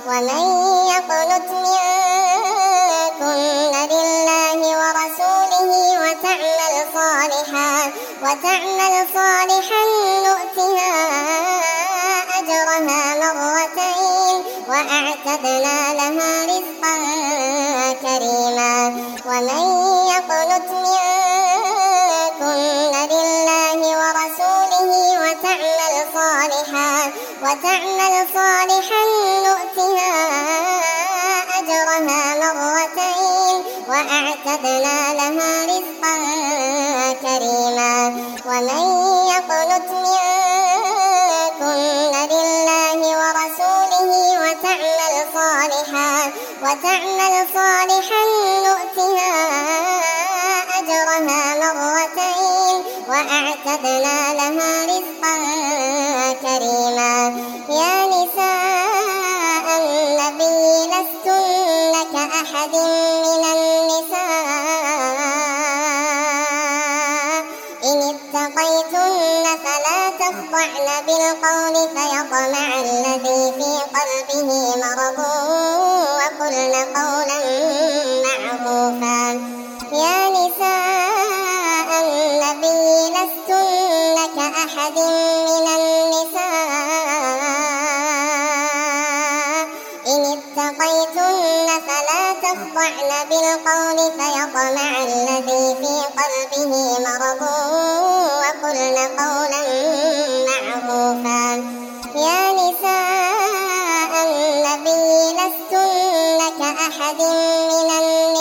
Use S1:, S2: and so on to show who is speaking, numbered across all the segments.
S1: ومن يقنت منكن لله ورسوله وتعمل صالحا نؤتها أجرها مرتين وأعتدنا لها رزقا كريما. ومن يقنت منكن لله ورسوله وتعمل صالحا نؤتها أجرها مرتين وأعتدنا لها رزقا كريما. ومن يقنت منكن لله ورسوله وتعمل صالحا نؤتها أجرها مرتين وأعتدنا لها رزقا كريما. يا نساء النبي لستن كأحد من النساء إن اتقيتن فلا تخضعن بالقول فيطمع الذي في قلبه مرض وقلن قولا معروفا. يا نساء النبي لستن كأحد من النساء إن اتقيتن فلا تخضعن بالقول فيطمع الذي في قلبه مرض وقلن قولا معروفا. يا نساء النبي لستن كأحد من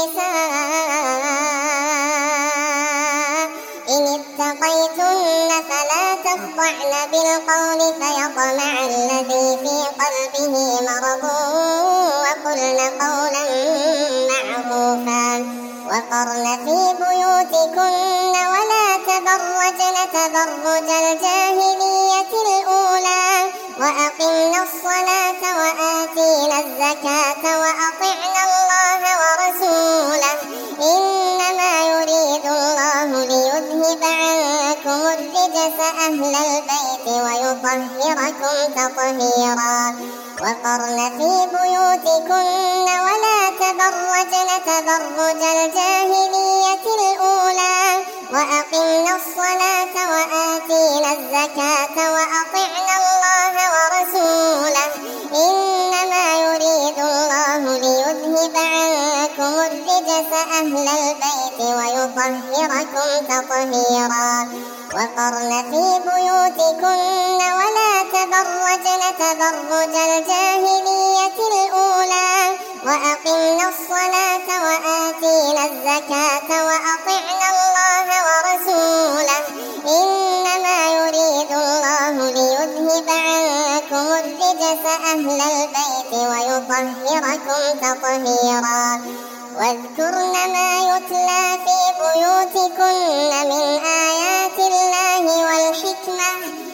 S1: النساء إن اتقيتن فلا تخضعن بالقول فيطمع الذي في قلبه مرض وقلن قولا معروفا. وقرن في بيوتكن ولا تبرجن تبرج الجاهلية الأولى وأقمنا الصلاة وآتينا الزكاة وأطعنا الله ورسوله إنما يريد الله ليذهب عنكم الرجس أهل البيت ويطهركم تطهيرا. وقرن في بيوتكن ولا تبرجن تبرج الجاهلية الأولى وأقمنا الصلاة وآتينا الزكاة وأطعنا الله ورسوله إنما يريد الله ليذهب عنكم الرجس أهل البيت ويطهركم تطهيرا. وقرن في بيوتكن ولا تبرجن تبرج الجاهلية الأولى وأقمنا الصلاة وآتينا الزكاة وأطعنا الله ورسوله إنما يريد الله ليذهب عنكم الرجس أهل البيت ويطهركم تطهيرا. واذكرن ما يتلى في بيوتكن من آيات الله والحكمة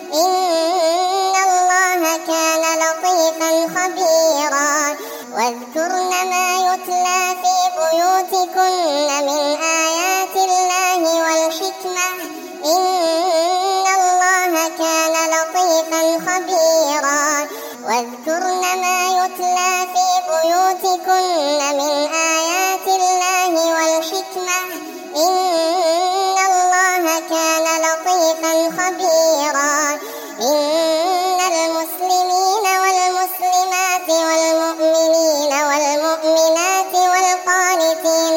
S1: إن الله كان لطيفا خبيرا. واذكرن ما يتلى في بيوتكن من آيات الله والحكمة إن الله كان لطيفا خبيرا. واذكرن ما يتلى في بيوتكن من آيات الله والحكمة إن الله كان لطيفا خبيرا. إن المسلمين والمسلمات والمؤمنين والمؤمنات والقانتين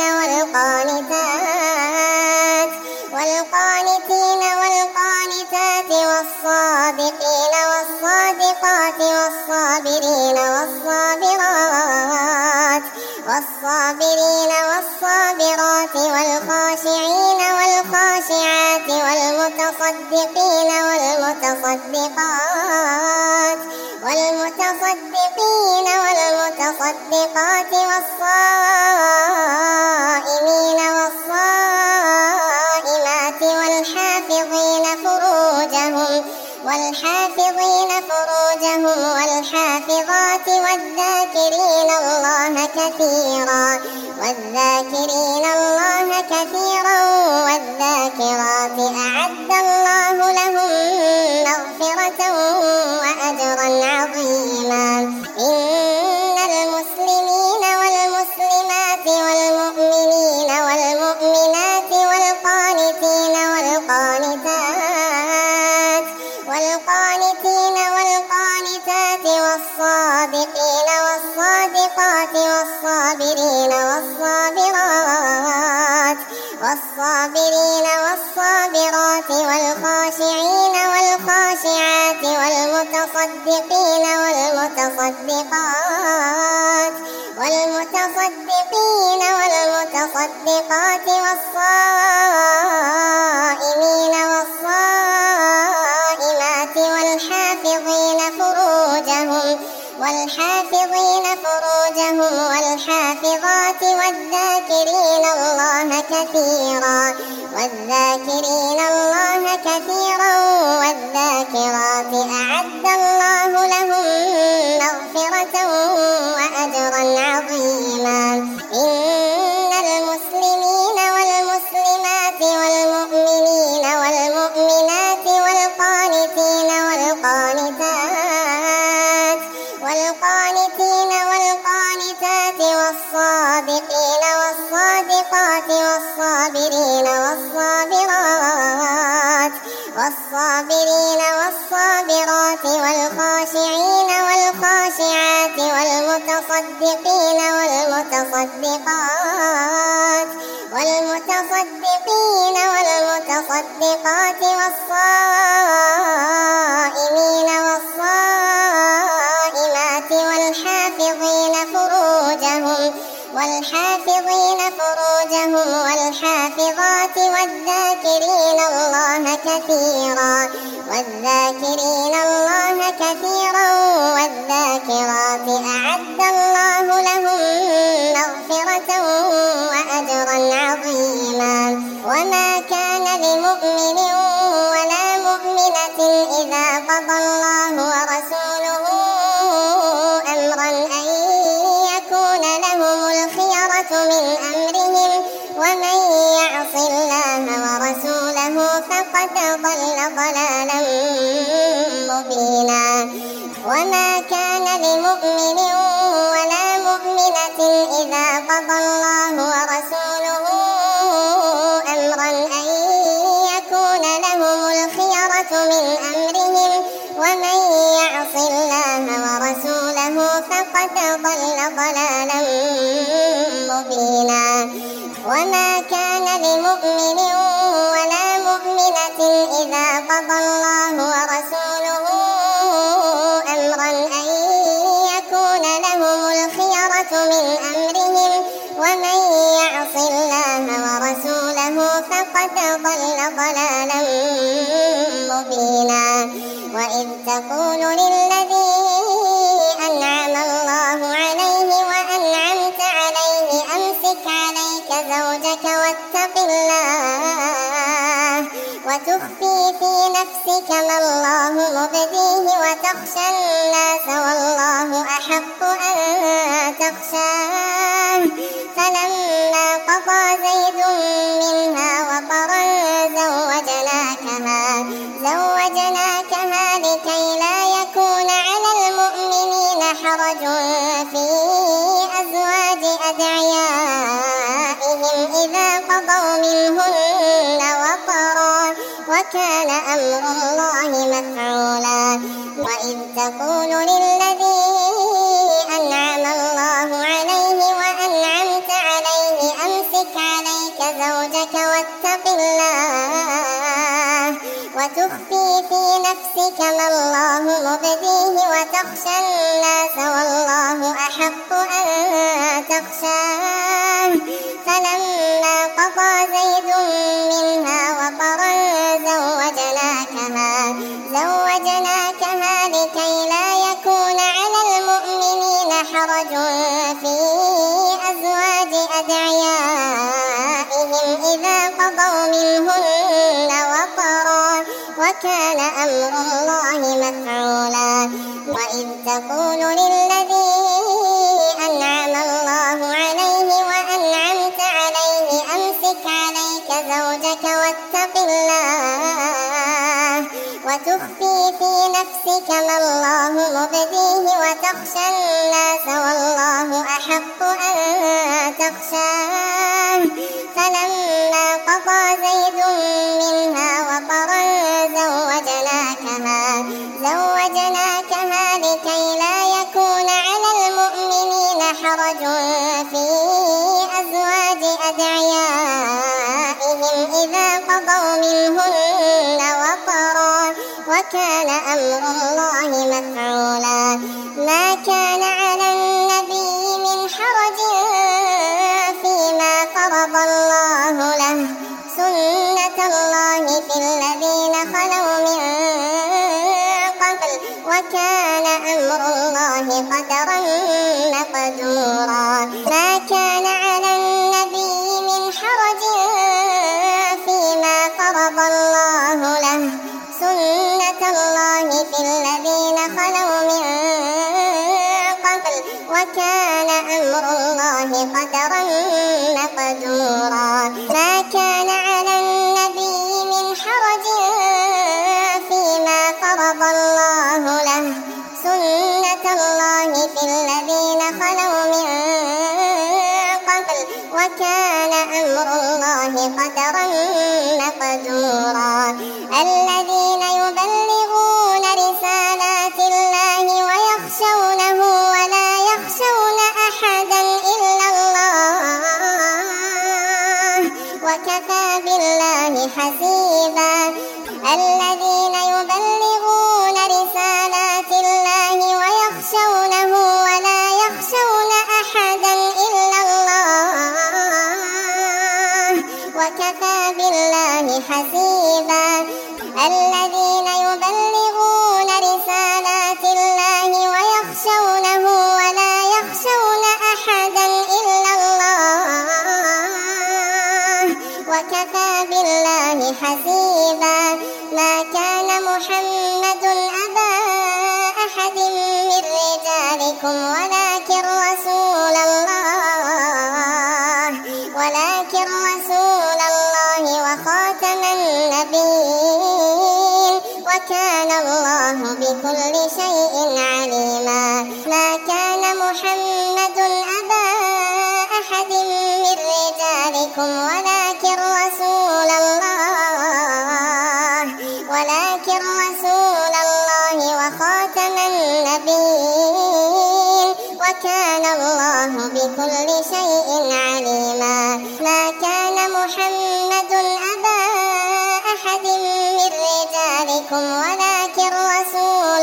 S1: والقانتات والصادقين والصادقات والصابرين والصابرات والخاشعين والخاشعات والمتصدقين والمتصدقات والصائمين والصائمات والحافظين فروجهم والحافظات والذاكرين الله كثيرا والذاكرات أعد الله لهم مغفرة وأجرا عظيما. إن والمتصدقين والمتصدقات والصائمين والصائمات والحافظين فروجهم والحافظات والذاكرين الله كثيرا والذاكرات أعد الله لهم مغفرة وأجرا عظيما. إن المسلمين والمسلمات والمؤمنين والمؤمنات والقانتين والقانتات والصادقين والصادقات والصابرين والصابرات والخاشعين والخاشعات والمتصدقين والمتصدقات والصائمين والصائمات والحافظين فروجهم والحافظات والذاكرين الله كثيرا والذاكرات أعد الله لهم مغفرة وأجرا عظيما. وما كان لمؤمن ولا مؤمنة إذا قضى الله ورسوله أمرا أن يكون لهم الخيرة من أمرهم ومن يعص الله ورسوله فقد ضل ضلالا مبينا. وما كان لمؤمن ولا مؤمنة إذا قضى الله ورسوله أمرا أن يكون لهم الخيرة من أمرهم ومن يعص الله ورسوله فقد ضل ضلالا مبينا. وما كان لمؤمن ولا مؤمنة إذا قضى الله ورسوله أمرا أن يكون لهم الخيرة من أمرهم ومن يعص الله ورسوله فقد ضل ضلالا مبينا. وإذ تقول للذي أنعم الله عليه وأنعمت عليه أمسك عليك زوجك واتق الله وتخفي في نفسك ما الله مبديه وتخشى الناس والله أحق أن تخشاه. فلما قضى زيد منها وطرا زوجناكها لكي لا يكون على المؤمنين حرج في أزواج أدعيائهم إذا قضوا منهن وطرا وكان أمر الله مفعولا. وإذ تقول للذي أنعم الله عليه وأنعمت عليه أمسك عليك زوجك واتق الله وتخفي في نفسك ما الله مبديه وتخشى الناس والله أحق أن تخشاه. فلما قضى زيد منها وطرا زوجناكها لكي لا يكون على المؤمنين حرج في أزواج أدعيائهم إذا قضوا منهن وطرا وكان أمر الله مفعولا. وإذ تقول للذي أنعم الله عليه وأنعمت عليه أمسك عليك زوجك واتق الله وتخفي في نفسك ما الله مبديه وتخشى الناس والله أحق أن تخشاه. فلما قضى زيد منها وطرا زوجناكها لكي لا يكون على المؤمنين حرج في أزواج أدعيائهم إذا قضوا منهن وطرا وكان أمر الله مفعولا. مقدورا ما كان على النبي من حرج فيما فرض الله له سنة الله في الذين خلوا من قبل وكان أمر الله قدرا مقدورا ما كان على النبي من حرج فيما فرض الله له سنة الله في الذين خلوا من قبل وكان أمر الله قدرا مقدورا الذين يبلغون رسالات الله ويخشونه ولا يخشون أحدا إلا الله وكفى بالله حسيبا الذين يبلغون رسالات الله ويخشونه ولا يخشون أحدا إلا الله وكفى بالله حسيبا الذين يبلغون رسالات الله ويخشونه ولا يخشون أحدا إلا الله وكفى بالله حسيبا ما كان محمد أبا أحد من رجالكم ولكن رسول الله وخاتم النبيين وكان الله بكل شيء عليما ما كان محمد أبا أحد من رجالكم ولكن رسول الله وخاتم النبيين وكان الله بكل شيء عليما ما كان محمد أبا أحد من رجالكم ولكن رسول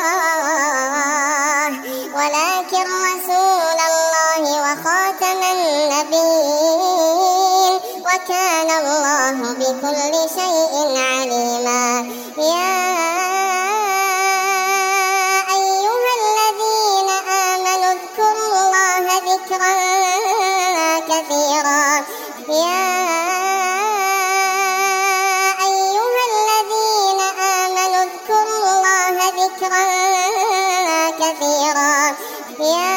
S1: الله وخاتم النبيين وكان الله بكل شيء عليما يا أيها الذين آمنوا اذكروا الله ذكرا كثيرا يا أيها الذين آمنوا اذكروا الله ذكرا كثيرا يا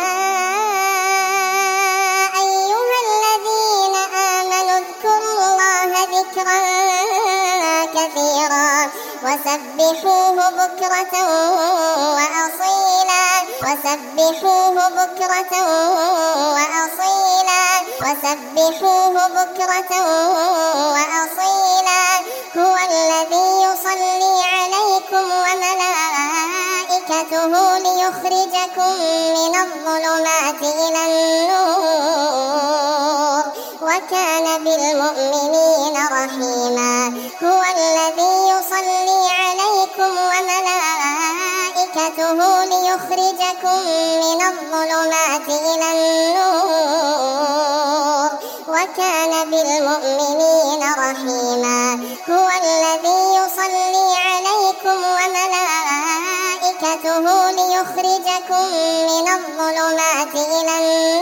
S1: أيها الذين آمنوا اذكروا الله ذكرا كثيرا وسبحوه بكرة وأصيلا هو الذي يصلي عليكم وملائكته ليخرجكم من الظلمات إلى النور وكان بالمؤمنين رحيما هو الذي يصلي عليكم وملائكته ليخرجكم من الظلمات إلى النور وكان بالمؤمنين رحيما هو الذي يصلي عليكم وملائكته ليخرجكم من الظلمات إلى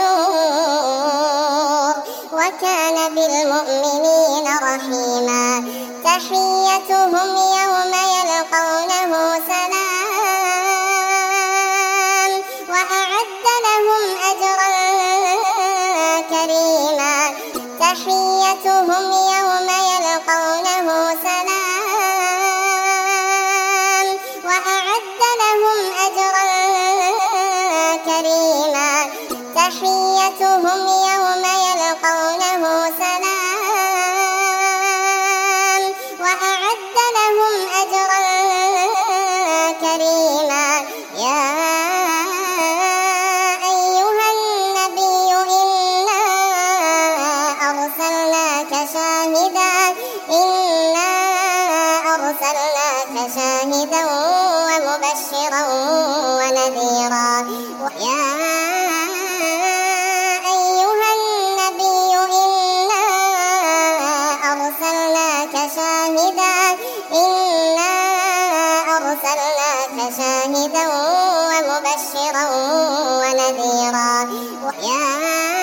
S1: النور وكان بالمؤمنين رحيما تحيتهم يوم يلقونه سلام وأعد لهم أجرا كريما تحيتهم يوم يلقونه سلام وأعد لهم أجرا كريما تحيتهم يوم يلقونه سلام وأعد لهم أجرا كريما يا أيها النبي إنا أرسلناك شاهدا ومبشرا ونذيرا يا أيها النبي إنا أرسلناك شاهدا ومبشرا ونذيرا نذيرا. يا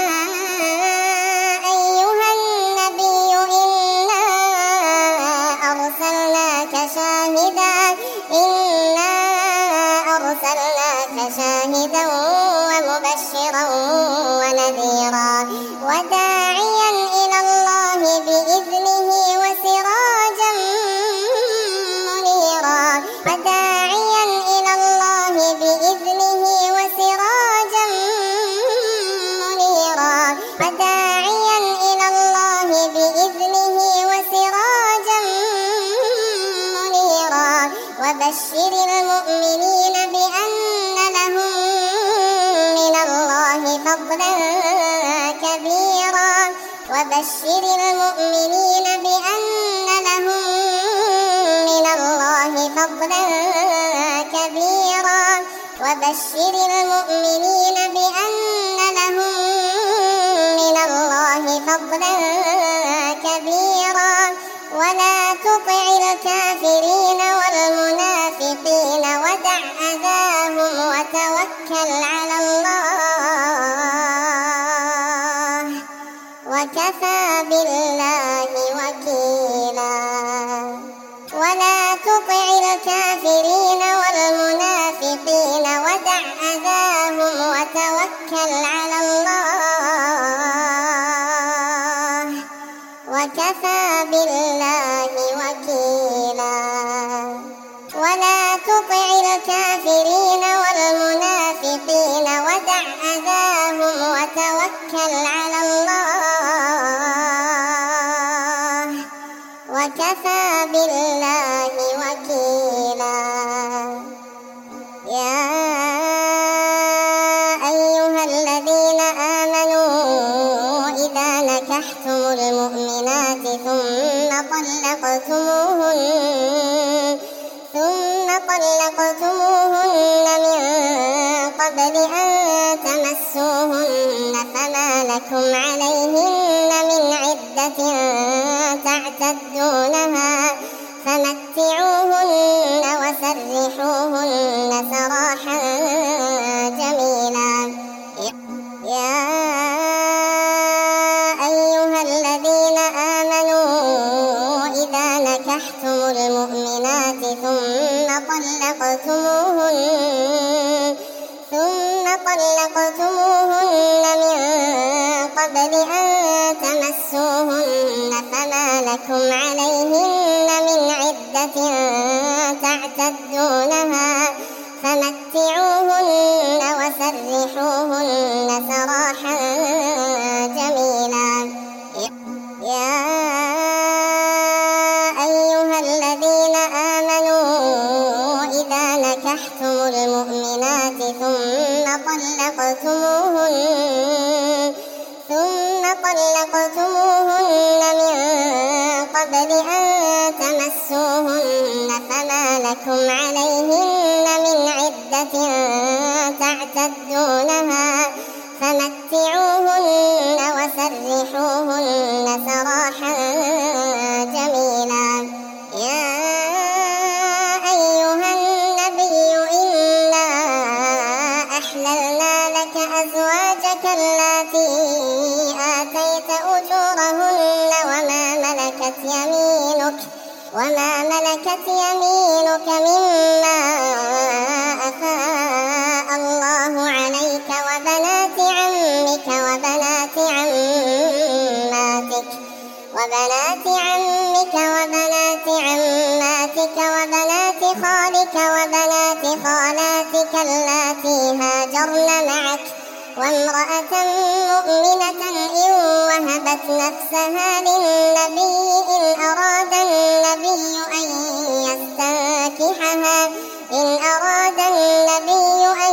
S1: أيها النبي إنا أرسلناك شاهدا ومبشرا ونذيرا وداعيا إلى الله بإذنه وسراجا منيرا. وداعيا إلى الله بإذنه وسراجا منيرا. وداعيا إلى الله بإذنه وسراجا منيرا. وبشر المؤمنين بأن لهم من الله فضلا كبيرا. وبشر المؤمنين بأن لهم من الله فضلا كبيرا. وبشر المؤمنين بأن لهم من الله فضلا كبيرا. ولا تطع الكافرين والمنافقين ودع أذاهم وتوكل على الله وكفى بالله وكيلا. ولا تطع الكافرين والمنافقين ودع أذاهم وتوكل على الله وكفى بالله وكيلا. ولا تطع الكافرين والمنافقين ودع أذاهم وتوكل على الله وكفى بالله وكيلا. يا أيها الذين آمنوا إذا نكحتم المؤمنات ثم طلقتموهن من قبل أن تمسوهن فما لكم عليهن من عدة تعتدونها فمتعوهن وسرحوهن سراحا جميلا. يا أيها الذين آمنوا إذا نكحتم المؤمنات ثم طلقتموهن من قبل أن تمسوهن فما لكم عليهن من عدة تعتدونها فمتعوهن وسرحوهن سراحا جميلا. يا أيها الذين آمنوا إذا نكحتم المؤمنات ثم طلقتموهن من قبل أن تمسوهن فما لكم عليهن من عدة تعتدونها فمتعوهن وسرحوهن سراحا جميلا. يا أيها النبي إنا أحللنا لك أزواجك اللاتي آتيت أجورهن وما ملكت يمينك مما أفاء الله عليك وبنات عمك وبنات عماتك وبنات خالك وبنات خالاتك اللاتي هاجرن معك وامرأة مؤمنة إن وهبت نفسها للنبي إن أراد النبي أن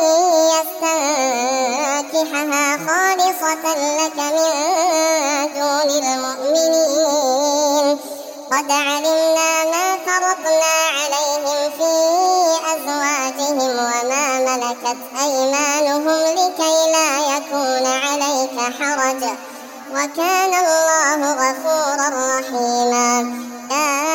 S1: يستنكحها خالصة لك من دون المؤمنين. قد علمنا ما فرضنا عليهم في أزواجهم وما ملكت أيمانهم لكي لا يكون عليك حرج وكان الله غفورا رحيما. يا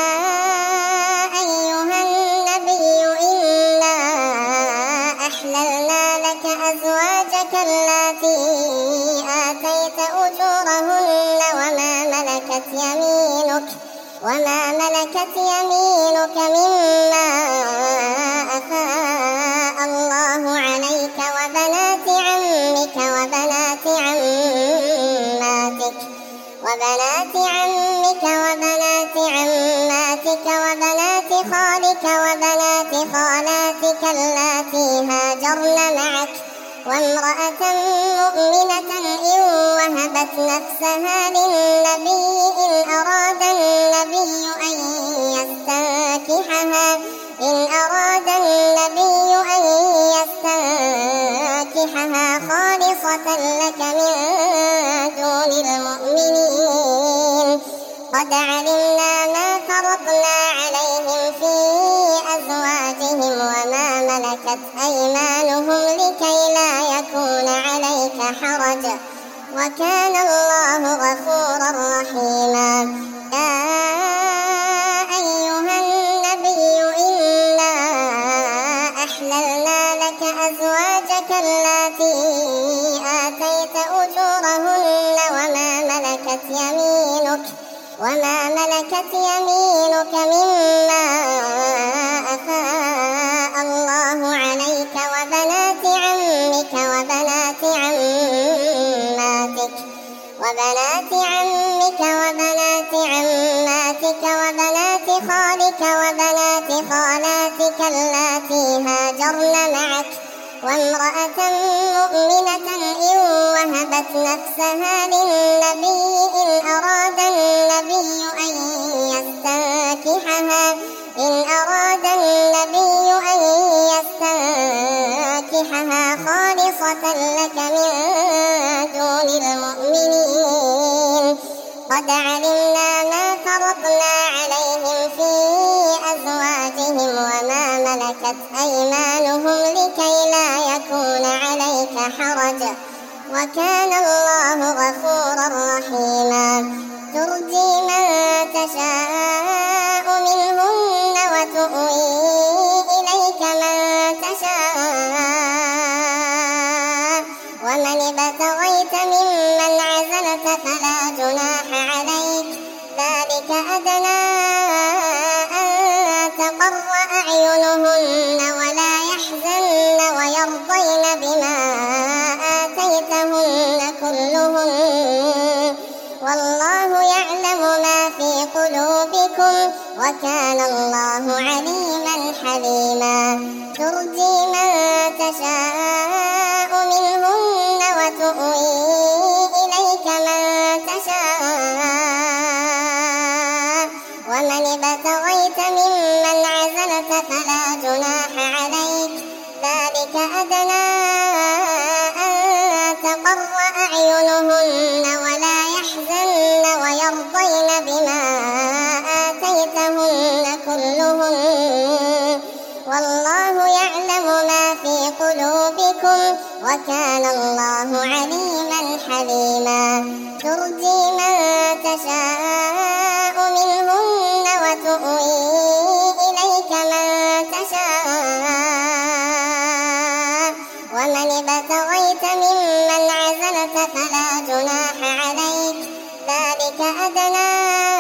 S1: أيها النبي إنا أحللنا لك أزواجك اللاتي اللاتي آتيت أجورهن وما ملكت يمينك مما أفاء الله عليك وبنات عمك وبنات عماتك وبنات خالك وبنات خالاتك اللاتي هاجرن معك وامرأة مؤمنة إن وهبت نفسها للنبي إن أراد النبي أن يستنكحها خالصة لك من دون المؤمنين. قد علمنا ما فرضنا عليهم في أزواجهم وما ملكت أيمانهم لكي لا يكون عليك حرج وكان الله غفورا رحيما. يا أيها النبي إنا أحللنا لك أزواجك اللاتي آتيت أجورهن وما ملكت يمينك مما أفاء الله عليك وبنات عمك وبنات عماتك وبنات خالك وبنات خالاتك اللاتي هاجرن معك وامرأة مؤمنة إن وهبت نفسها للنبي إن أراد النبي أن يستنكحها خالصة لك من دون المؤمنين. قد علمنا ما فرضنا عليهم في أزواجهم وما ملكت أيمانهم لكي لا يكون عليك حرج وكان الله غفورا رحيما. ترجي من تشاء منهن وتؤوي إليك من تشاء ومن ابتغيت ممن عزلت فلا جناح عليك ذلك أدنى أن تقر أعينهن ولا يحزن ويرضين بما آتيتهن كلهن والله يعلم ما في قلوبكم وكان الله عليما حليما. ترجي من تشاء منهن وتؤوي إليك من تشاء ومن ابتغيت ممن عزلت فلا جناح عليك ذلك أدنى أن تقر أعينهن ولا يحزن ويرضين بما آتيتهن كلهن والله يعلم ما في قلوبكم وكان الله عليما حليما. ترجي من تشاء منهن وتؤوي إليك من تشاء ومن ابتغيت ممن عزلت فلا جناح عليك ذلك أدنى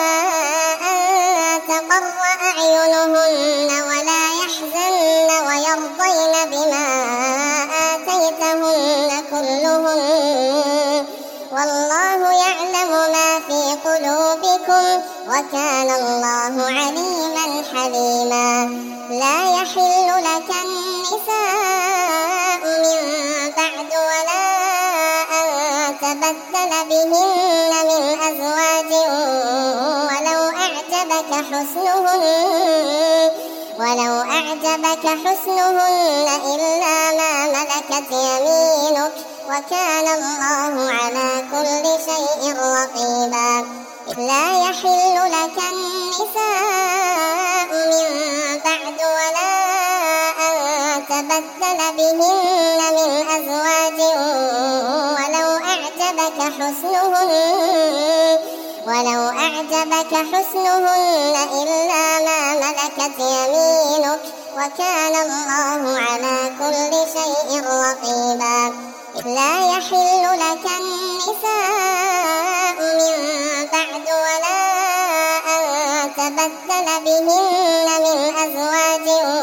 S1: أن تقر أعينهن ولا يحزن ويرضين بما آتيتهن كلهن والله يعلم ما في قلوبكم وكان الله عليما حليما. لا يحل لك النساء من بعد ولا أن تبدل بهن من أزواج ولو أعجبك حسنهن إلا ما ملكت يمينك وكان الله على كل شيء رقيبا. لا يحل لك النساء من بعد ولا أن تبدل بهن من أزواج ولو أعجبك حسنهن إلا ما ملكت يمينك وكان الله على كل شيء رقيبا. لا يحل لك النساء من بعد ولا أن تبدل بهن من أزواج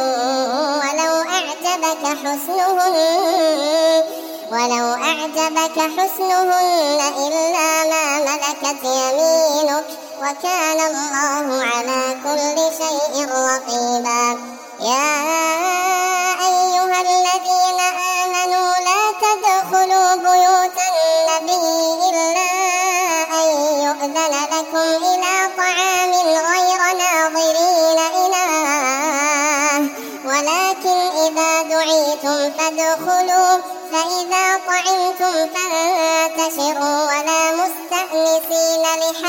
S1: ولو أعجبك حسنهن إلا ما ملكت يمينك وكان الله على كل شيء رقيبا. يا أيها الذين آمنوا لا تدخلوا بيوت النبي إلا أن يؤذن لكم إلى طعام غير ناظرين إناه ولكن إذا دعيتم فادخلوا فإذا طعمتم فانتشروا ولا مستأنسين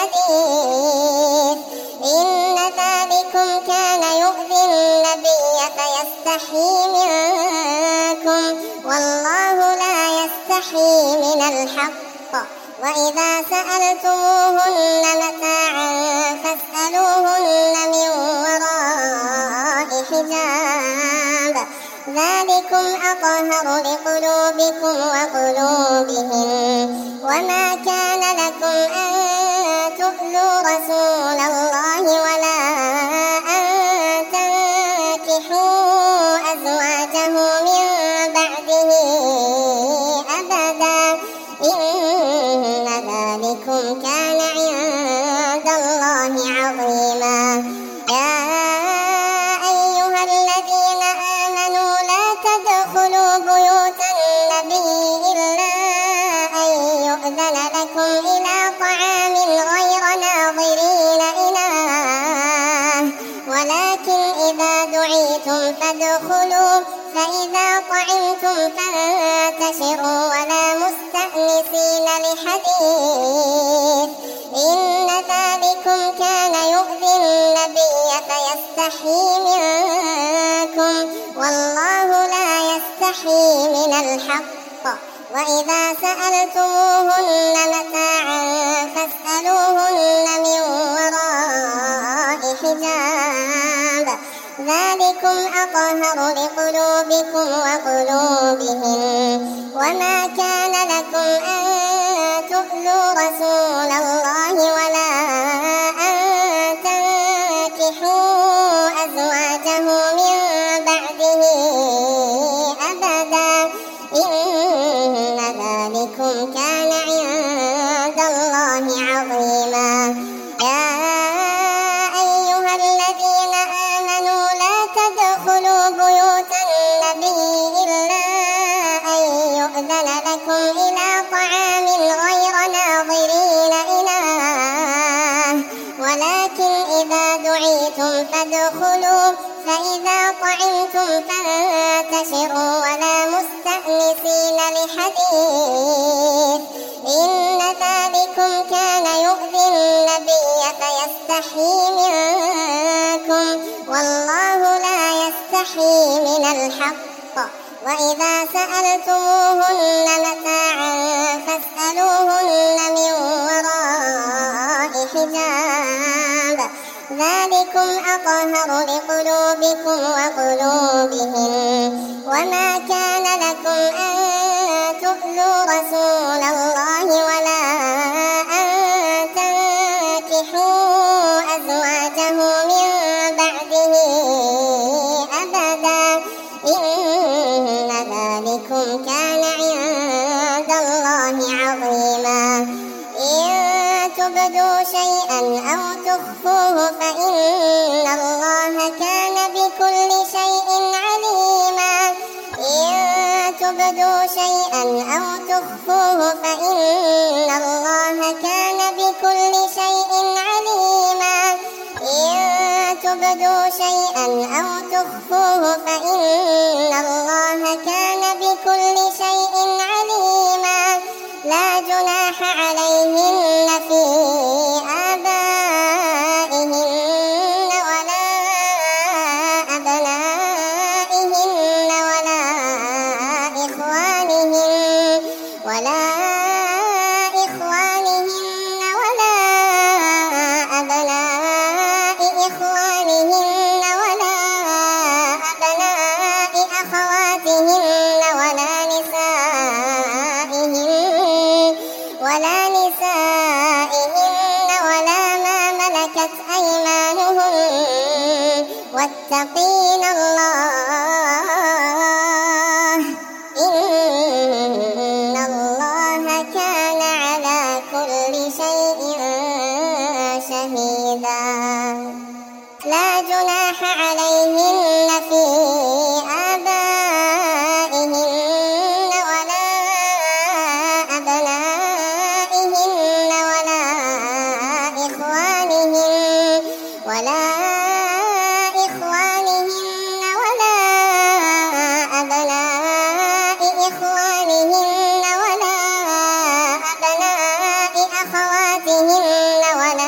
S1: لحديث إن ذلكم كان يؤذي النبي فيستحيي منكم والله لا يستحيي من الحق. وإذا سألتموهن متاعا فاسألوهن من وراء حجاب ذلكم أطهر لقلوبكم وقلوبهم. وما كان لكم أن تؤذوا رسول الله ولا أن تنكحوا أزواجه من بعده أبدا إن ذلكم كان عند الله عظيما. يا أيها الذين آمنوا لا تدخلوا بيوت النبي إلا أن يؤذن لكم إلى طعام غير ناظرين إناه ولكن إذا دعيتم فادخلوا فإذا طعمتم فانتشروا ولا مستأنسين لحديث إن ذلكم كان يؤذي النبي فيستحيي منكم والله لا يستحيي من الحق. وإذا سألتموهن متاعا فاسألوهن من وراء حجاب ذلكم أطهر لقلوبكم وقلوبهم. وما كان لكم أن تؤذوا رسول الله ولا أن تنكحوا أزواجه من بعده أبدا إن ذلكم كان عند الله عظيما. يا أيها الذين آمنوا لا تدخلوا بيوت النبي إلا أن يؤذن لكم إلى طعام غير ناظرين إناه ولكن إذا دعيتم فادخلوا فإذا طعمتم فانتشروا ولا مستأنسين لحديث إن ذلكم كان يؤذي النبي فيستحيي منكم والله لا يستحيي من الحق. وإذا سألتموهن متاعا فاسألوهن من وراء حجاب ذلكم أطهر لقلوبكم وقلوبهم. وما كان لكم أن تؤذوا رسول الله ولا أن تنكحوا أزواجه من بعده أبدا إن ذلكم كان عند الله عظيما. إن تبدوا شيئا أو تخفوه فإن الله كان بكل شيء عليما. إن تبدوا شيئا أو تخفوه فإن الله كان بكل شيء عليما. إن تبدوا شيئا أو تخفوه فإن الله كان بكل شيء عليما. لا جناح عليهن في آبائهن ولا أبنائهن ولا إخوانهن ولا أبناء إخوانهن ولا أبناء أخواتهن ولا نسائهن ولا نسائهن ولا ما ملكت أيمانهن واتقين الله إن الله كان على كل شيء شهيدا. لا جناح عليهن في آبائهن ولا أبنائهن ولا إخوانهن ولا أبناء إخوانهن ولا أبناء أخواتهن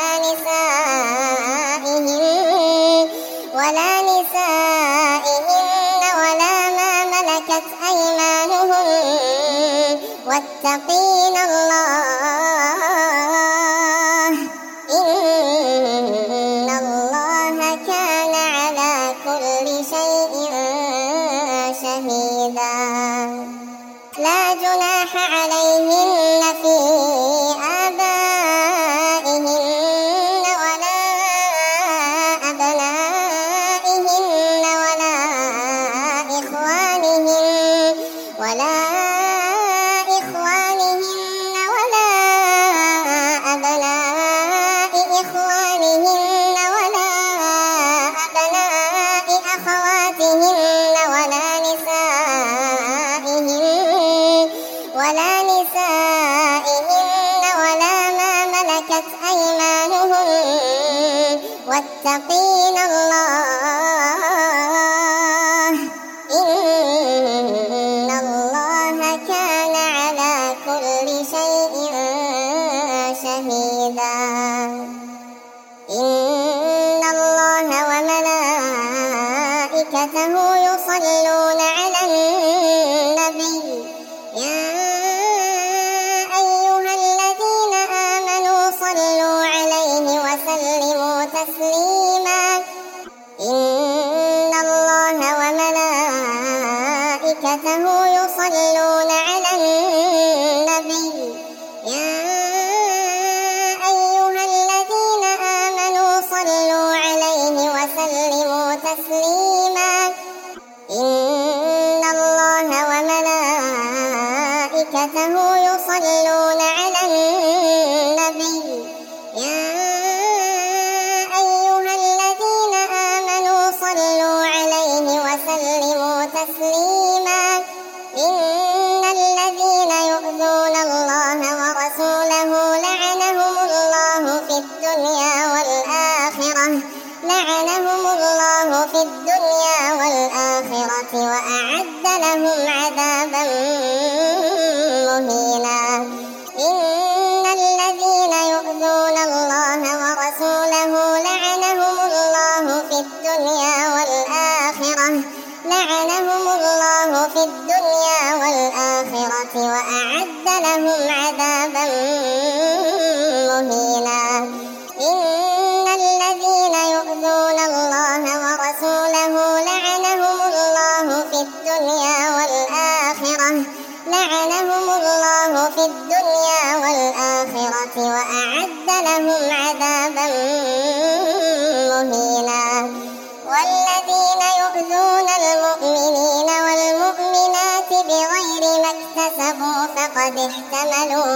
S1: ولا نسائهن ولا ما ملكت أيمانهن واتقين الله إن الله كان على كل شيء شهيدا. لا جناح عليهن في آبائهن ولا أبنائهن ولا إخوانهن ولا أبناء إخوانهن ولا أبناء أخواتهن ولا نسائهن ولا ما ملكت أيمانهن واتقين الله إن الله كان على كل شيء شهيدا. إن الله وملائكته يصلون على النبي يا أيها الذين آمنوا صلوا عليه وسلموا تسليما. إن الله وملائكته يصلون على النبي يا أيها الذين آمنوا صلوا عليه وسلموا تسليما. إن الله وملائكته يصلون على النبي يا أيها الذين آمنوا صلوا عليه وسلموا تسليما. إن الذين يؤذون الله ورسوله لعنهم الله في الدنيا والآخرة وأعد لهم عذابا مهينا. إن الذين يؤذون الله ورسوله لعنهم الله في الدنيا والآخرة وأعد لهم عذابا مهينا. إن الذين يؤذون الله ورسوله لعنهم الله في الدنيا والآخرة وأعد لهم عذابا مهينا. والذين يؤذون المؤمنين والمؤمنات بغير ما اكتسبوا فقد احتملوا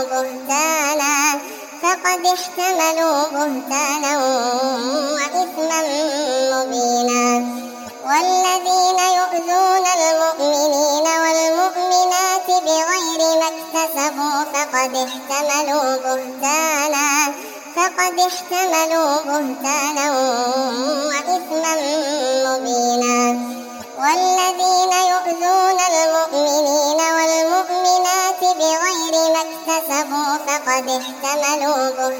S1: بهتانا وإثما مبينا. والذين يؤذون المؤمنين والمؤمنات بغير ما اكتسبوا فقد احتملوا بهتانا وإثما مبينا. والذين يؤذون المؤمنين والمؤمنات بغير ما اكتسبوا فقد احتملوا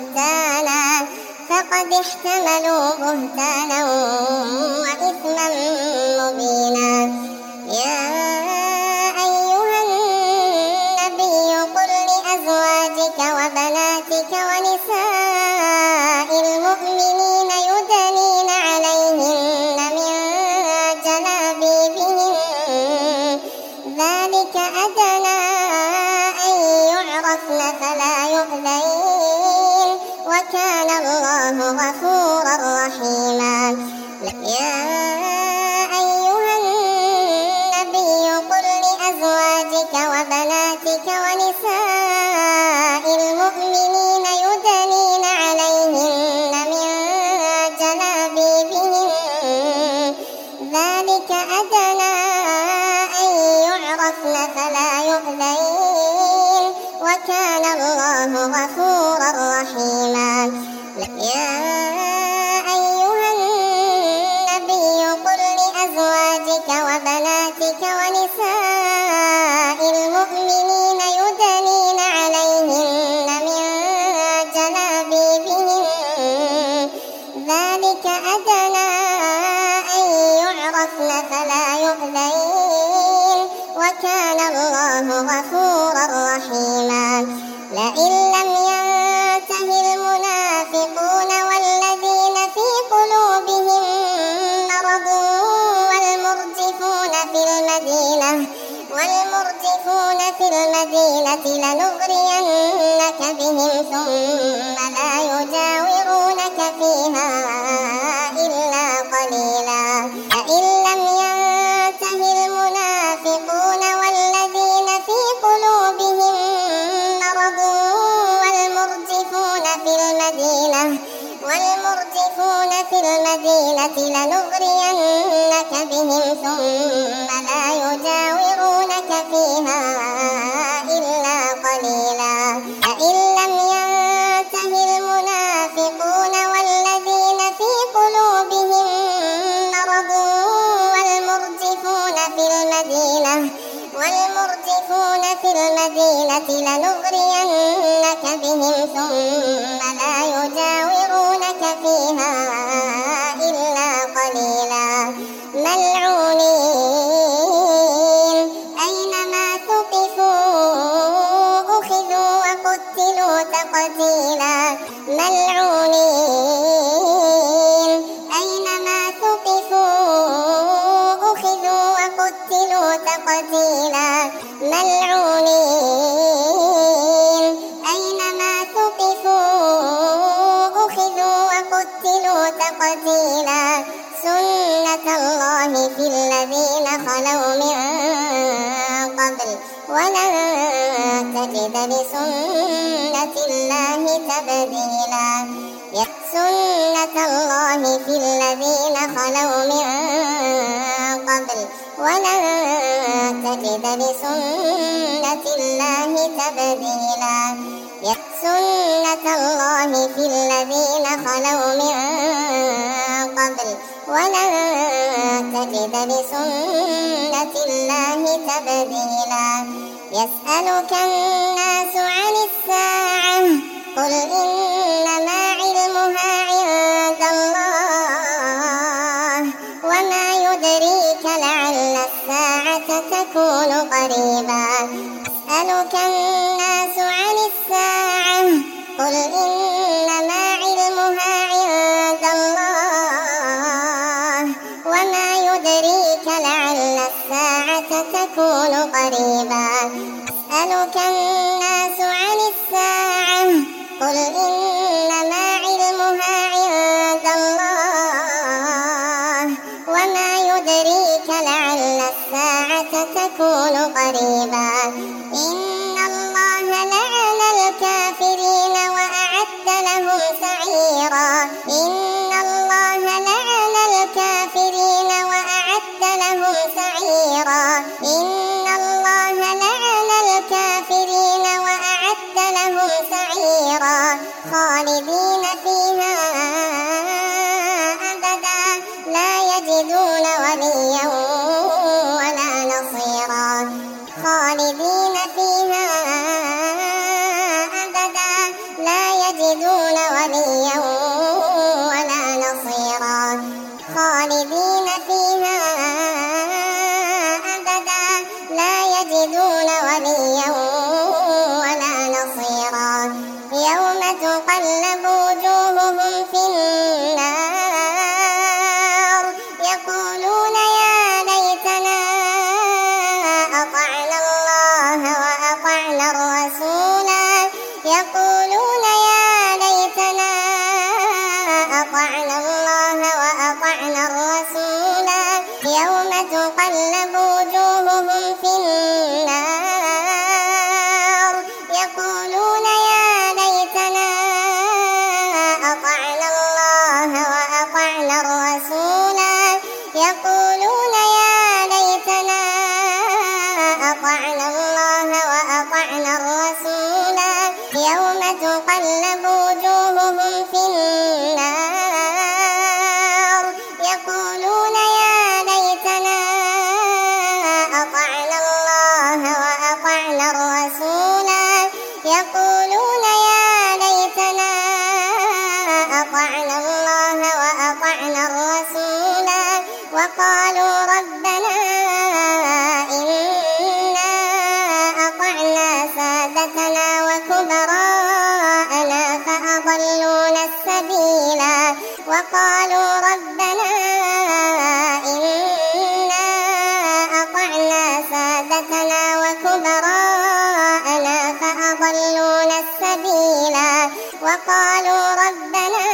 S1: بهتانا وإثما مبينا. يا أيها النبي قل لأزواجك وبناتك ونساء المؤمنين يدنين عليهن من جلابيبهن ذلك أدنى أن يعرفن فلا يؤذين وكان الله غفورا رحيما. يا أيها النبي قل لأزواجك وبناتك ونساء المؤمنين يدنين عليهن من جلابيبهن ذلك أدنى أن يعرفن فلا يؤذين وكان الله غفورا رحيما. يا أيها النبي قل لأزواجك وبناتك ونساء المؤمنين يدنين عليهن من جلابيبهن ذلك أدنى أن يعرفن فلا يؤذين وكان الله غفورا رحيما. لئن لم ينته المنافقون والذين في قلوبهم مرض والمرجفون في المدينة لنغرينك بهم ثم لا يجاورونك فيها إلا قليلا. لئن لم ينته المنافقون والذين في قلوبهم مرض والمرجفون في المدينة لنغرينك بهم ثم لا يجاورونك فيها إلا قليلا. لئن لم ينته المنافقون والذين في قلوبهم مرض والمرجفون في المدينة لنغرينك بهم ثم لا يجاورونك فيها إلا قليلا. ملعونين أينما ثقفوا أخذوا وقتلوا تقتيلا. ملعونين أينما ثقفوا أخذوا وقتلوا تقتيلا. ملعونين أينما ثقفوا أخذوا وقتلوا تقتيلا. سنة الله في الذين خلوا من قبل ولن تجد لسنة الله تبديلا. سنة الله في الذين خلوا من قبل ولن تجد لسنة الله تبديلا. سنة الله في الذين خلوا من قبل ولن تجد لسنة الله تبديلا. يسألك الناس عن الساعة قل إنما علمها عند الله وما يدريك لعل الساعة تكون قريبا. يسألك الناس عن الساعة قل إنما علمها عند الله وما يدريك لعل الساعة تكون قريبا. يسألك الناس عن الساعة قل إنما علمها عند الله وما يدريك لعل الساعة تكون قريبا. إن الله لعن الكافرين وأعد لهم سعيرا. إن الله لعن الكافرين وأعد لهم سعيرا. إن الله لعن الكافرين وأعد لهم سعيرا خالدين فيها أبدا لا يجدون وليا ولا نصيرا. خالدين فيها أبدا لا يجدون وليا ولا نصيرا. خالدين فيها أبدا لا يجدون وليا ولا نصيرا. يوم تقلب وجوههم في النار يقولون يا ليتنا أطعنا الله وأطعنا الرسولا. يقولون تقلب وجوههم في النار يقولون يا ليتنا أطعنا الله وأطعنا الرسولا يقولون يا ليتنا أطعنا الله وأطعنا الرسولا وقالوا ربنا إنا أطعنا سادتنا وكبراءنا فأضلونا السبيلا وقالوا ربنا إنا أطعنا سادتنا وكبراءنا فأضلونا السبيلا وقالوا ربنا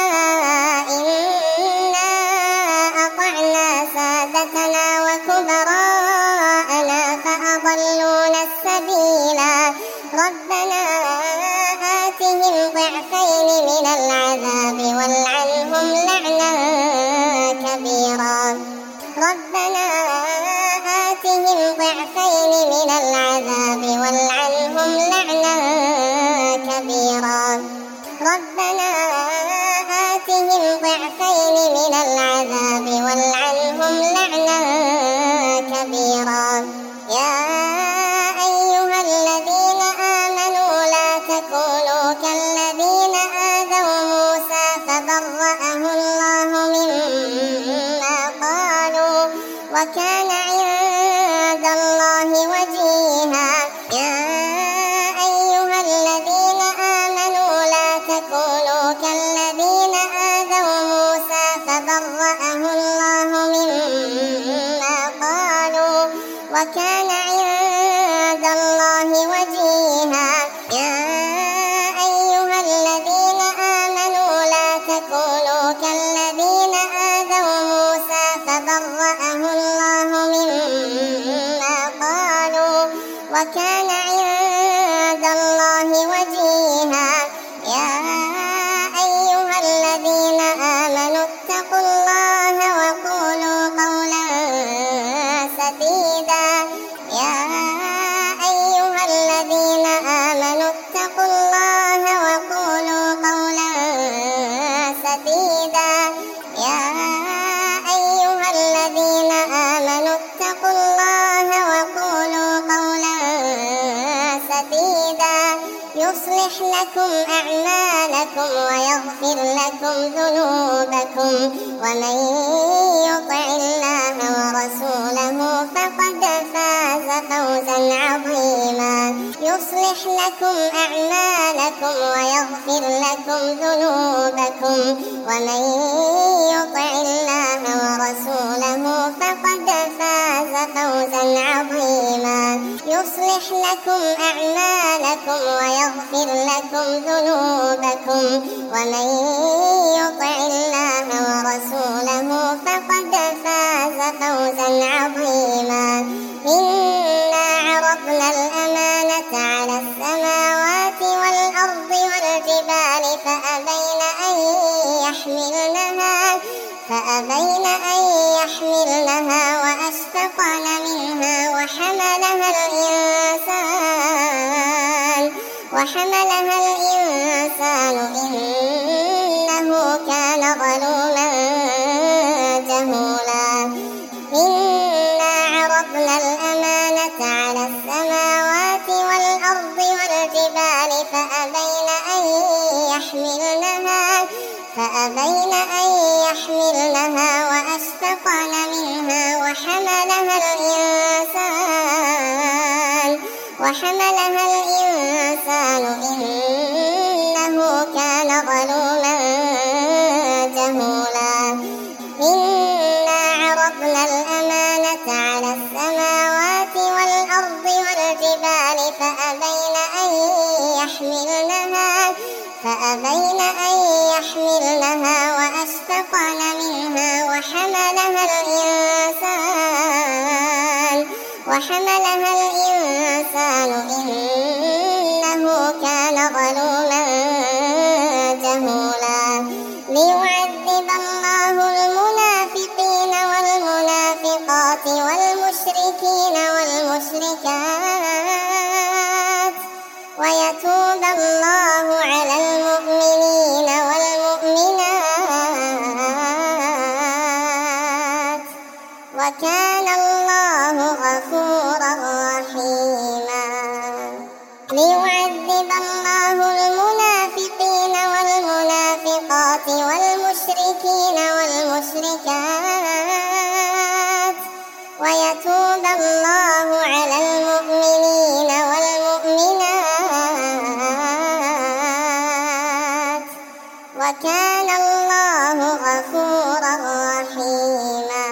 S1: إنا أطعنا سادتنا وكبراءنا فأضلونا السبيلا ربنا آتهم ضعفين من العذاب والعنهم لعنا كبيرا ربنا آتهم ضعفين من العذاب والعنهم لعنا كبيرا ربنا آتهم ضعفين من العذاب والعنهم لعنا كبيرا يا أيها الذين آمنوا لا تكونوا كالذين آذوا موسى فبرأه الله مما قالوا وكان عند الله وجيها يا أيها الذين آمنوا لا تكونوا كالذين آذوا موسى فبرأه الله مما قالوا وكان عند الله وجيها يا أيها الذين آمنوا لا تكونوا كالذين آذوا موسى فبرأه الله مما قالوا وكان عند الله وجيها يا أيها الذين آمنوا اتقوا الله وقولوا قولا سديدا يا أيها الذين آمنوا اتقوا الله وقولوا قولا سديدا يا أيها الذين آمنوا اتقوا الله وقولوا قولا سديدا يصلح لكم أعمالكم ويغفر لكم ذنوبكم ومن يطع الله ورسوله فقد فاز فوزا عظيما يصلح لكم أعمالكم ويغفر لكم ذنوبكم ومن يطع الله ورسوله فقد فاز فوزا عظيما يصلح لكم أعمالكم ويغفر لكم ذنوبكم ومن يطع الله ورسوله فقد فاز فوزا عظيما إنا عرضنا الأمانة على السماوات والأرض والجبال فأبين أن يحملنها وأشفقن منها وحملها الإنسان إنه كان ظلوما جهولا إنا عرضنا الأمانة على السماوات والأرض والجبال فأبين أن يحملنها وأشفقن منها وحملها الإنسان إنه كان ظلوما جهولا إنا عرضنا الأمانة على السماوات والأرض والجبال فأبين أن يحملنها وأشفقن منها وحملها الإنسان إنه كان ظلوما جهولا ليعذب الله المنافقين والمنافقات والمشركين والمشركات ويتوب الله وكان الله غفورا رحيما.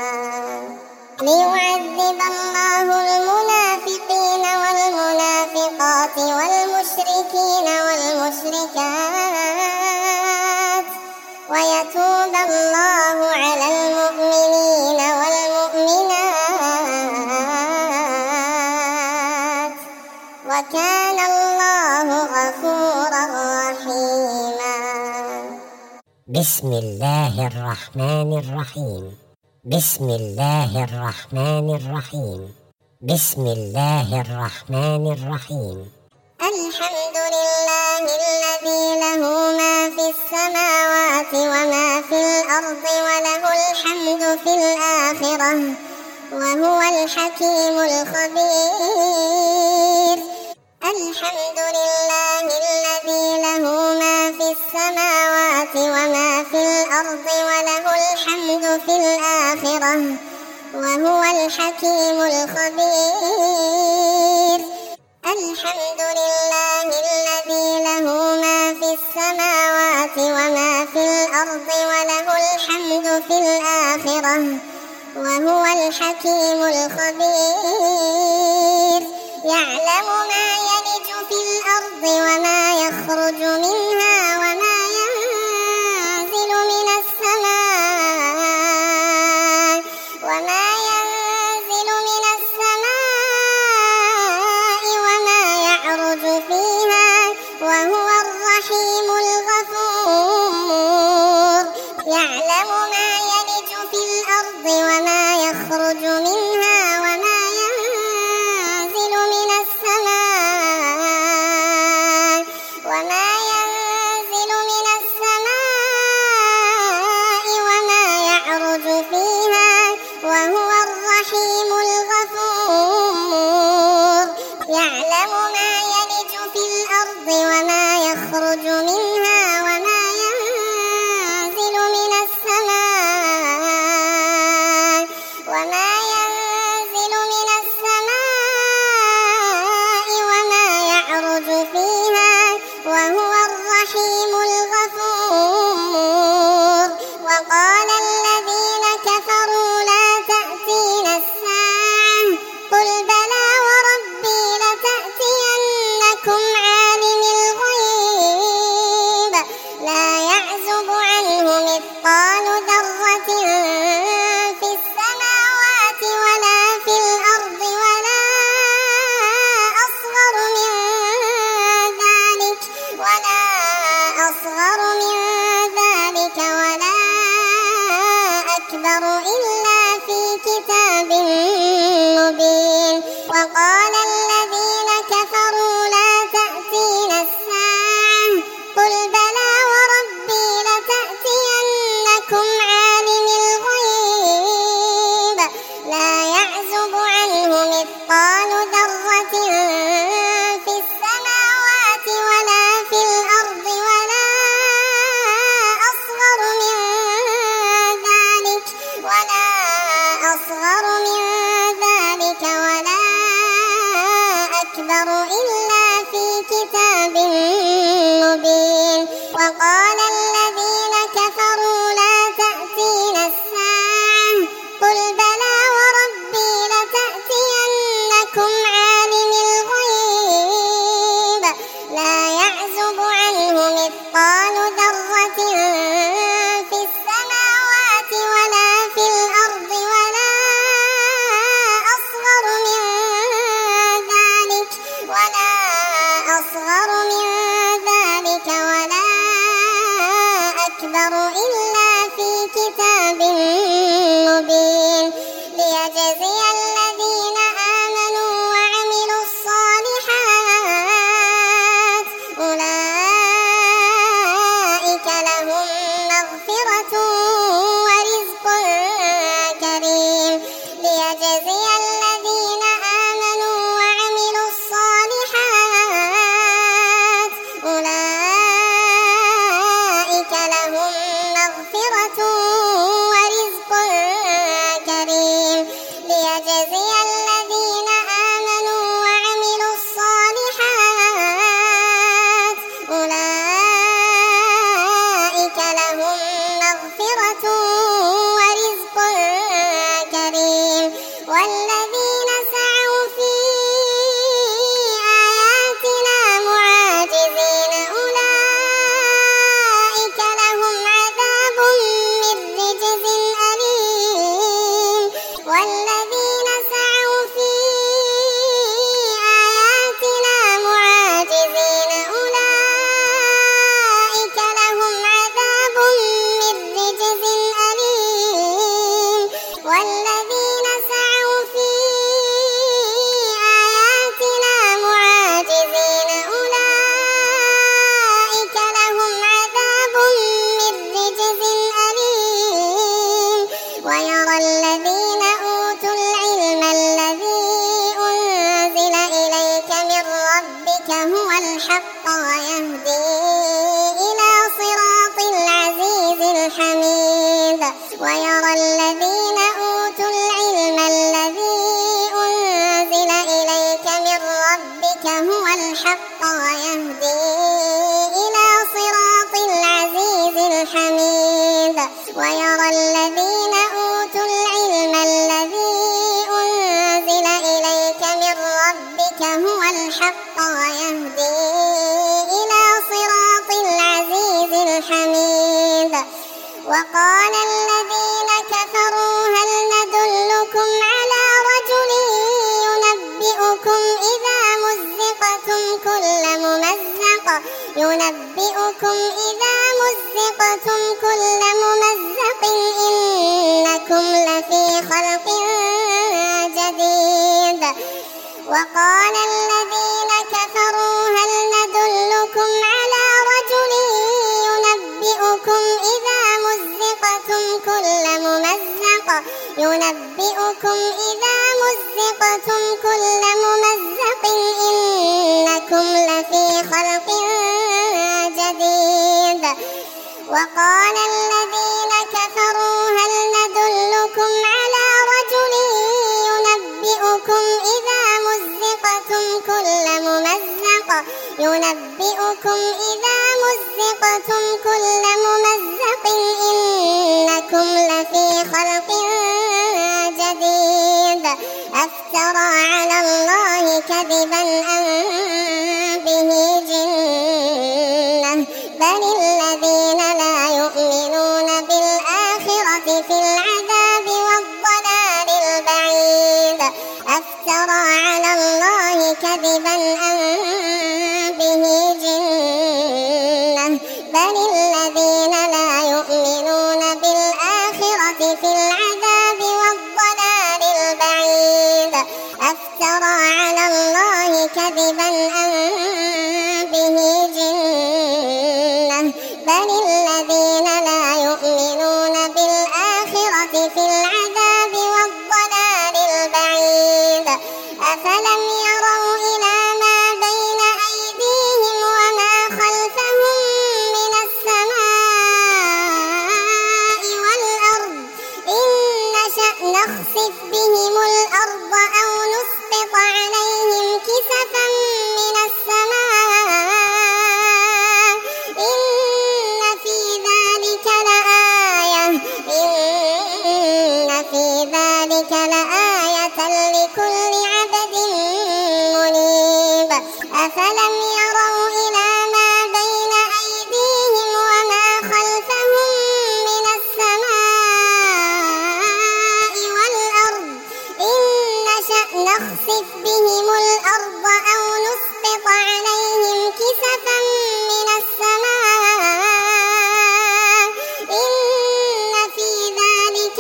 S1: ليعذب الله المنافقين والمنافقات والمشركين والمشركات ويتوب الله على المؤمنين والمؤمنات وكان الله غفورا رحيما.
S2: بسم الله الرحمن الرحيم. بسم الله الرحمن الرحيم. بسم الله الرحمن الرحيم.
S1: الحمد لله الذي له ما في السماوات وما في الأرض وله الحمد في الآخرة وهو الحكيم الخبير. الحمد لله الذي له ما في السماوات وما في الأرض وله الحمد في الآخرة وهو الحكيم الخبير. الحمد لله الذي له ما في السماوات وما في الأرض وله الحمد في الآخرة وهو الحكيم الخبير. يعلم ما يلج في الأرض وما يخرج منها وما ينزل من السماء وما ينزل من السماء وما يعرج فيها وهو الرحيم الغفور. يعلم ما يلج في الأرض وما يخرج منها وما ينزل من السماء وما ينزل من السماء وما يعرج فيها وهو الرحيم الغفور. يعلم ما يلج في الأرض وما يخرج منها وما ينزل من السماء وما ينزل من السماء وما يعرج فيها وهو الرحيم الغفور. وقال الذين كفروا لا تأتينا الساعة قل بلى وربي لتأتينكم عالم الغيب لا يعزب عنه مثقال ذرة في السماوات ولا في الأرض ولا أصغر من ذلك ولا أكبر إلا في كتاب مبين. وقال الذين كفروا لا تأتينا الساعة قل بلى وربي لتأتينكم عالم الغيب لا يعزب عنه مثقال ذرة في السماوات ولا في الأرض ولا أصغر من ذلك ولا أكبر إلا في كتاب مبين. وقال الذين كفروا لا تأتينا الساعة قل بلى وربي لتأتينكم عالم الغيب لا يعزب عنه مثقال ذرة في السماوات ولا في الأرض ولا أصغر من ذلك ولا أكبر إلا في كتاب مبين. ليجزي الذين آمنوا وعملوا الصالحات أولئك لهم مغفرة ورزق كريم. ليجزي الذين آمنوا وعملوا الصالحات أولئك لهم ويرى الذين أوتوا العلم الذي أنزل إليك من ربك هو الحق ويهدي إلى صراط العزيز الحميد ويرى الذين أوتوا العلم الذي أنزل إليك من ربك هو الحق ويهدي إلى صراط العزيز الحميد وقال الذين كفروا هل ندلكم على رجل ينبئكم إذا مزقتم كل ممزق إنكم لفي خلق جديد وقال الذين كفروا هل ندلكم على رجل ينبئكم إذا مزقتم كل ممزق إنكم لفي خلق جديد وقال الذين كفروا هل ندلكم على رجل ينبئكم إذا مزقتم كل ممزق إنكم لفي خلق جديد أفترى على الله كذبا أم به جنة بل الذين لا يؤمنون بالآخرة في العذاب والضلال البعيد أفترى على الله كذبا أم به جنة بل الذين لا يؤمنون بالآخرة في العذاب والضلال البعيد أفترى على الله كذبا أم به جنة بل الذين لا يؤمنون بالآخرة في العذاب والضلال البعيد أفلم يروا إلى ما بين أيديهم وما خلفهم من السماء والأرض إن نشأ نخسف بهم الأرض أو نسقط عليهم كسفا من السماء إن في ذلك لآية لكل عبد منيب أفلم يروا إلى ما بين أيديهم وما خلفهم من السماء والأرض إن نشأ نخسف بهم الأرض أو نسقط عليهم كسفا من السماء إن في ذلك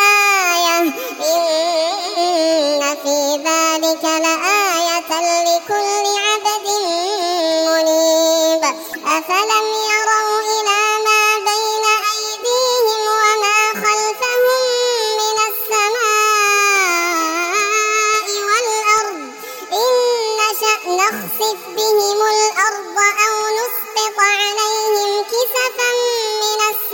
S1: لآية لكل عبد منيب أفلم يروا إلى ما بين أيديهم وما خلفهم من السماء والأرض إن نشأ نخسف بهم الأرض أو نسقط عليهم كسفا من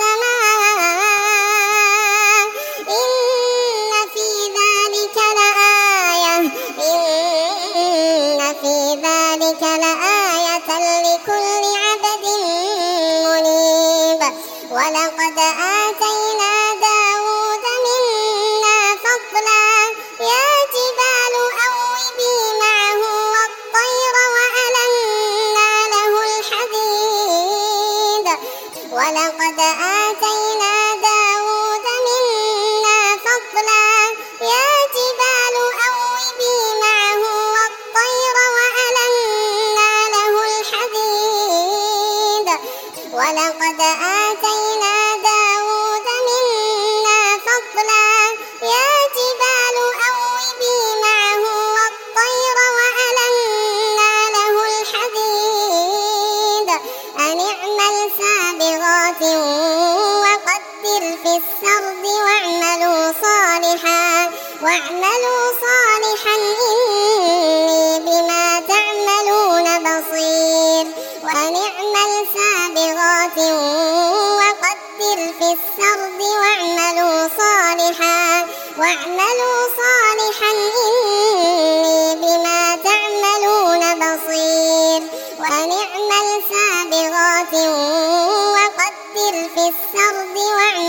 S1: السماء إن في ذلك لآية لكل عبد منيب ولقد آتينا داود منا فضلا يا جبال أوبي معه والطير وألنا له الحديد ولقد آتينا داود منا فضلا يا جبال أوبي معه والطير وألنا له الحديد ولقد آتينا داود منا فضلا يا جبال أوبي معه والطير وألنا له الحديد أن اعمل سابغات وقدر في السرد واعملوا صالحا إني بما تعملون بصير وأن اعمل سابغات وقدر في السرد واعملوا واعملوا صالحا إني بما تعملون بصير وأن اعمل سابغات وقدر في السرد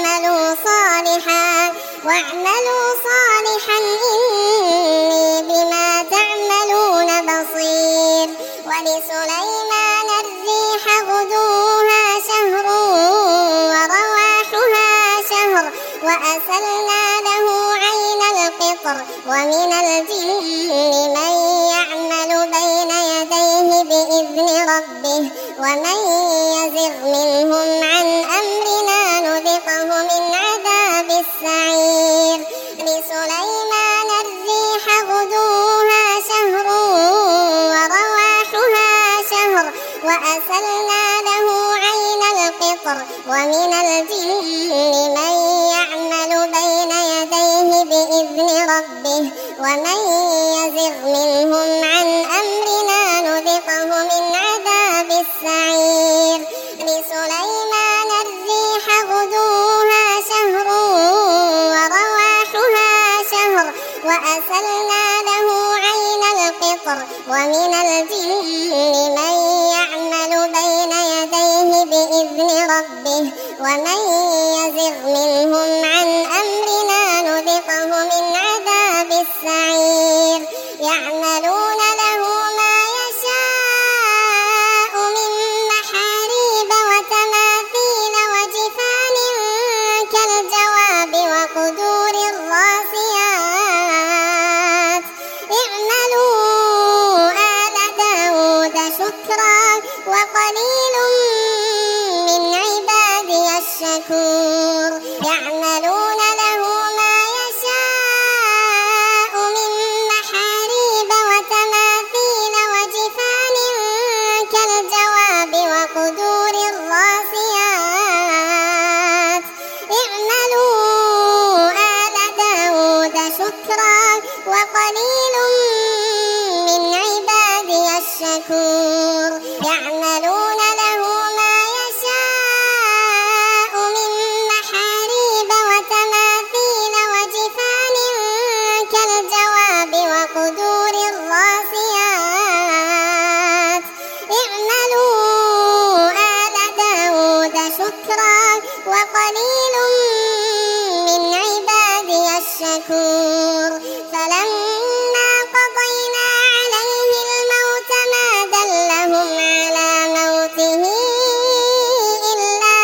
S1: واعملوا صالحا إني بما تعملون بصير ولسليمان الريح غدوها شهر ورواحها شهر وأسلنا له عين القطر ومن الجن من يعمل بين يديه بإذن ربه ومن يزغ منهم عن أمرنا نذقه من عذاب السعير لسليمان الريح غدوها شهر ورواحها شهر وأسلنا له عين القطر ومن الجن من يعمل بين يديه بإذن ربه ومن يزغ منهم عن أمرنا نذقه من عذاب السعير لسليمان الريح غدوها شهر ورواحها شهر وأسلنا له عين القطر ومن الجن من يعمل بين يديه بإذن ربه ومن يزغ منهم عن أمرنا نذقه من عذاب السعير يعملون له ما يشاء من محاريب وتماثيل وجفان كالجواب وقدور الراسيات اعملوا آل داود شكرا وقليل من عبادي الشكور يعملون له ما يشاء من محاريب وتماثيل وجفان كالجواب وقدور الراسيات اعملوا آل داود شكرا وقليل من عبادي الشكور يعملون له ما يشاء من محاريب وتماثيل وجفان كالجواب وقدور الراسيات اعملوا آل داود شكرا وقليل من عبادي الشكور فلما قضينا عليه الموت ما دلهم على موته إلا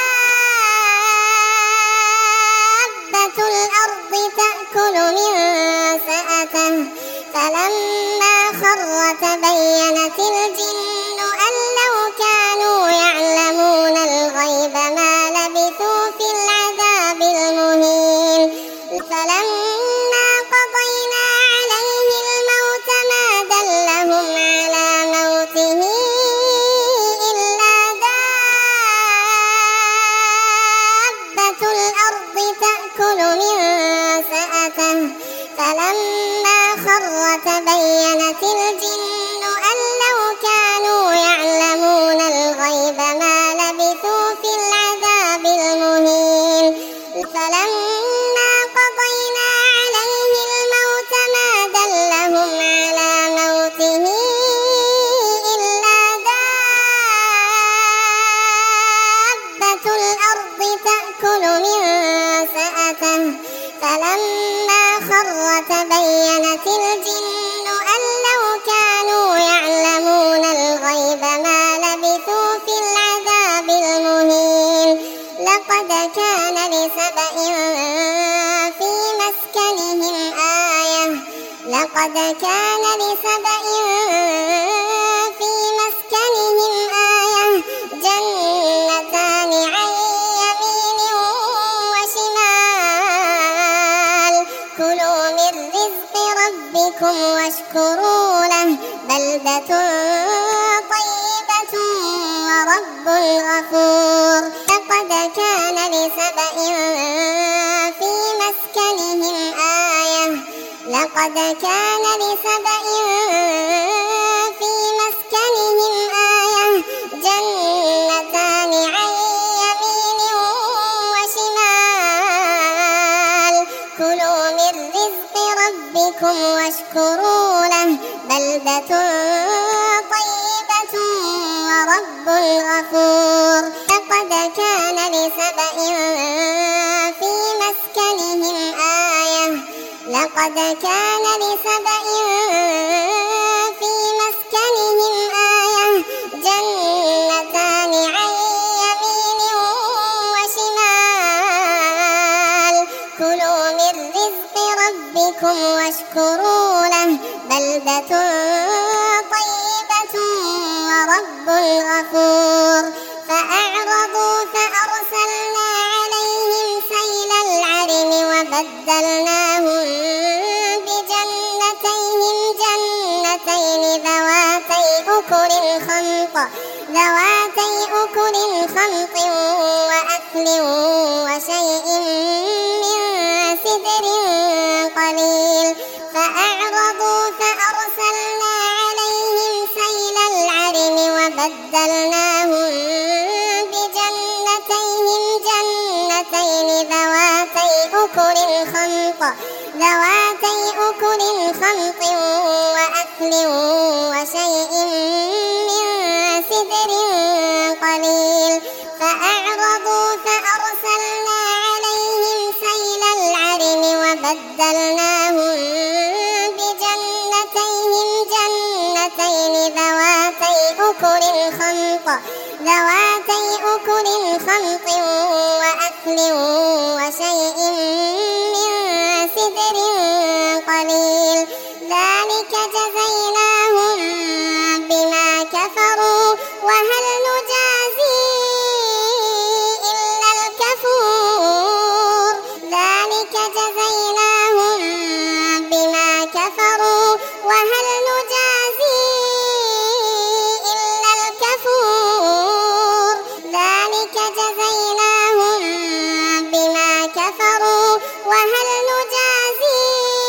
S1: دابة الأرض تأكل من سأته فلما خر تبينت الجن أن لو كانوا يعلمون الغيب ما لبثوا في العذاب المهين فلما قضينا عليه الموت ما دلهم على موته إلا دابة الأرض تأكل من سأته فلما خر تبينت الجن أن لو كانوا يعلمون الغيب ما لبثوا في العذاب المهين فلما قضينا عليه الموت ما دلهم على موته إلا دابة الأرض تأكل من سأته فلما خر تبينت الجن أن لو كانوا يعلمون الغيب ما لبثوا في العذاب المهين لقد كان لسبإ في مسكنهم آية جنتان عن يمين وشمال كلوا من رزق ربكم واشكروا له بلدة طيبة ورب غفور لقد كان لسبإ في مسكنهم آية جنتان عن يمين وشمال كلوا من ربكم واشكروا له بلدة طيبة ورب غفور. لقد كان لسبإ في مسكنهم آية جنتان عن يمين وشمال كلوا من رزق ربكم واشكروا له بلدة طيبة ورب غفور. فأعرضوا فأرسلنا عليهم سيل العرم وبدلناهم بجنتين ذواتي أكل خمط وأكل وشيء من سدر قليل. فأعرضوا فأرسلنا عليهم سيل العرم وبدلناهم بجنتين ذواتي أكل خمط وأكل وشيء من سدر قليل. فأعرضوا فأرسلنا عليهم سيل العرم وبدلناهم بجنتين ذواتي أكل خمط وأكل وشيء من سدر قليل. ذلك جزيناهم بما كفروا وهل نجازي إلا الكفور. ذلك جزيناهم بما كفروا وهل نجازي إلا الكفور. ذلك جزيناهم بما كفروا وهل نجازي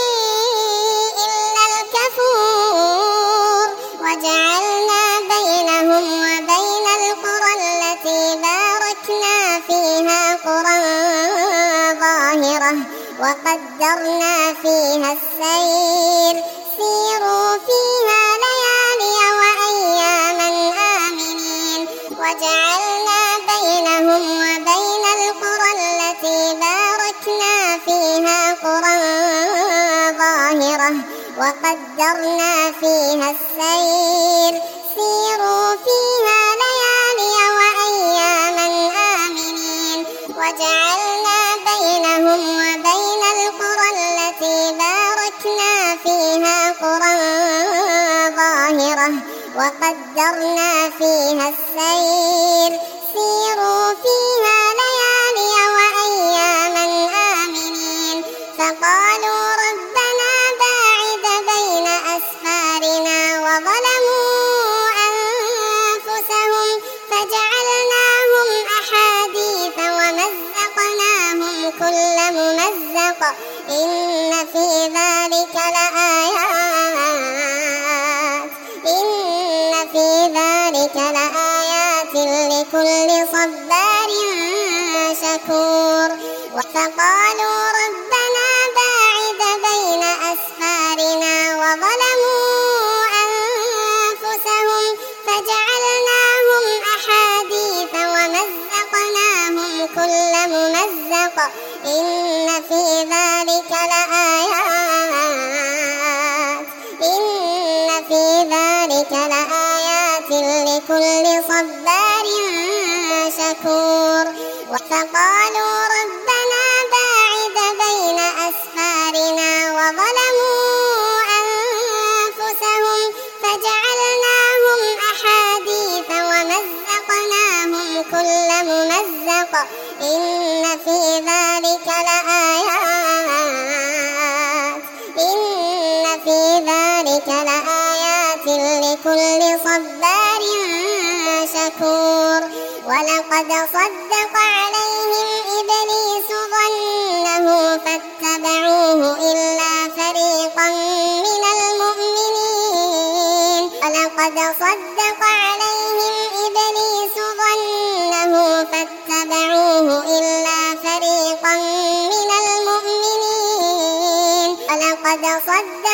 S1: إلا الكفور. وجعلنا بينهم وبين القرى التي باركنا فيها قرى ظاهرة وقدرنا فيها السير سيروا فيها ليالي وأياما آمنين. وجعلنا بينهم وبين القرى التي باركنا فيها قرى ظاهرة وقدرنا فيها السير سيروا فيها ليالي وأياما آمنين. وجعلنا بينهم وبين القرى التي باركنا فيها قرى ظاهرة وقدرنا فيها السير سيروا فيها ليالي وأياما آمنين. فقالوا ربنا باعد بين أسفارنا وظلموا أنفسهم فجعلناهم أحاديث ومزقناهم كل ممزق إن في ذلك لآيات لكل صبار شكور. فقالوا ربنا باعد بين أسفارنا وظلموا أنفسهم فجعلناهم أحاديث ومزقناهم كل ممزق إن في ذلك لآيات لكل صبار شكور. فقالوا ربنا باعد بين أسفارنا وظلموا أنفسهم فجعلناهم أحاديث ومزقناهم كل ممزق إن في ذلك لآيات لكل صبار شكور. ولقد صدق عليهم إبليس ظنه فاتبعوه إلا فريقا من المؤمنين. ولقد صدق عليهم إبليس ظنه فاتبعوه إلا فريقا من المؤمنين. ولقد صدق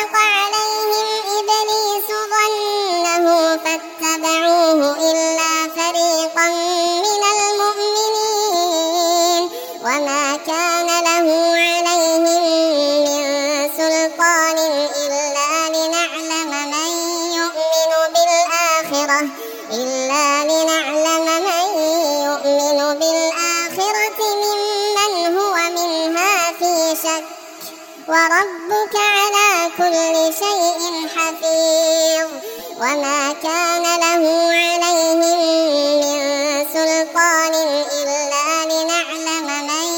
S1: وربك على كل شيء حفيظ وما كان له عليهم من سلطان إلا لنعلم من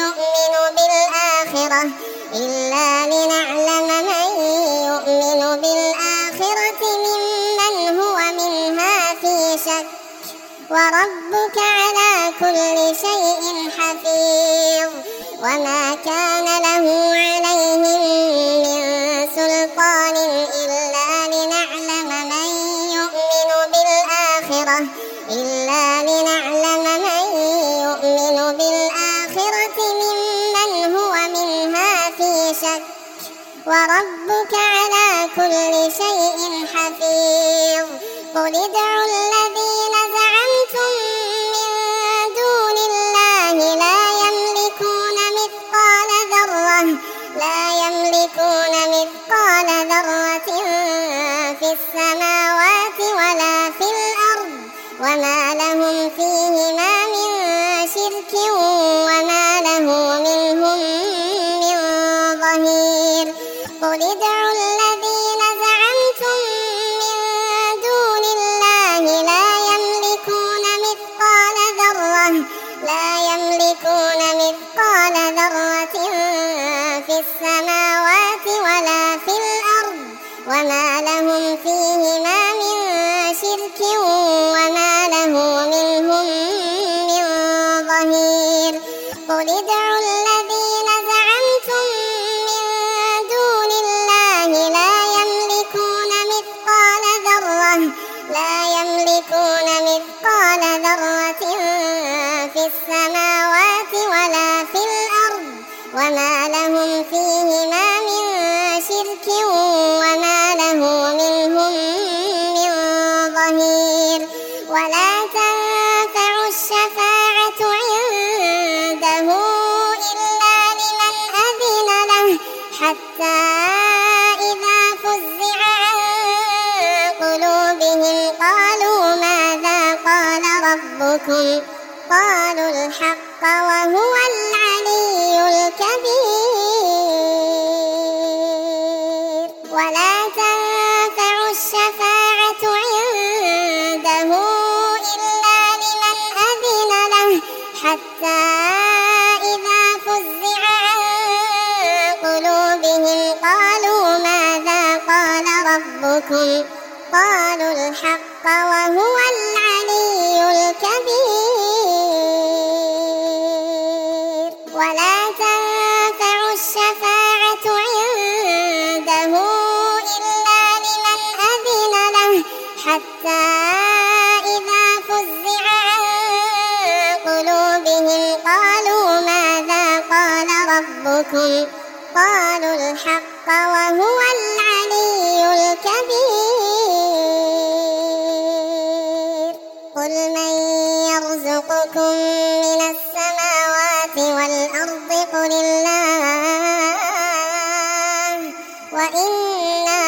S1: يؤمن بالآخرة ممن هو منها في شك وربك على كل شيء حفيظ وما كان له عليهم من سلطان إلا لنعلم من يؤمن بالآخرة ممن هو منها في شك وربك على كل شيء حفيظ قل ادعوا الذين زعمتم من دون الله لا يملكون مثقال ذرة في السماوات ولا في الأرض وما لهم فيهما من شرك وما له منهم من ظهير قل ادعوا الذين زعمتم من دون الله لا يملكون مثقال ذرة في السماوات ولا في الأرض وما لهم فيهما من شرك وما له منهم من ظهير قل ادعوا الذين زعمتم من دون الله لا يملكون مثقال ذرة في السماوات ولا في الأرض وما لهم فيهما من شرك وما له منهم من ظهير ولا تنفع الشفاعة عنده إلا لمن أذن له حتى إذا فزع عن قلوبهم قالوا ماذا قال ربكم قالوا الحق وهو العلي الكبير ولا تنفع الشفاعة عنده إلا لمن أذن له حتى إذا فزع عن قلوبهم قالوا ماذا قال ربكم قالوا الحق وهو العلي الكبير ولا تنفع الشفاعة عنده إلا لمن أذن له حتى إذا فزع عن قلوبهم قالوا ماذا قال ربكم قالوا الحق وهو العلي الكبير قل من يرزقكم من السماوات والأرض قل الله وإنا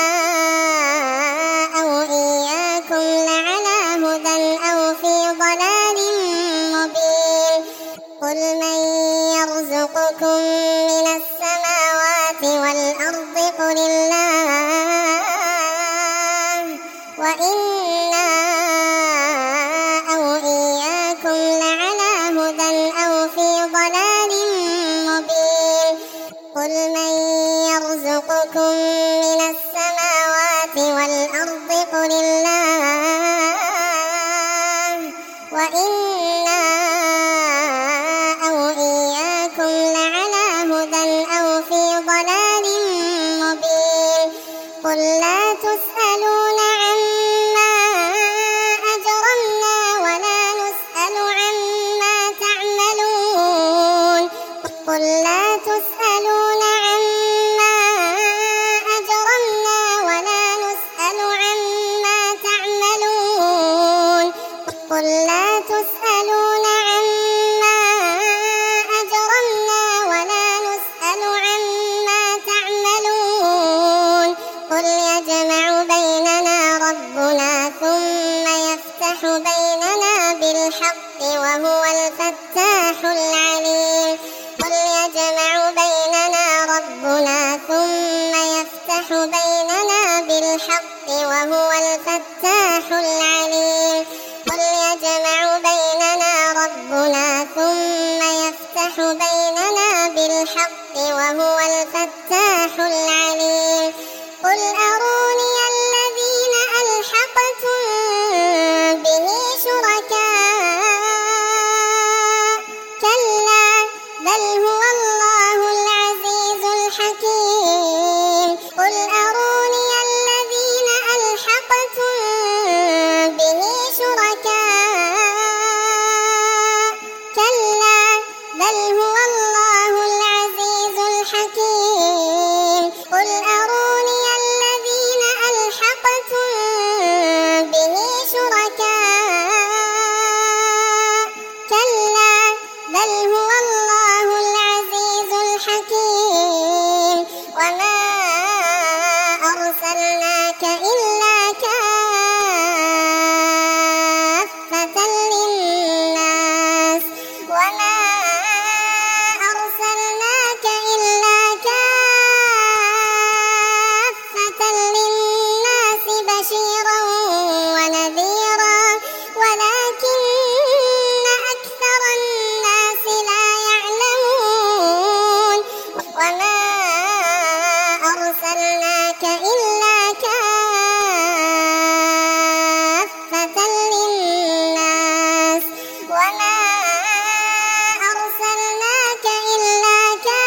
S1: أو إياكم لعلى هدى أو في ضلال مبين قل من يرزقكم من السماوات والأرض قل الله وإنا أو إياكم لعلى هدى أو في ضلال مبين قل من يرزقكم من السماوات والأرض قل الله وإنا أو إياكم لعلى هدى أو في ضلال مبين قل لا تسألون عما أجرمنا ولا نسأل عما تعملون قل لا تسألون عما أجرمنا ولا نسأل عما تعملون قل لا تسألون عما أجرمنا ولا نسأل عما تعملون قل يجمع بيننا ربنا ثم يفتح بيننا بالحق وهو الفتاح العليم قل يجمع بيننا ربنا ميثاقنا ثم يفتح بيننا بالحق وهو الفتاح العليم قل أروني الذين ألحقتم به شركاء كلا بل هو الله العزيز الحكيم قل أروني الذين ألحقتم به شركاء كلا بل هو الله العزيز الحكيم قل أروني الذين ألحقتم به شركاء كلا بل هو الله العزيز الحكيم وما أرسلناك إلا كافة للناس وما أرسلناك إلا كافة للناس بشيرا ونذيرا ولكن أكثر الناس لا يعلمون وما أرسلناك إلا كافة للناس وما أرسلناك إلا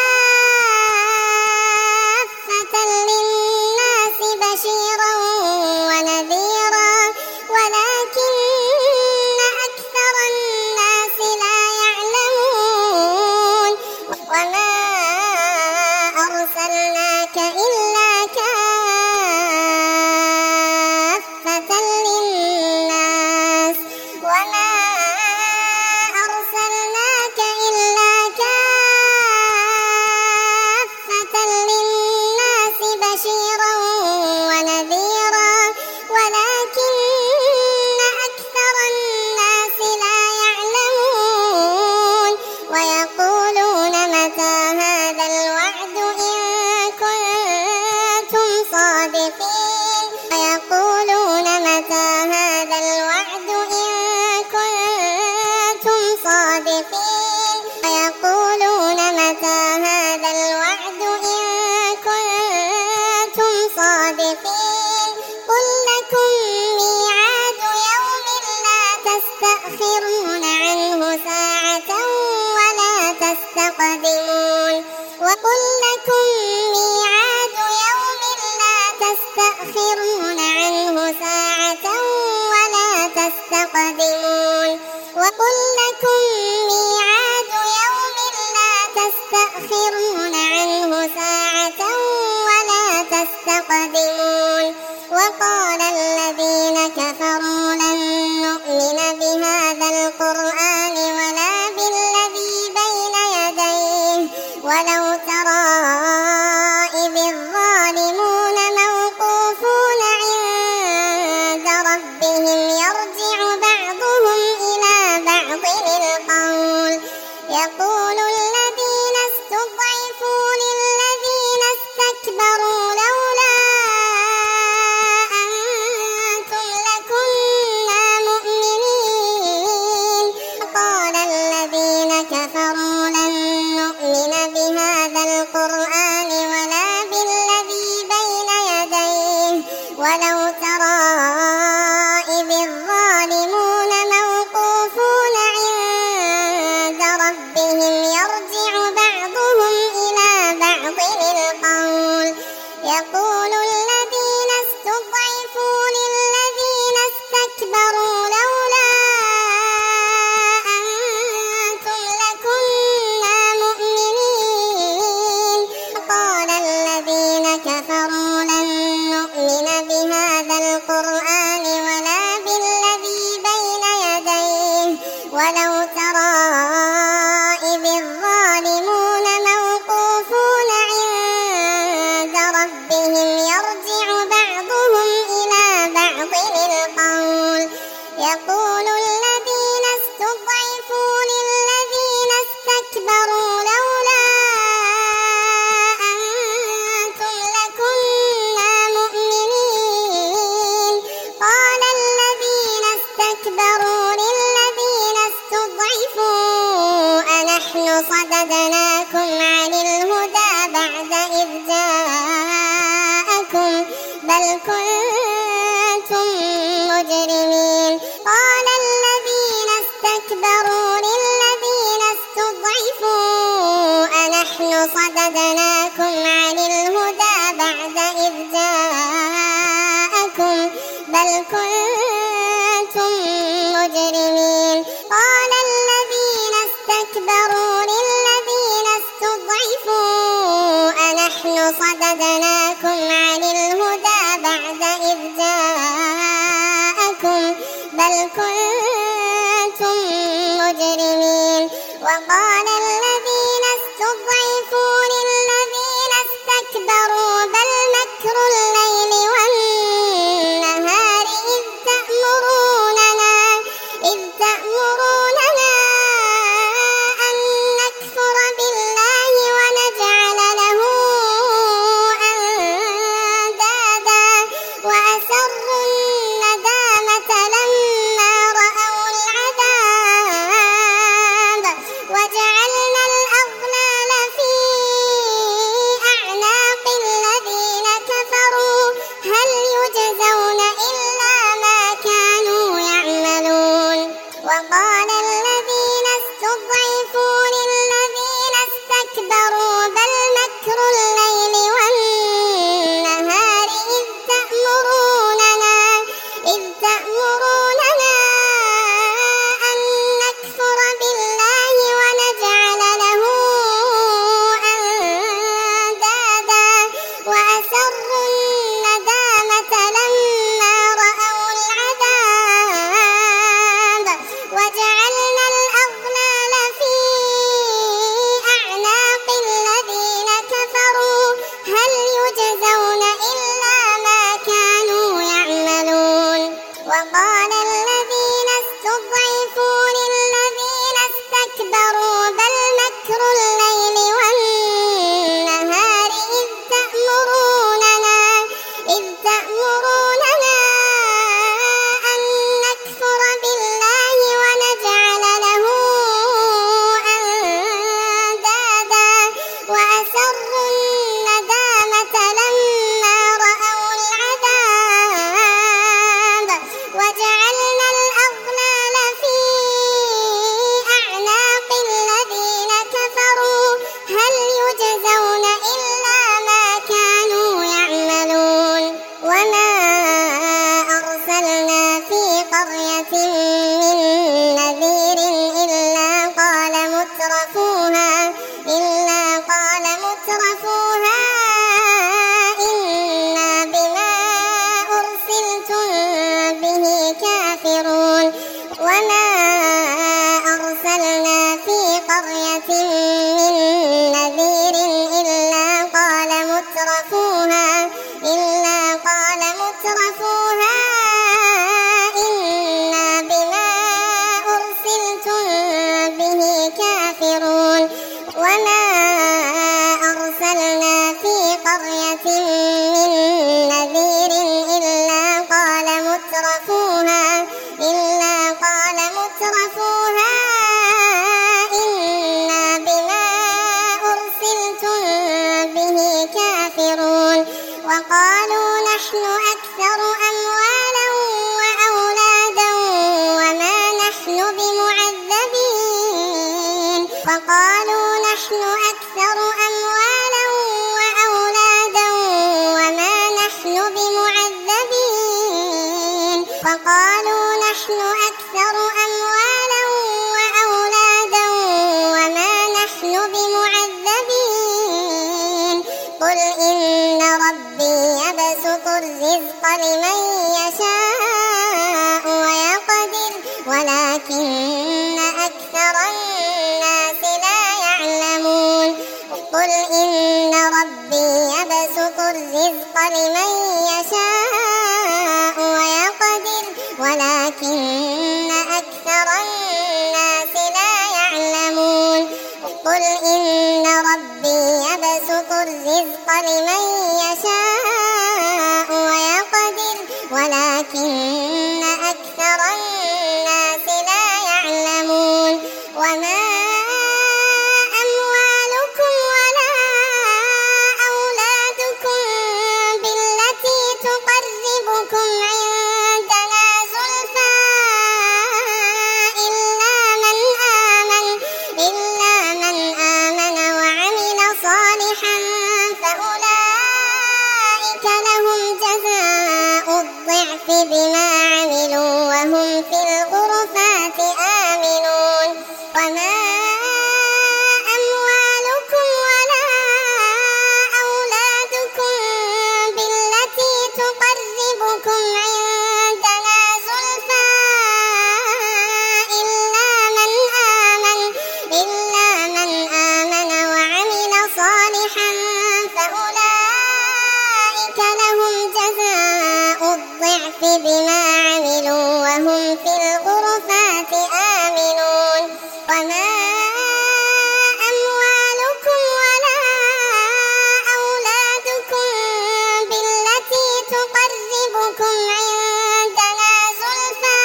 S1: كافة للناس بشيرا ونذيرا ولكن أكثر الناس لا يعلمون وما أرسلناك إلا كافة للناس وما أرسلناك إلا كافة للناس بشيرا ونذيرا ولكن أكثر الناس لا يعلمون ويقولون متى هذا الوعد إن كنتم صادقين ويقولون متى هذا الوعد إن كنتم صادقين ويقولون متى هذا الوعد إن كنتم صادقين قل لكم ميعاد يوم لا تستأخرون عنه ساعة ولا تستقدمون وقل لكم ميعاد يوم لا تستأخرون عنه ساعة ولا تستقدمون وقل لكم ميعاد يوم لا تستأخرون عنه ساعة ولا تستقدمون وقال الذين كفروا لن نؤمن بهذا القرآن ولا بالذي بين يديه ولو ترى إذ الظالمون موقوفون عند ربهم يرجع بعضهم إلى بعض القول يقول الذين استضعفوا للذين استكبروا لولا أنتم لكنا مؤمنين قال الذين كفروا لن نؤمن بهذا ونحن صددناكم عن الهدى بعد إذ جاءكم بل كنتم مجرمين. قال الذين استكبروا للذين استضعفوا أنحن صددناكم عن الهدى بعد إذ جاءكم بل كنتم مجرمين. قال الذين استكبروا للذين استضعفوا أنحن صددناكم عن الهدى بعد إذ جاءكم بل كنتم مجرمين. وقال الذين استضعفوا للذين استكبروا بل مكر الليل والنهار إذ تأمروننا أن نكفر بالله ونجعل له أندادا وأسروا الندامة لما رأوا العذاب وجعلنا الأغلال في أعناق الذين كفروا هل يجزون إلا ما كانوا يعملون. وقال الذين استضعفوا للذين استكبروا بل مكر الليل والنهار إذ تأمروننا أن نكفر بالله ونجعل له أندادا وأسروا الندامة لما رأوا العذاب وجعلنا الأغلال في أعناق الذين كفروا هل يجزون إلا ما كانوا يعملون. وقال الذين استضعفوا للذين استكبروا بل مكر الليل والنهار إذ تأمروننا أن نكفر بالله ونجعل له أندادا وأسروا الندامة لما رأوا العذاب وجعلنا الأغلال في أعناق الذين كفروا هل يجزون إلا ما كانوا يعملون. وما أرسلنا في قرية من نذير إلا قال مترفوها إنا بما أرسلتم به كافرون. وما أرسلنا في قرية من نذير إلا قال مترفوها إنا بما أرسلتم به كافرون. وما أرسلنا في قرية من نذير إلا قال مترفوها إنا بما أرسلتم به كافرون. وقالوا نحن أكثر أموالا وأولادا وما نحن بمعذبين. وقالوا نحن أكثر أموالا وأولادا وما نحن بمعذبين. وقالوا نحن أكثر أموالا وأولادا وما نحن بمعذبين. قل إن ربي يبسط الرزق لمن يشاء ويقدر ولكن أكثر الناس لا يعلمون. قل إن ربي يبسط الرزق لمن يشاء ويقدر ولكن أكثر الناس لا يعلمون. قل إن ربي يبسط الرزق لمن يشاء ويقدر ولكن أكثر الناس لا يعلمون. وما الضعف بما عملوا وهم في الغرفات آمنون وما أموالكم ولا أولادكم بالتي تقربكم عندنا زلفى إلا من آمن وعمل صالحا فأولئك لهم جزاء الضعف بما عملوا وهم في الغرفات آمنون وما أموالكم ولا أولادكم بالتي تقربكم عندنا زلفى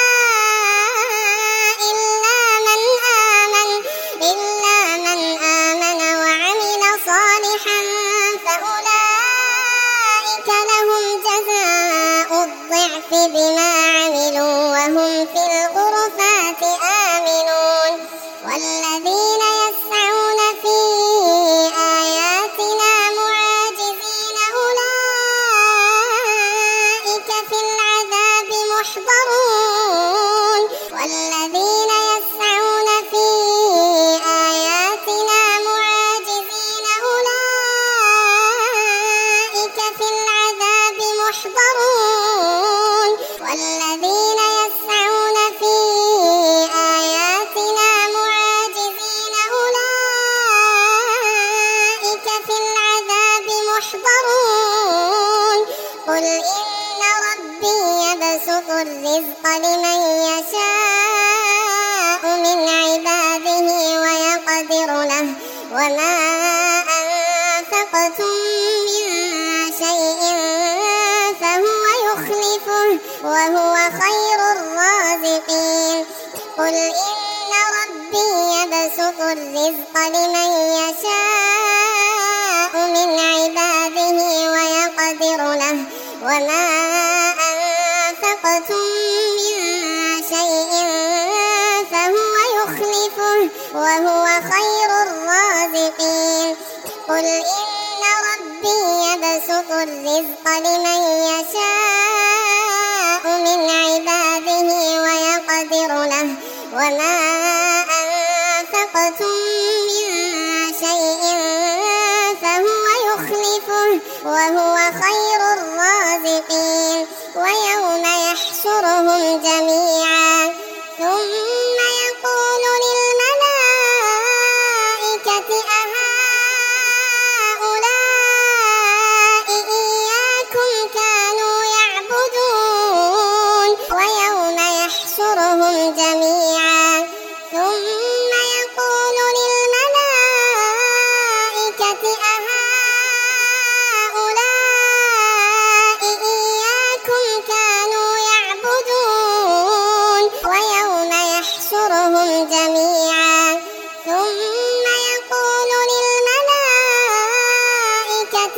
S1: إلا من آمن وعمل صالحا فأولئك لهم جزاء الضعف بما عملوا وهم في الغرفات آمنون والذين يسعون في آياتنا معاجزين أولئك في العذاب محضرون والذين يسعون في آياتنا معاجزين أولئك في العذاب محضرون والذين يسعون في آياتنا معاجزين أولئك في العذاب محضرون قل إن ربي يبسط الرزق لمن يشاء من عباده ويقدر له وما أنفقتم من شيء فهو يخلفه وهو خير الرازقين قل إن ربي يبسط الرزق لمن يشاء من عباده ويقدر له وما أنفقتم من شيء فهو يخلفه وهو خير الرازقين قل إن ربي يبسط الرزق لمن يشاء من عباده ويقدر له وما أنفقتم من شيء فهو يخلفه وهو خير الرازقين ويوم يحشرهم جميعا ثم يقول للملائكة أهؤلاء إياكم كانوا يعبدون ويوم يحشرهم جميعا ثم يقول للملائكة أهؤلاء إياكم كانوا يعبدون ويوم يحشرهم جميعا ثم يقول للملائكة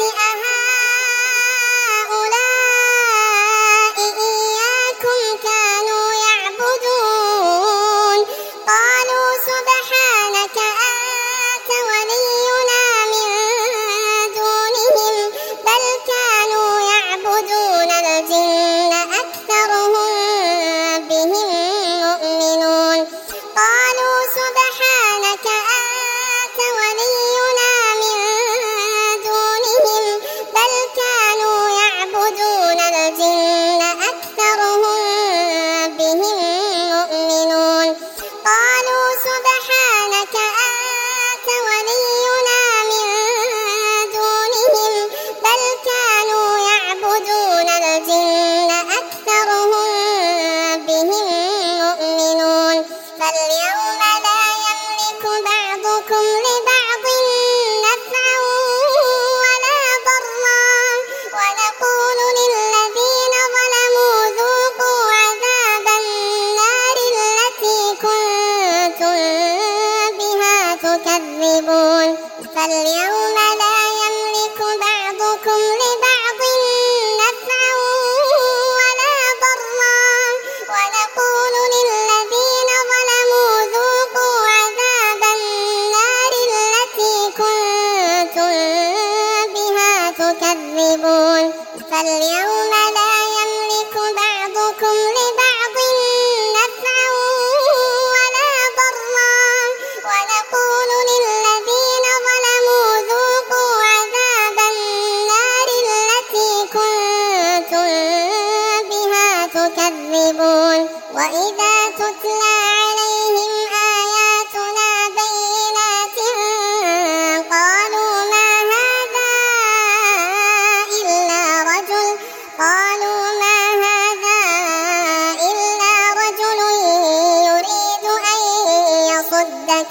S1: أهؤلاء إياكم كانوا يعبدون قالوا سبحانك أنت ولينا من دونهم بل كانوا يعبدون الجن أكثرهم بهم مؤمنون قالوا سبحانك أنت ولينا من دونهم بل كانوا يعبدون الجن أكثرهم بهم مؤمنون قالوا سبحانك أنت ولينا من دونهم بل كانوا يعبدون الجن أكثرهم بهم مؤمنون فاليوم لا يملك بعضكم لبعض نفعا ولا ضرا ونقول للذين ظلموا ذوقوا عذاب النار التي كنتم بها تكذبون فاليوم لا يملك بعضكم لبعض نفعا ولا ضرا ونقول للذين ظلموا ذوقوا عذاب النار التي كنتم بها تكذبون فاليوم لا يملك بعضكم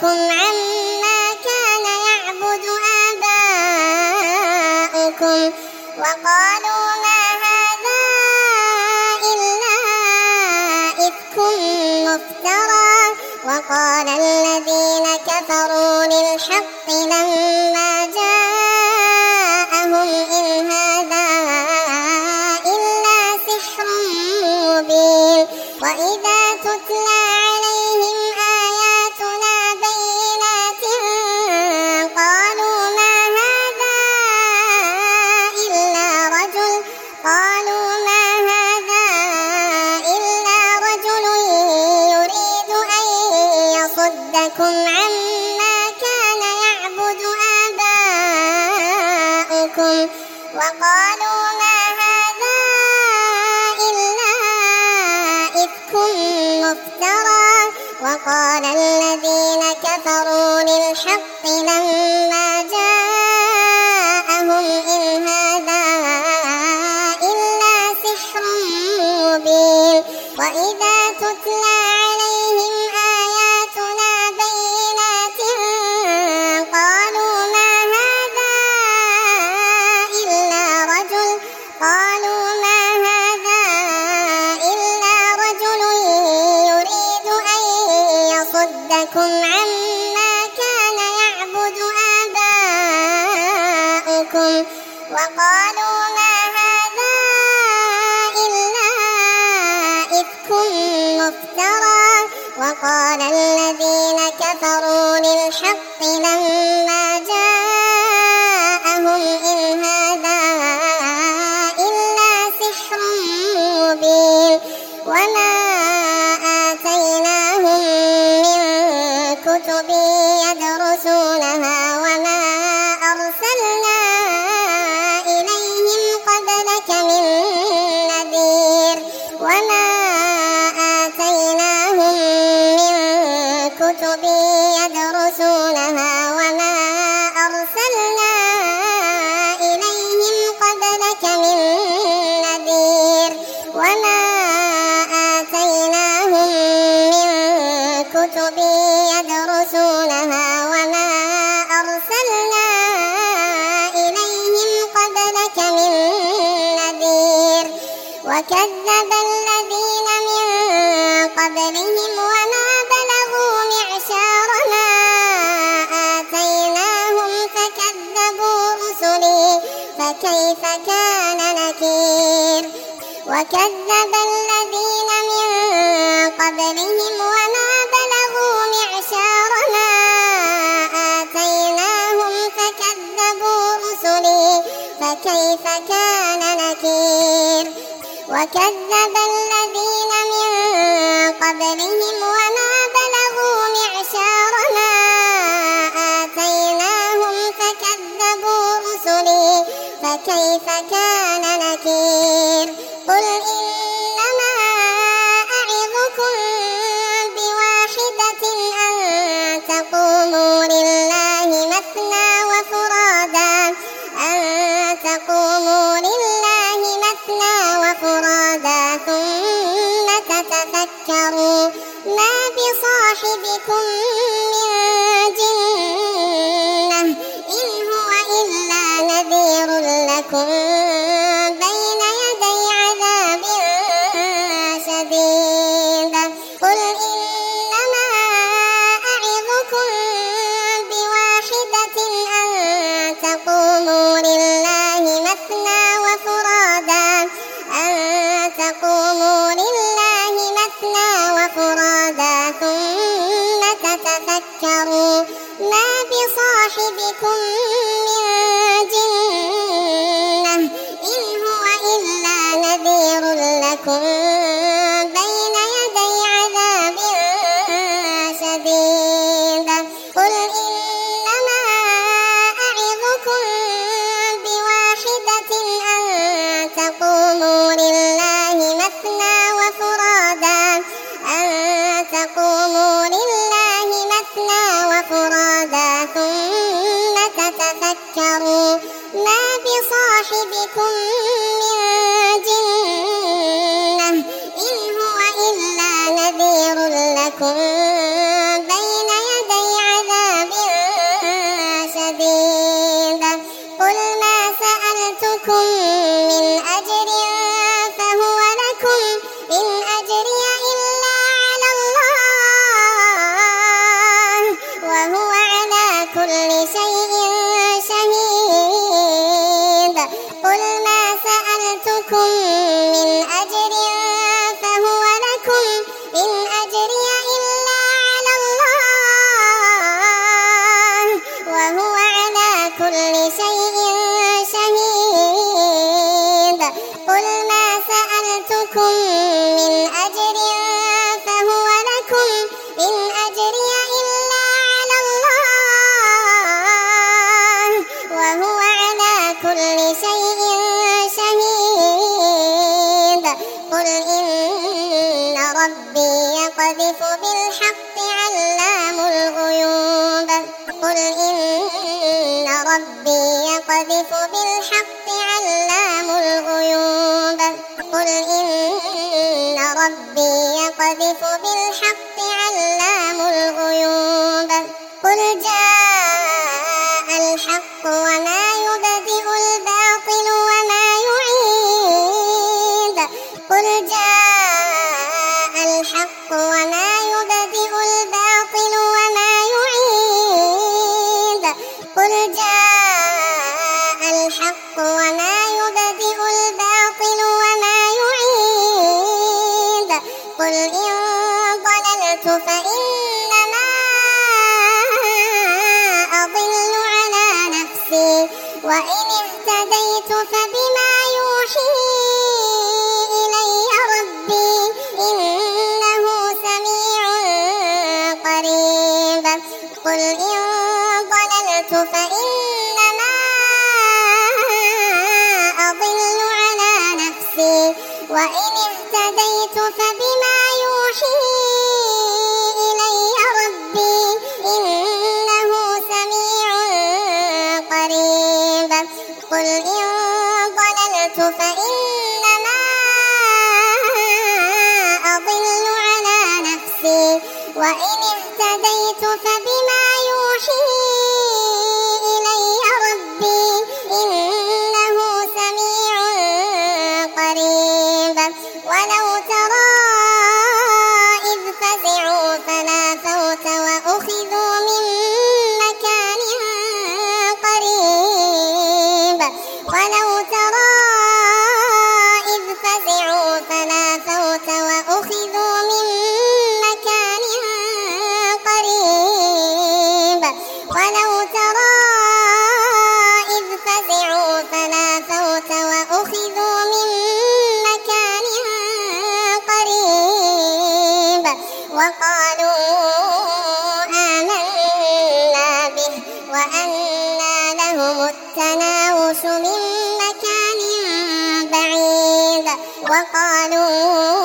S1: وصدكم عما كان يعبد آباؤكم وقالوا ما هذا إلا إفك مفترى وقال الذين كفروا للحق لما جاءهم إن هذا إلا سحر مبين وإذا تتلى عليهم آياتنا بينات قالوا ما هذا إلا رجل يريد أن يصدكم عما كان يعبد آباؤكم وقالوا ما هذا إلا إفك مفترى وقال الذين كفروا للحق لما جاءهم إن هذا إلا سحر مبين وإذا تتلى عليهم آياتنا بينات قالوا ما هذا إلا رجل يريد أن يصدكم عما كان يعبد آباؤكم وقالوا ما هذا إلا إفك مفترى وقال الذين كفروا للحق لما جاءهم إن هذا إلا سحر مبين وما آتيناهم من كتب يدرسونها وما أرسلنا إليهم قبلك من نذير وما آتيناهم من كتب يدرسونها وما أرسلنا إليهم قبلك من نذير وما آتيناهم من كتب يدرسونها وما أرسلنا إليهم قبلك من نذير وكذب الذين من قبلهم وما بلغوا معشار ما آتيناهم فكذبوا رسلي فكيف كان نكير وكذب الذين من قبلهم وما بلغوا معشار ما آتيناهم فكذبوا رسلي فكيف كان نكير وكذب الذين من قبلهم وما بلغوا معشار ما آتيناهم فكذبوا رسلي فكيف كان نكير قل إنما أعظكم بواحدة أن تقوموا لله مثنى وفرادا ثم تتفكروا ما بصاحبكم من جنة إن هو إلا نذير لكم بين يدي عذاب شديد قل إنما أعظكم بواحدة أن تقوموا لله مثنى وفرادا ثم تتفكروا ما بصاحبكم من جنة إن هو إلا نذير لكم بين يدي عذاب شديد قل إنما أعظكم بواحدة أن تقوموا لله مثنى وفرادا ثم تتفكروا ما بصاحبكم من جنة إن هو إلا نذير لكم بين يدي قل إن ربي يقذف بالحق علام الغيوب قل إن ربي يقذف بالحق علام الغيوب قل جاء الحق وما يبدئ الباطل وما يعيد قل جاء الحق وما يبدئ الباطل وما يعيد قل جاء الحق وما يبدئ الباطل وما يعيد قل إن ضللت فإنما أضل على نفسي وإن اهتديت فبما يوحي إلي ربي إنه سميع قريب قل إن ضللت فإنما أضل على نفسي وإن اهتديت فبما يوحي إلي ربي إنه سميع قريب قل إن ضللت فإنما أضل على نفسي وإن اهتديت فبما يوحي إلي ربي إنه سميع قريب ولو ترى إذ فزعوا فلا فوت وأخذوا من مكان قريب ولو ترى إذ فزعوا فلا فوت وأخذوا من مكان قريب ولو ترى إذ فزعوا فلا فوت وأخذوا من مكان قريب وقالوا آمنا به وأنى لهم التناوش من مكان بعيد وقالوا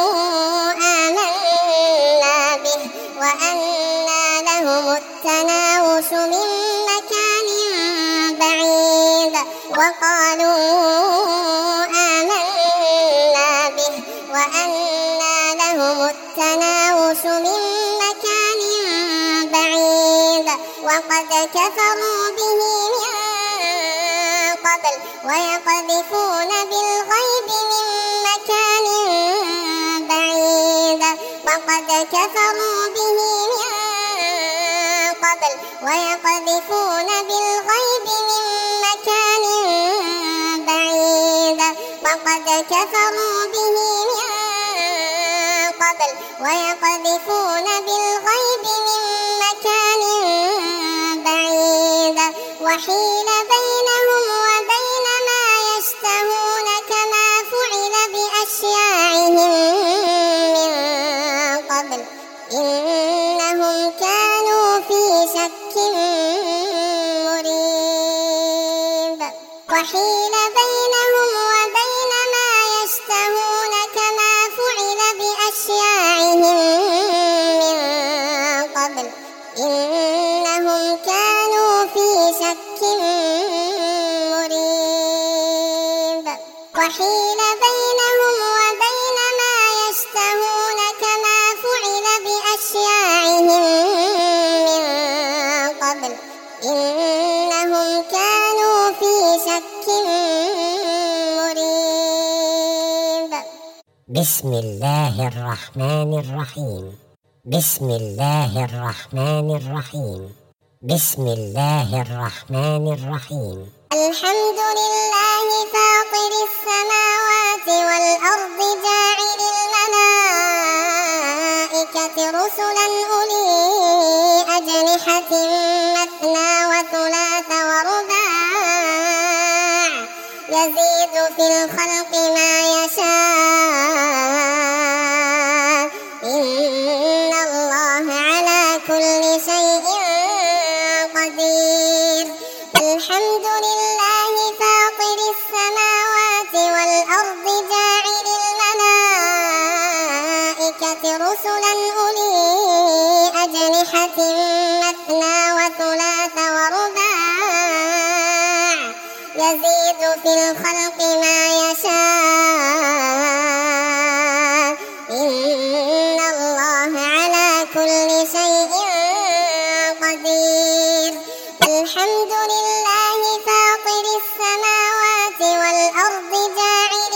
S1: آمنا به وأنى لهم التناوش من مكان بعيد وقالوا آمنا به وأنى لهم التناوش من مكان بعيد وقد كفروا به من قبل ويقذفون بالغيب من مكان بعيد وقد كفروا به من قبل ويقذفون بالغيب من مكان بعيد وقد كفروا به من قبل ويقذفون بالغيب من مكان بعيد وحيل بينهم وبين ما يشتهون كما فعل بأشياعهم من قبل إنهم كانوا في شك مريب وحيل بينهم وبين ما يشتهون كما فعل بأشياعهم من قبل إنهم كانوا في شك مريب وحيل بينهم وبين ما يشتهون كما فعل بأشياعهم من قبل إنهم كانوا في شك مريب
S2: بسم الله الرحمن الرحيم بسم الله الرحمن الرحيم بسم الله الرحمن الرحيم
S1: الحمد لله فاطر السماوات والأرض جاعل الملائكة رسلا أولي أجنحة مثنى وثلاث ورباع يزيد في الخلق ما يشاء إن الله على كل شيء قدير الحمد لله فاطر السماوات والأرض جاعل الملائكة رسلا أولي أجنحة مثنى وثلاث في الخلق ما يشاء إن الله على كل شيء قدير. الحمد لله فاطر السماوات والأرض جاعل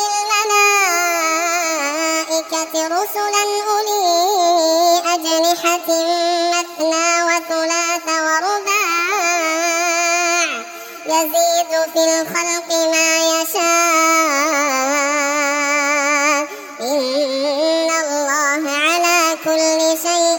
S1: الملائكة رسلا أولي أجنحة مثنى وثلاث ورباع يزيد في الخلق ما يشاء إن الله على كل شيء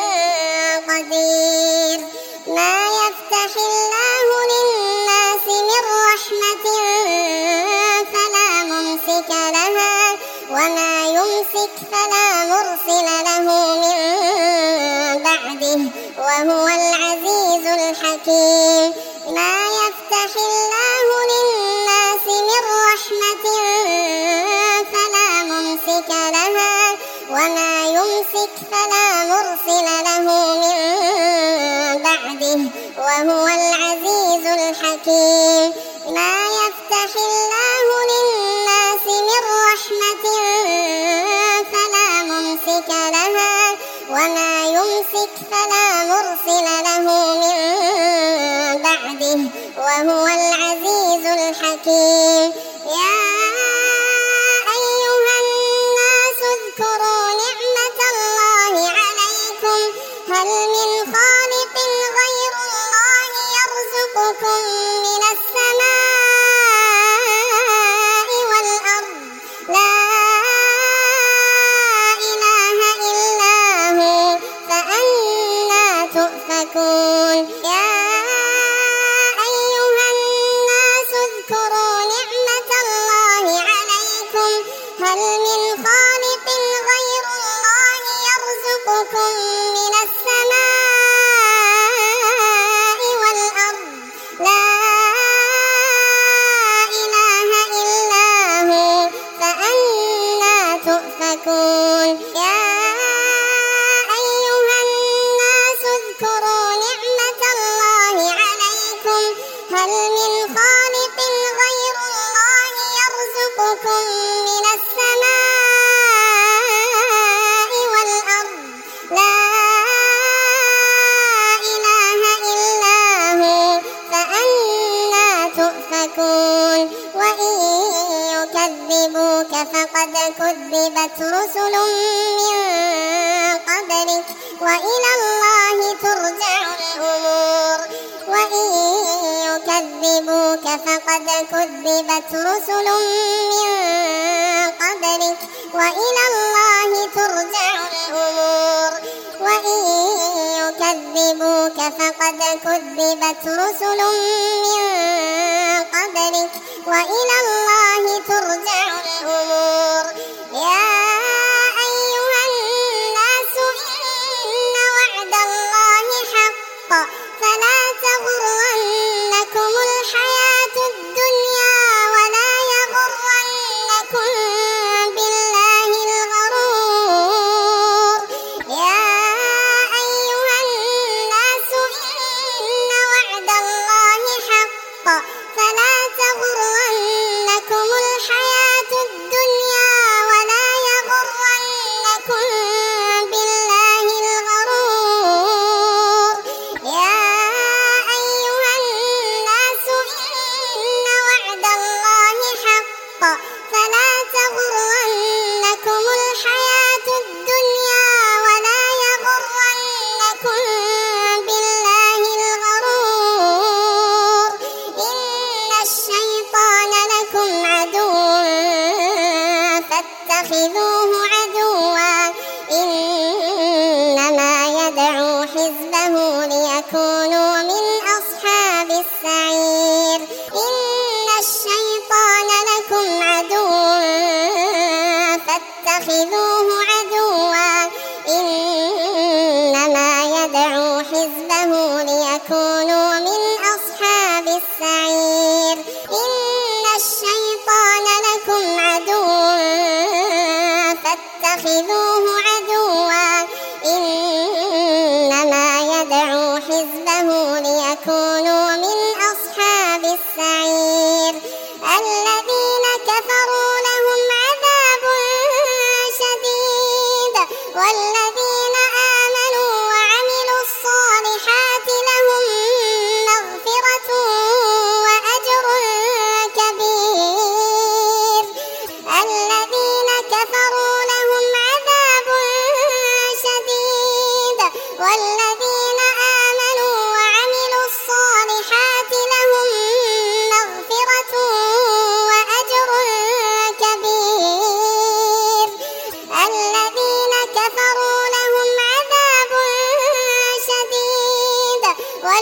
S1: قدير. ما يفتح الله للناس من رحمة فلا ممسك لها وما يمسك فلا مرسل له من بعده وهو العزيز الحكيم. ما يفتح الله للناس من رحمة فلا ممسك لها وما يمسك فلا مرسل له من بعده وهو العزيز الحكيم. ما يفتح الله للناس من رحمة فلا ممسك لها وما يمسك فلا مرسل له من بعده وهو العزيز الحكيم. يا أيها الناس اذكروا نعمة الله عليكم هل من خالق غير الله يرزقكم من السماء والأرض لا إله إلا هو فأنى تؤفكون. يا أيها الناس اذكروا نعمة الله عليكم هل من خالق غير الله يرزقكم من السماء والأرض لا إله إلا هو فأنى تؤفكون. يا أيها الناس اذكروا نعمة الله عليكم هل من خالق غير الله يرزقكم من السماء والأرض لا إله إلا هو فأنى تؤفكون. وإن يكذبوك فقد كذبت رسل من قبلك وإلى الله ترجع الأمور. وإن يكذبوك فقد كذبت رسل من قبلك وإلى الله ترجع الأمور. وإن يكذبوك فقد كذبت رسل من قبلك وإلى الله ترجع الأمور. يا أيها الناس إن وعد الله حق فلا تغرنكم الحياة الدنيا ولا يغرنكم بالله الغرور. يا أيها الناس إن وعد الله حق فلا تغرنكم الحياة الدنيا ولا يغرنكم بالله الغرور. يا أيها الناس إن وعد الله حق فلا تغرنكم الحياة الدنيا ولا يغرنكم بالله الغرور. إن الشيطان لكم عدو فاتخذوه عدوا إنما يدعو حزبه ليكونوا من أصحاب السعير. إن الشيطان لكم عدو فاتخذوه عدوا إنما يدعو حزبه ليكونوا من أصحاب السعير. إن الشيطان لكم عدو فاتخذوه عدوا إنما يدعو حزبه ليكونوا من أصحاب السعير.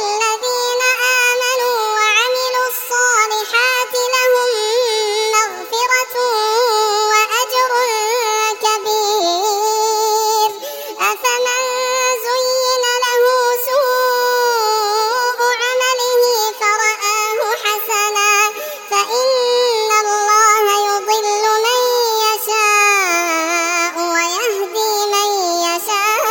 S1: الذين آمنوا وعملوا الصالحات لهم مغفرة وأجر كبير. أفمن زين له سوء عمله فرآه حسنا فإن الله يضل من يشاء ويهدي من يشاء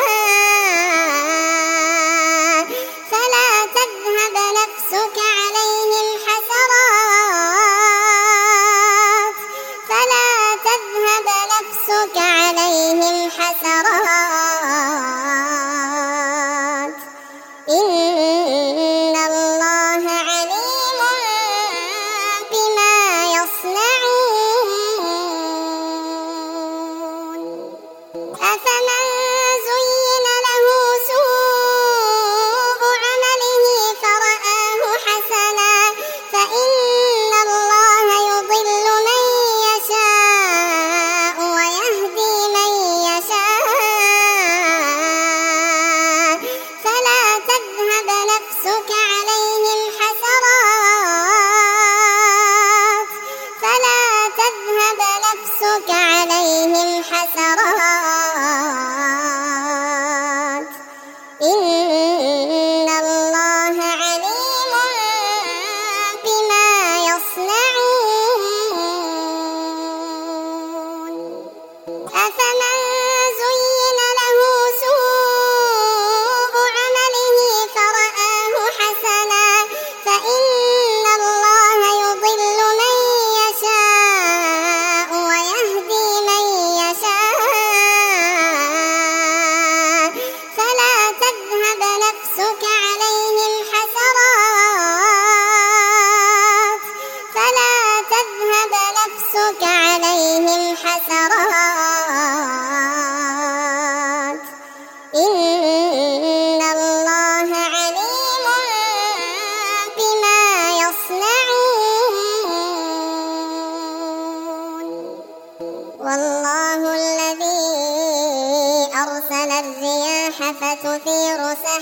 S1: فلا تذهب نفسك عليهم حسرات إن الله عليم بما يصنعون. أفمن زين له سوء عمله فرآه حسنا فإن الله يضل من يشاء ويهدي من يشاء فلا تذهب نفسك عليهم حسرات إن الله عليم بما يصنعون. أفمن زين له سوء عمله فرآه حسنا فإن الله يضل من يشاء ويهدي من يشاء فلا تذهب نفسك عليهم حسرات إن الله عليم بما يصنعون. والله الذي أرسل الرياح فتثير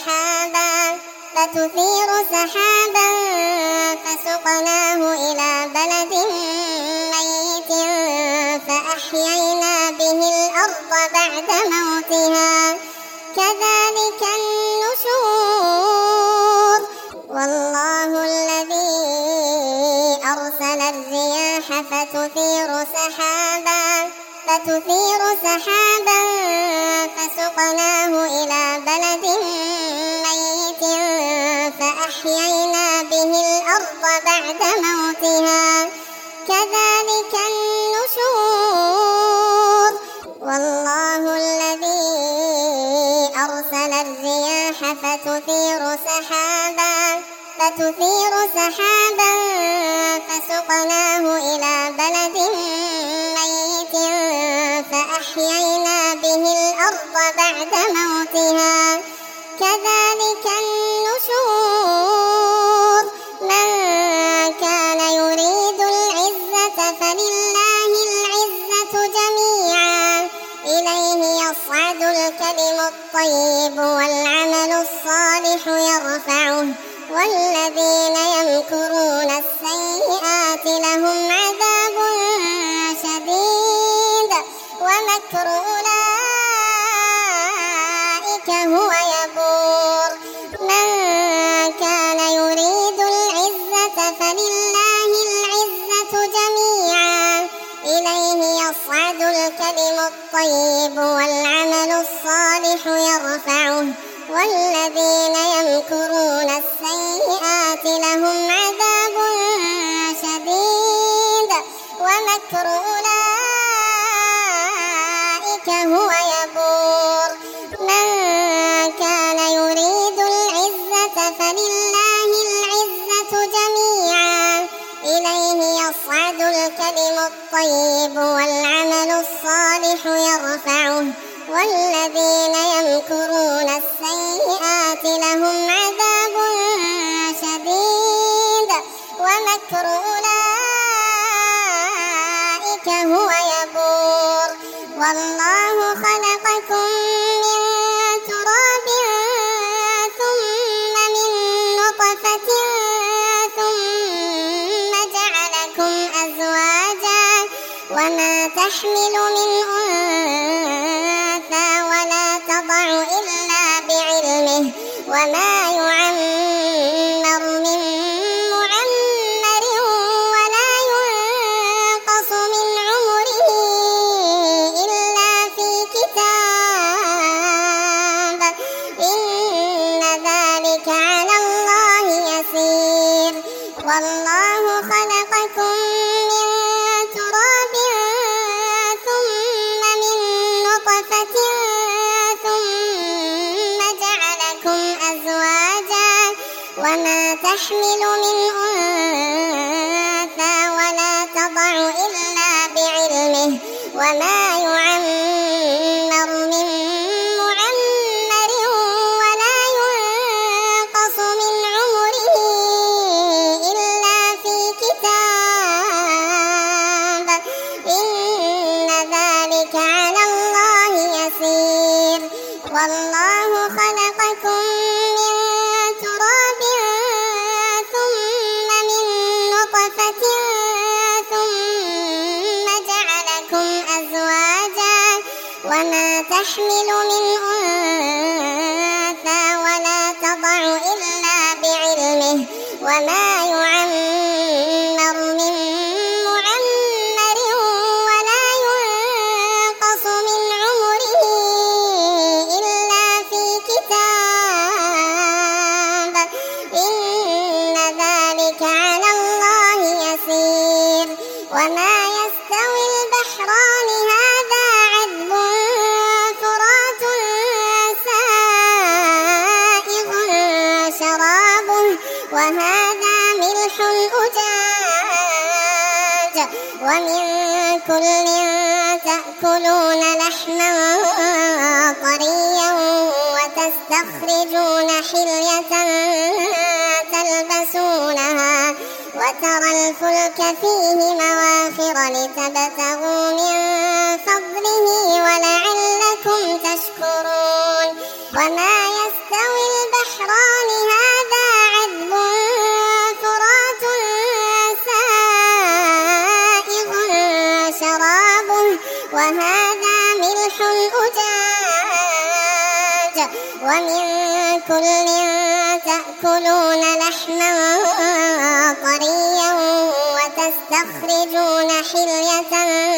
S1: سحابا فسقناه إلى بلد ميت فأحيينا به الأرض بعد موتها كذلك النشور. والله الذي أرسل الرياح فتثير سحابا فسقناه إلى بلد ميت فأحيينا به الأرض بعد موتها كذلك النشور. والله الذي أرسل الرياح فتثير سحابا فسقناه إلى بلد ميت فأحيينا به الأرض بعد موتها كذلك النشور. من كان يريد العزة فلله العزة جميعا إليه يصعد الكلم الطيب والعمل الصالح يرفعه والذين يمكرون السيئات لهم عذاب شديد ومكر أولئك هو يبور. من كان يريد العزة فلله العزة جميعا إليه يصعد الكلم الطيب والعمل الصالح يرفعه والذين يمكرون السيئات لهم عذاب شديد ومكر أولئك هو يبور. من كان يريد العزة فلله العزة جميعا إليه يصعد الكلم الطيب والعمل الصالح يرفعه والذين يمكرون السيئات لهم عذاب شديد ومكر أولئك هو يبور. والله خلقكم من تراب ثم من نطفة ثم جعلكم أزواجا وما تحمل من أنثى ولا تضع إلا بعلمه وما يعمر من معمر ولا ينقص من عمره إلا في كتاب إن ذلك على الله يسير والله خلقكم من تراب ثم من نطفة ثم جعلكم أزواجا وما تحمل من أنثى ولا تضع إلا بعلمه وما يعمر من معمر ولا ينقص من عمره إلا في كتاب إن ذلك على الله يسير والله خلقكم من تراب ثم من نطفة ثم جعلكم أزواجا وما تحمل من أنثى ولا تضع إلا بعلمه وما يعمر من معمر ولا ينقص من عمره إلا في كتاب إن ذلك على الله يسير وما يستوي البحران هذا عذب فرات سائغ شرابه وهذا ملح أجاج ومن كل تأكلون لحما طريا وتستخرجون حلية تلبسونها وترى الفلك فيه مواخر لتبتغوا من فضله ولعلكم تشكرون وما يستوي البحران هذا عذب فرات سائغ شرابه وهذا ملح أجاج ومن كل تأكلون لحما طريا وتستخرجون حلية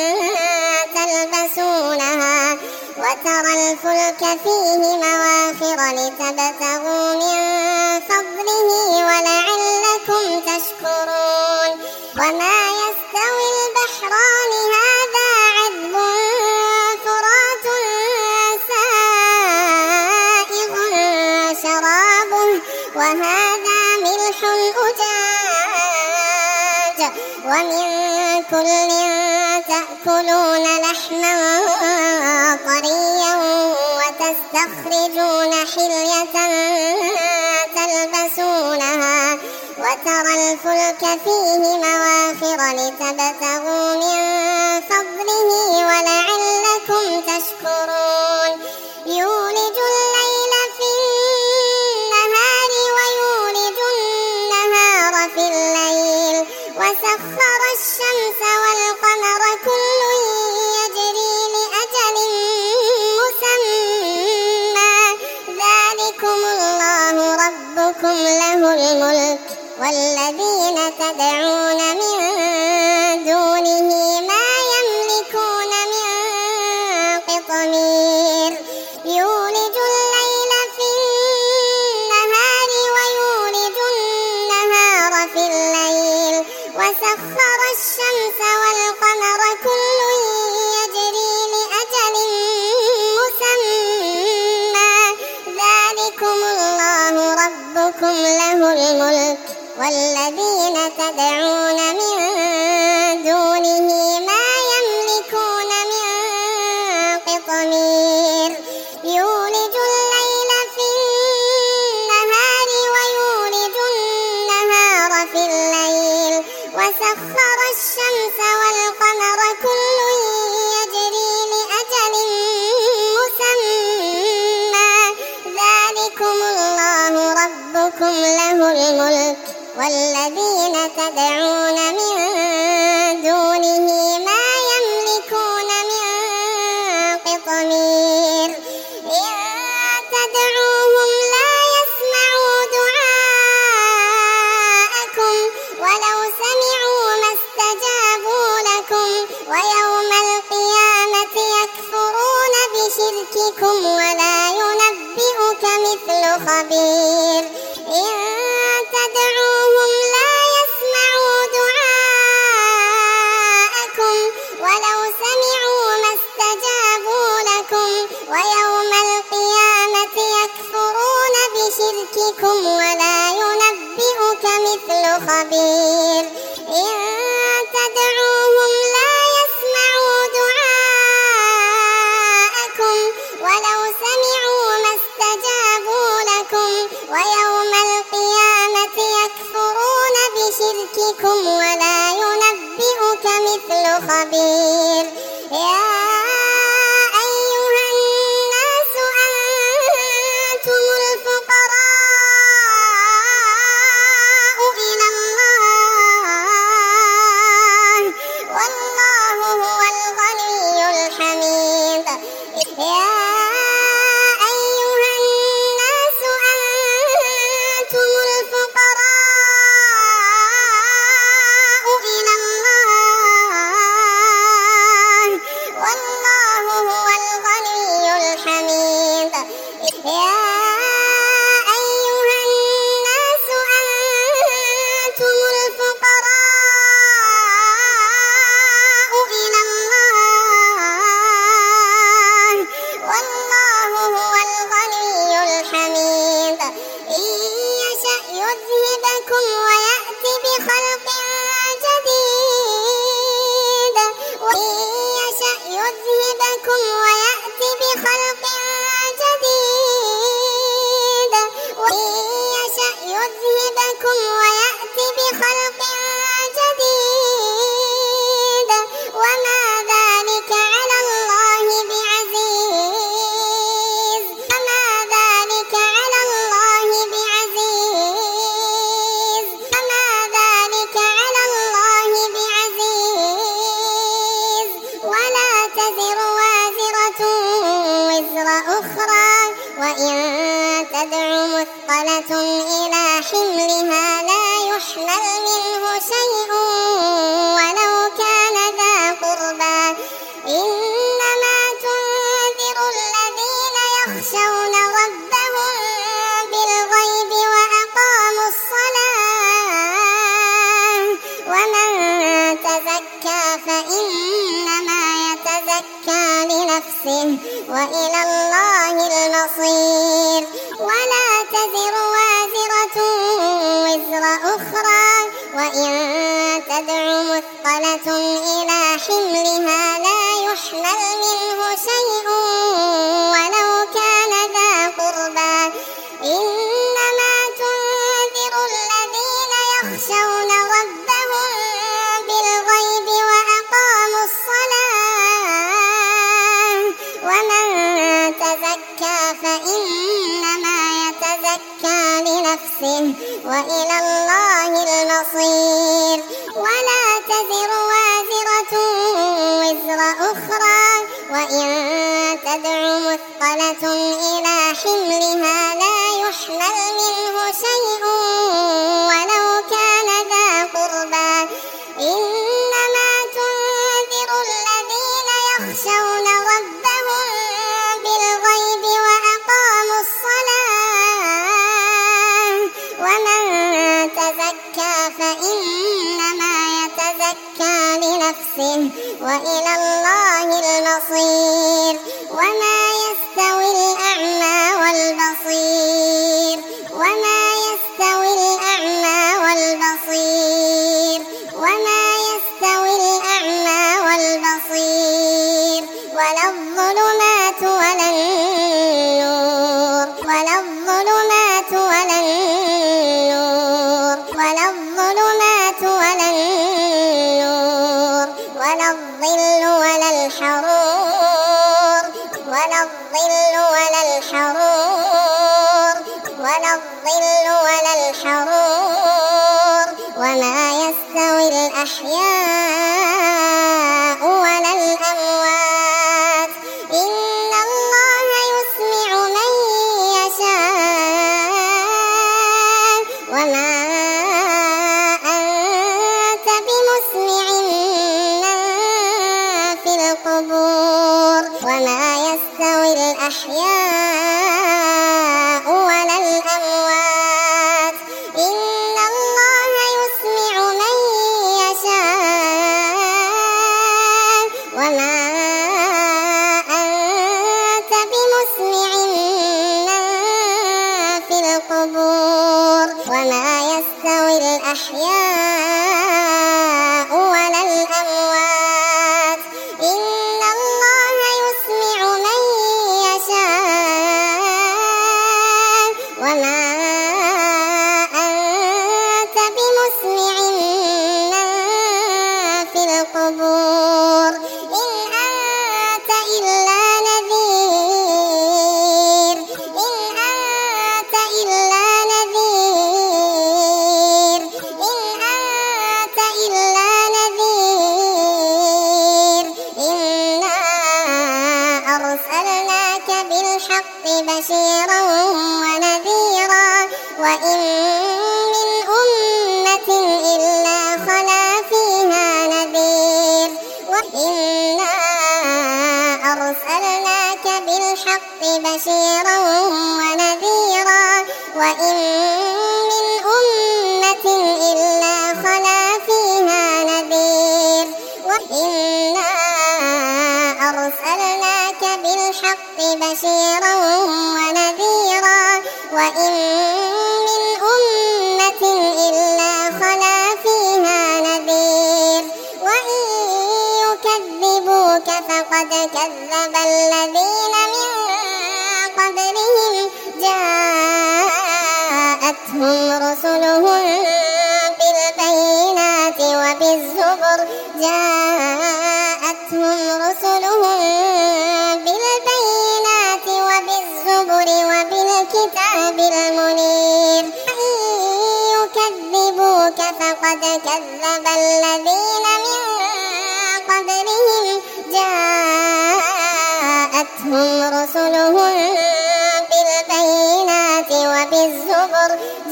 S1: تلبسونها وترى الفلك فيه مواخر لتبتغوا من فضله ولعلكم تشكرون وما يستوي البحران هذا عذب فرات سائغ شرابه وهذا ملح أجاج ومن كل تأكلون لحما طريا وتستخرجون حلية تلبسونها وترى الفلك فيه مواخر لتبتغوا من فضله ولعلكم تشكرون يولج الليل في النهار ويولج النهار في الليل وسخر الشمس والقمر كل يجري لأجل مسمى ذلكم الله ربكم له الملك والذين تدعون من دونه ما يملكون من قطمير يولج الليل في النهار ويولج النهار في الليل وسخر الشمس والقمر كل يجري لأجل مسمى ذلكم الله ربكم له الملك والذين تدعون من دونه ما يملكون من قطمير يولج الليل في النهار ويولج النهار في الليل وسخر الشمس والقمر كل يجري لأجل مسمى ذلكم الله ربكم له الملك والذين تدعون من دونه ما يملكون من قطمير إن تدعوهم لا يسمعوا دعاءكم ولو سمعوا ما استجابوا لكم ويوم القيامة يكفرون بشرككم ولا ينبئك مثل خبير إن تدعوهم لا يسمعوا دعاءكم ولو سمعوا ما استجابوا لكم ويوم القيامة يكفرون بشرككم ولا ينبئك مثل خبير إن تدعوهم لا يسمعوا دعاءكم ولو سمعوا ما استجابوا لكم ويوم القيامة يكفرون بشرككم ولا ينبئك مثل خبير يا أيها الناس أنتم الفقراء إلى الله والله هو الغني الحميد يا أيها الناس أنتم الفقراء إلى الله والله هو الغني الحميد يا أيها الناس أنتم الفقراء إلى الله والله هو الغني الحميد إن يشأ يذهبكم ويأتي بخلق جديد وإن يشأ يذهبكم ويأتي بخلق جديد وإن يشأ يذهبكم ويأتي بخلق جديد وما ذلك على الله بعزيز وما ذلك على الله بعزيز وما ذلك على الله بعزيز ولا تزر وازرة وزر أخرى وإن تدع مثقلة إلى حملها لا يحمل منه شيء ولو كان ذا قربى إنما تنذر الذين يخشون ربهم بالغيب وأقاموا الصلاة ومن تزكى فإنما يتزكى لنفسه وإلى الله المصير ولا تزر وازرة وزر أخرى وإن تدع مثقلة إلى حملها لا يحمل منه شيء ولو كان ذا قربى إنما تنذر الذين يخشون ربهم بالغيب وأقاموا الصلاة ومن تزكى فإنما يتزكى لنفسه وإلى الله المصير ولا تزر وازرة وزر أخرى وإن تدع مثقلة إلى حملها لا يحمل منه شيء ولو كان ذا قربى إنما تنذر الذين يخشون ربهم بالغيب وأقاموا الصلاة ومن تزكى فإنما يتزكى لنفسه وإلى الله المصير وما يستوي الأعمى والبصير وما يستوي الأعمى والبصير وما يستوي الأعمى والبصير ولا الظلمات ولا النور ولا الظلمات ولا النور ولا الظلمات ولا النور ولا الظل ولا الحرور ولا الظل ولا الحرور ولا الظل ولا الحرور وما يستوي الأحياء ولا الأموات إن الله يسمع من يشاء وما أنت بمسمع من في القبور وما يستوي الأحياء ولا الأموات إن الله يسمع من يشاء وما أنت بمسمع من في القبور وما يستوي الأحياء ولا الأموات إن الله يسمع من يشاء وما أنت بمسمع من في القبور إن أنت إلا نذير إن أنت إلا نذير إن أنت إلا نذير إنا أرسلناك بالحق بشيرا ونذيرا وإن من أمة إلا خلا فيها نذير وإنا أرسلناك بالحق بشيرا ونذيرا وإن من أمة إلا خلا فيها نذير وإنا أرسلناك بالحق بشيرا ونذيرا وإن من أمة إلا خلا فيها نذير وإن يكذبوك فقد كذب الذين من قبلهم جاءتهم رسلهم بالبينات وبالزبر جاءتهم رسلهم بالبينات وبالزبر وبالكتاب المنير وإن يكذبوك فقد كذب الذين من قبلهم جاءتهم رسلهم بالبينات وبالزبر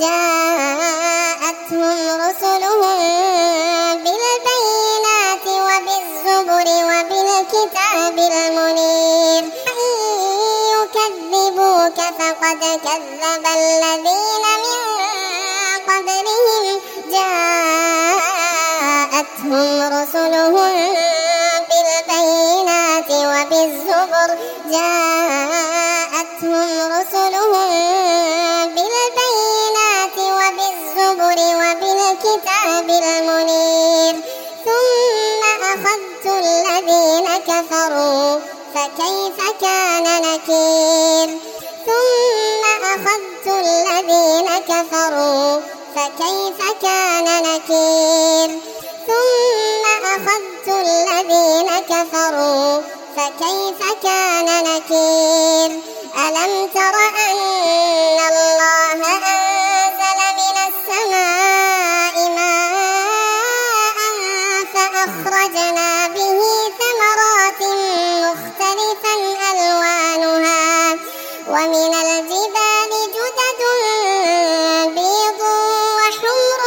S1: جاءتهم رسلهم بالبينات وبالزبر وبالكتاب المنير وإن يكذبوك فقد كذب الذين من قبلهم جاءتهم رسلهم بالبينات وبالزبر جاءتهم رسلهم بالبينات وبالزبر وبالكتاب المنير ثم أخذت الذين كفروا فكيف كان نكير ثم أخذت الذين كفروا فكيف كان نكير ثم أخذت الذين كفروا فكيف كان نكير ألم تر أن الله أنزل من السماء ماء فأخرجنا به ثمرات مختلفا ألوانها ومن الجبال جدد بيض وحمر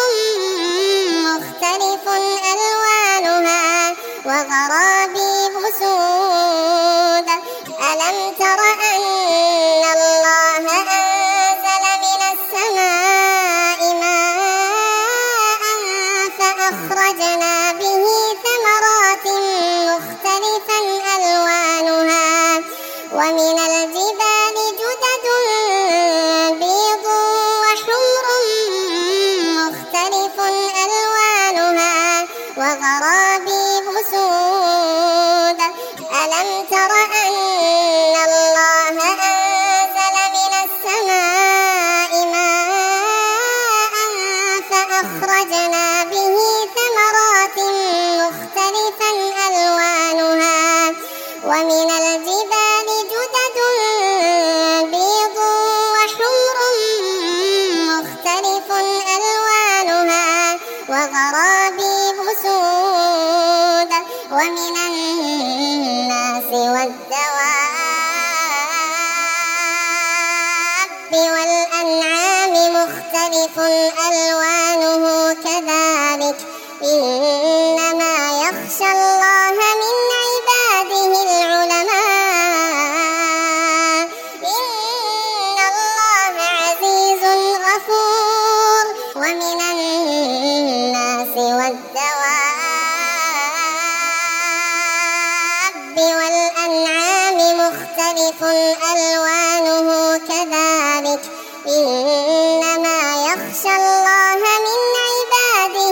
S1: مختلف ألوانها وغرابيب سود ألم تر أن الله أنزل من السماء ماء فأخرجنا به ثمرات مختلفا ألوانها ومن الجبال جدد بيض وحمر مختلف ألوانها وغرابيب سود ألم تر أن الله أنزل من السماء ماء فأخرجنا به ثمرات مختلفا ألوانها ومن الجبال جدد بيض وحمر مختلف ألوانها وغرابيب سود ومن الناس والدواب والأنعام مختلف ألوانه كذلك إنما يخشى الله من عباده العلماء إن الله عزيز غفور ومن الناس والدواب والأنعام مختلف ألوانه كذلك إنما يخشى الله من عباده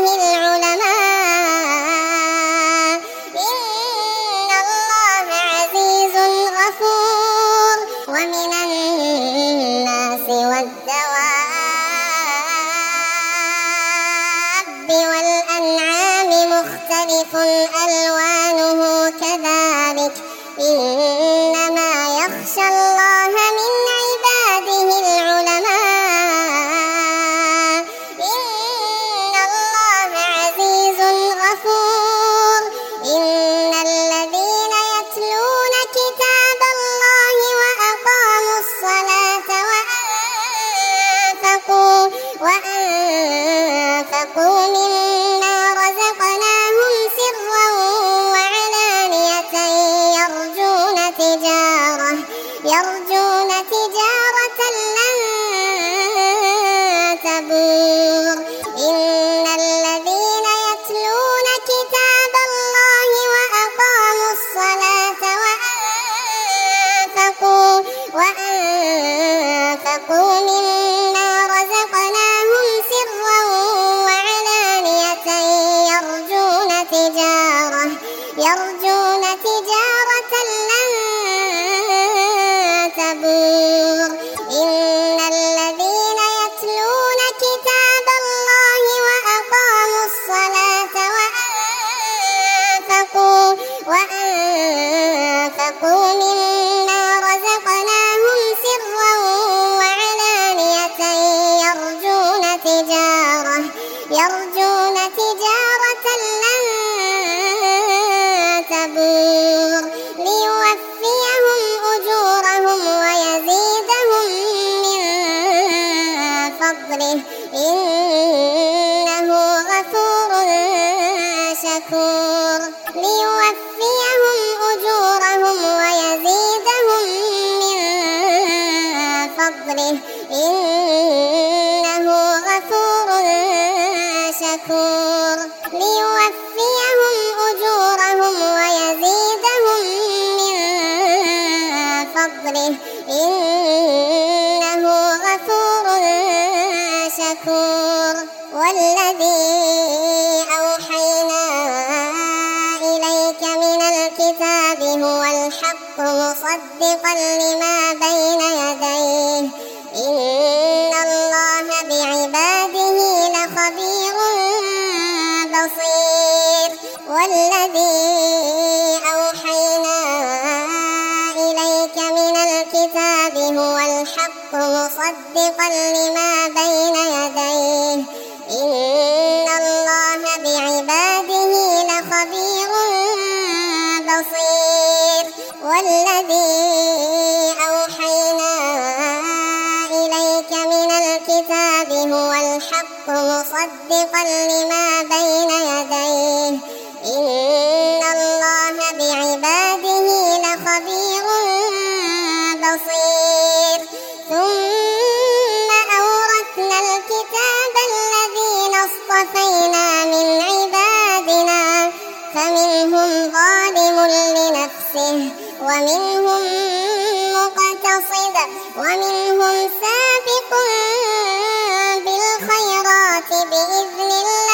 S1: العلماء إن الله عزيز غفور ومن الناس والدواب والأنعام مختلف ألوانه كذلك إنما يخشى الله من عباده العلماء إن الله عزيز غفور إن الذين يتلون كتاب الله وأقاموا الصلاة وأنفقوا مما رزقناهم سرا وعلانية يرجون تجارة لن تبور إن الذين يتلون كتاب الله وأقاموا الصلاة وأنفقوا مما رزقناهم سرا وعلانية يرجون تجارة لن تبور إن الذين يتلون كتاب الله وأقاموا الصلاة وأنفقوا مما رزقناهم سرا وعلانية يرجون تجارة لن تبور ليوفيهم أجورهم ويزيدهم من فضله إنه غفور شكور ليوفيهم أجورهم ويزيدهم من فضله إنه غفور شكور ليوفيهم أجورهم ويزيدهم من فضله إنه غفور شكور والذي أوحينا إليك من الكتاب هو الحق مصدقا لما بين يديه إن الله بعباده لخبير بصير والذي أوحينا إليك من الكتاب هو الحق مصدقا لما بين يديه إن الله بعباده لخبير بصير والذي أوحينا إليك من الكتاب هو الحق مصدقا لما بين يديه إن الله بعباده لخبير بصير ثم أورثنا الكتاب الذين اصطفينا من عبادنا فمنهم ظالم لنفسه ومنهم مقتصد ومنهم سابق بالخيرات بإذن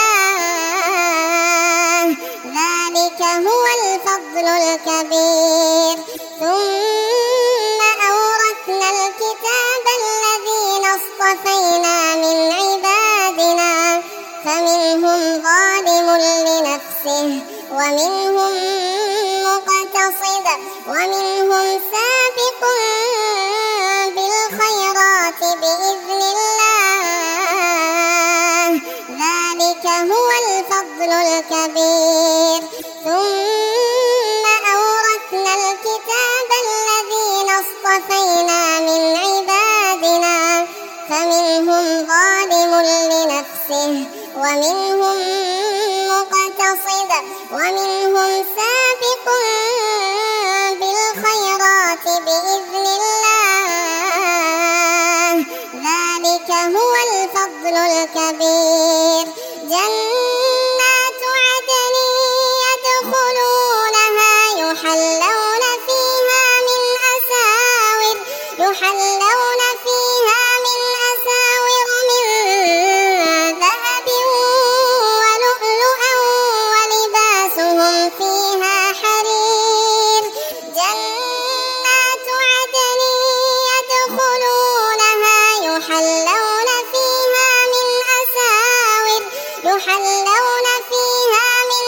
S1: الله ذلك هو الفضل الكبير ثم أورثنا الكتاب الذين اصطفينا من عبادنا فمنهم ظالم لنفسه ومنهم مقتصد ومنهم سابق بالخيرات بإذن الله ذلك هو الفضل الكبير. ثم أورثنا الكتاب الذين اصطفينا من عبادنا فمنهم ظالم لنفسه ومنهم مقتصد ومنهم سابق بالخيرات بإذن الله، ذلك هو الفضل الكبير. جنات عدن يدخلونها يحلون فيها من أساور من ذهب ولؤلؤا ولباسهم فيها حرير. جنات عدن يدخلونها يحلون فيها من أساور من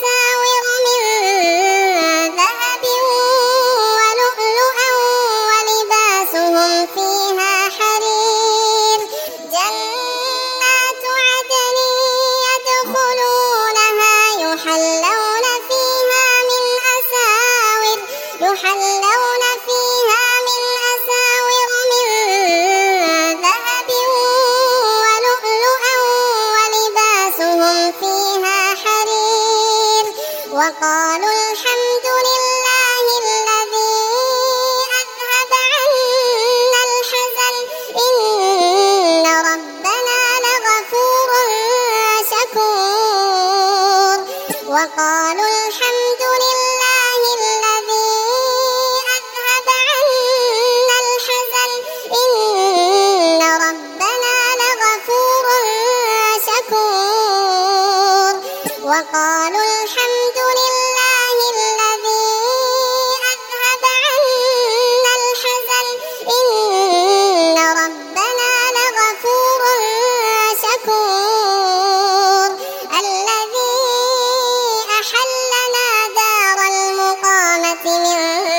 S1: ذهب ولؤلؤا ولباسهم فيها حرير. جنات عدن يدخلونها يحلون فيها من أساور من ذهب ولؤلؤا ولباسهم فيها حرير. وقالوا الحمد لله الذي أذهب عنا الحزن إن ربنا لغفور شكور. وقالوا الحمد لله الذي أذهب عنا الحزن إن ربنا لغفور شكور. وقالوا الحمد لله الذي أذهب عنا الحزن إن ربنا لغفور شكور. الذي أحلنا دار المقامة من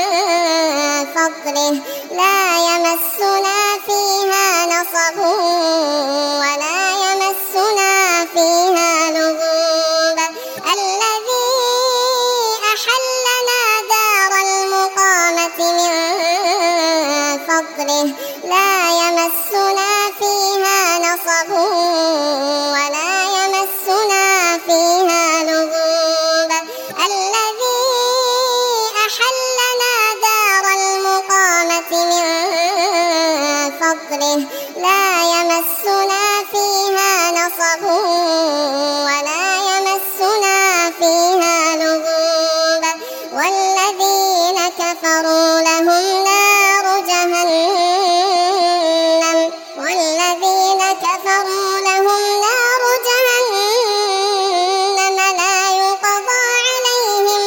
S1: فضله لا يمسنا فيها نصب ولا يمسنا فيها لغوب. الذي أحلنا دار المقامة من فضله لا يمسنا فيها نصب ولا يمسنا فيها لغوب. الذي أحلنا دار المقامة من فضله لا يمسنا فيها نصب ولا يمسنا فيها لغوب. والذين كفروا لهم نار جهنم لا يقضى عليهم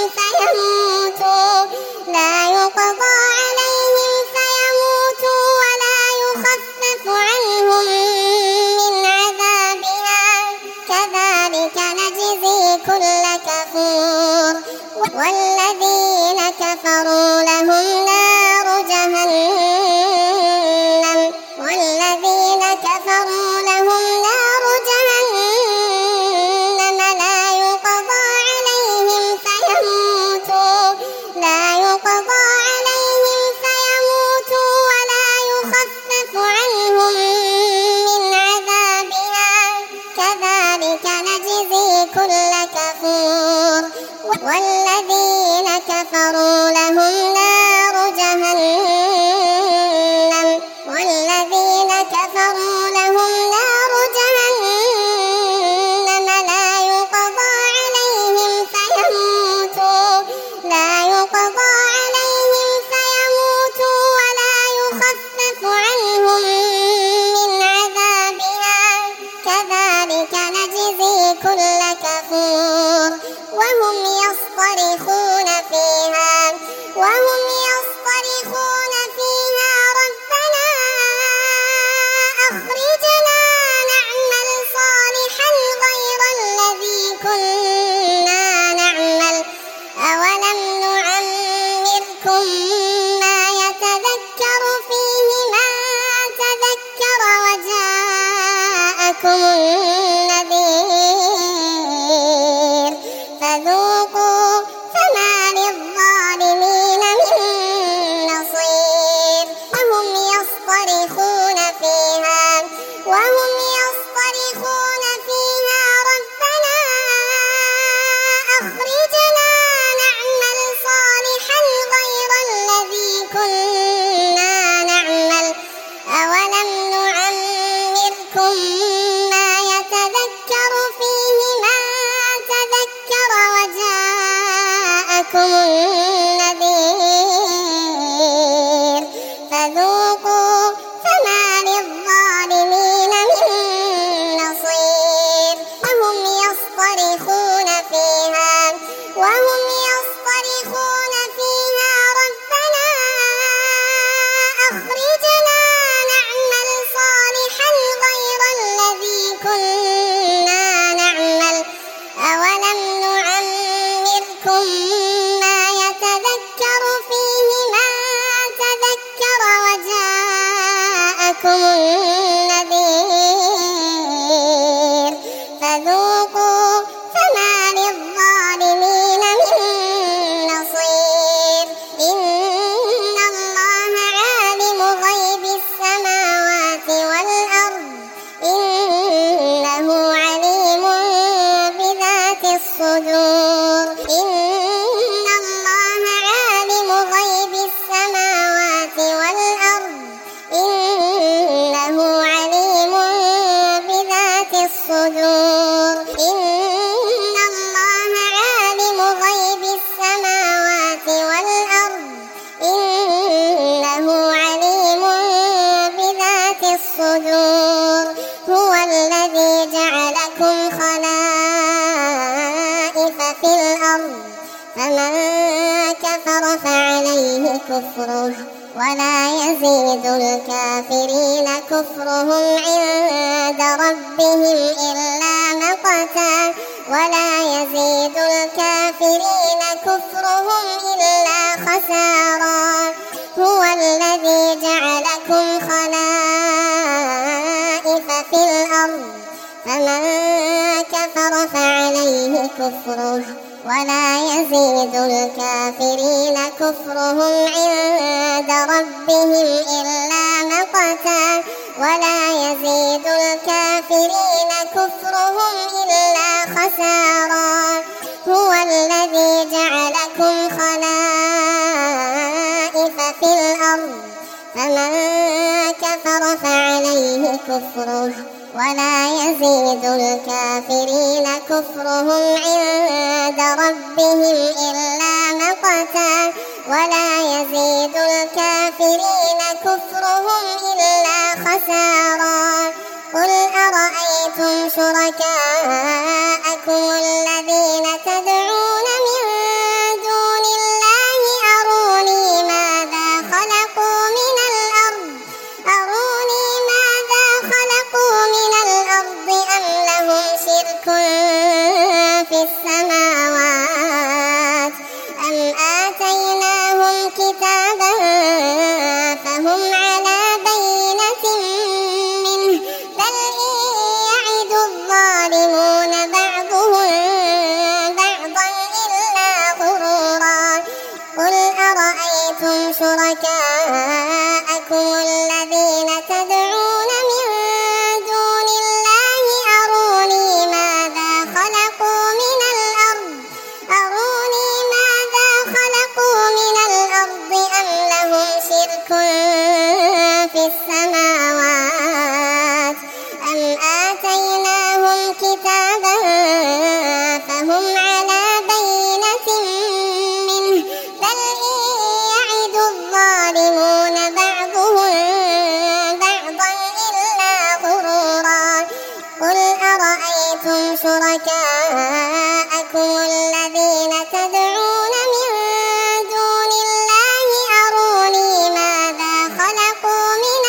S1: فيموتوا ولا يخفف عنهم من عذابها كذلك نجزي كل كفور. والذين كفروا لهم نار جهنم لا يقضى عليهم فيموتوا ولا يخفف عنهم من عذابها كذلك نجزي كل كفور. والذين كفروا لهم نار جهنم لا يقضى عليهم فيموتوا ولا يخفف عنهم من عذابها كذلك نجزي كل كفور. وهم يصطرخون فيها ربنا أخرجنا نعمل صالحا غير الذي كنا نعمل أولم نعمركم ما يتذكر فيه من تذكر وجاءكم النذير جاءكم النذير فذوقوا فما للظالمين من نصير وهم يصطرخون فيها ربنا أخرجنا نعمل صالحا غير الذي كنا نعمل أولم نعمركم ما يتذكر فيه من تذكر وجاءكم النذير فذوقوا فما للظالمين من نصير إن الله عالم غيب السماوات والأرض إنه عليم بذات الصدور إن الله عالم غيب السماوات والأرض إنه عليم بذات الصدور إن الله عالم غيب السماوات والأرض إنه عليم بذات الصدور هو الذي جعلكم خلائف في الأرض فمن كفر فعليه كفره ولا يزيد الكافرين كفرهم عند ربهم إلا مقتا ولا يزيد الكافرين كفرهم إلا خسارا هو الذي جعلكم خلائف في الأرض فمن كفر فعليه كفره ولا يزيد الكافرين كفرهم عند ربهم إلا مقتا ولا يزيد الكافرين كفرهم إلا خسارا هو الذي جعلكم خلائف في الأرض فمن كفر فعليه كفره ولا يزيد الكافرين كفرهم عند ربهم إلا مقتا ولا يزيد الكافرين كفرهم إلا خسارا قل أرأيتم شركاءكم الذين تدعون من دون الله أروني ماذا خلقوا من الأرض أم لهم شرك في السماوات أم آتيناهم كتابا فهم على بينة منه بل إن يعد الظالمون بعضهم بعضا إلا غرورا قل أرأيتم شركاءكم الذين تدعون من دون الله أروني ماذا خلقوا من الأرض أم لهم شرك في السماوات أم آتيناهم كتابا فهم على بينة منه بل إن يعد الظالمون بعضهم بعضا إلا غرورا قل أرأيتم شركاءكم الذين تدعون من دون الله أروني ماذا خلقوا من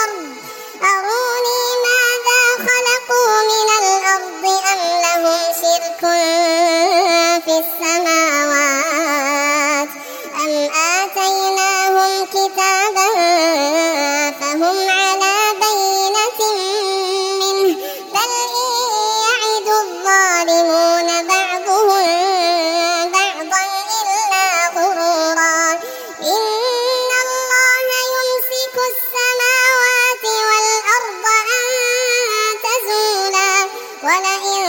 S1: الأرض أم لهم شرك في السماوات أم آتيناهم كتابا فهم على بينة منه بل إن يعد الظالمون بعضهم بعضا إلا غرورا إن الله يمسك السماوات والأرض أن تزولا ولئن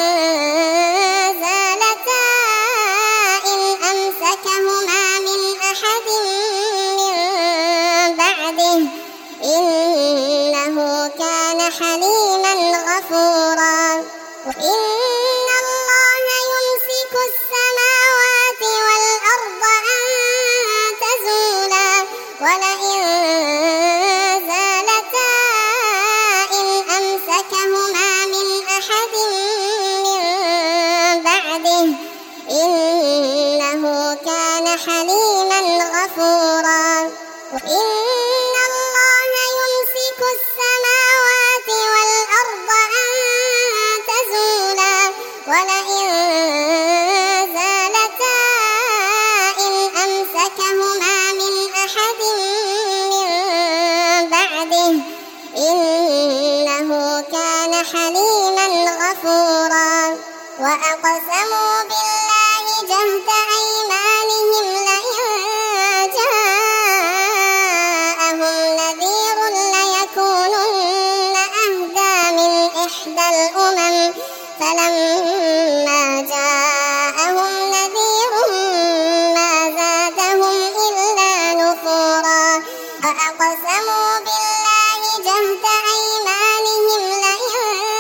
S1: زالتا إن أمسكهما من أحد من بعده إنه كان حليما غفورا إن الله يمسك السماوات والأرض حليما غفورا. وإن الله يمسك السماوات والأرض أن تزولا ولئن زالتا إن أمسكهما من أحد من بعده إنه كان حليما غفورا. وأقسموا بالله جهد أيمانهم لئن جاءهم نذير ليكونن أهدى من إحدى الأمم فلما جاءهم نذير ما زادهم إلا نفورا. وأقسموا بالله جهد أيمانهم لئن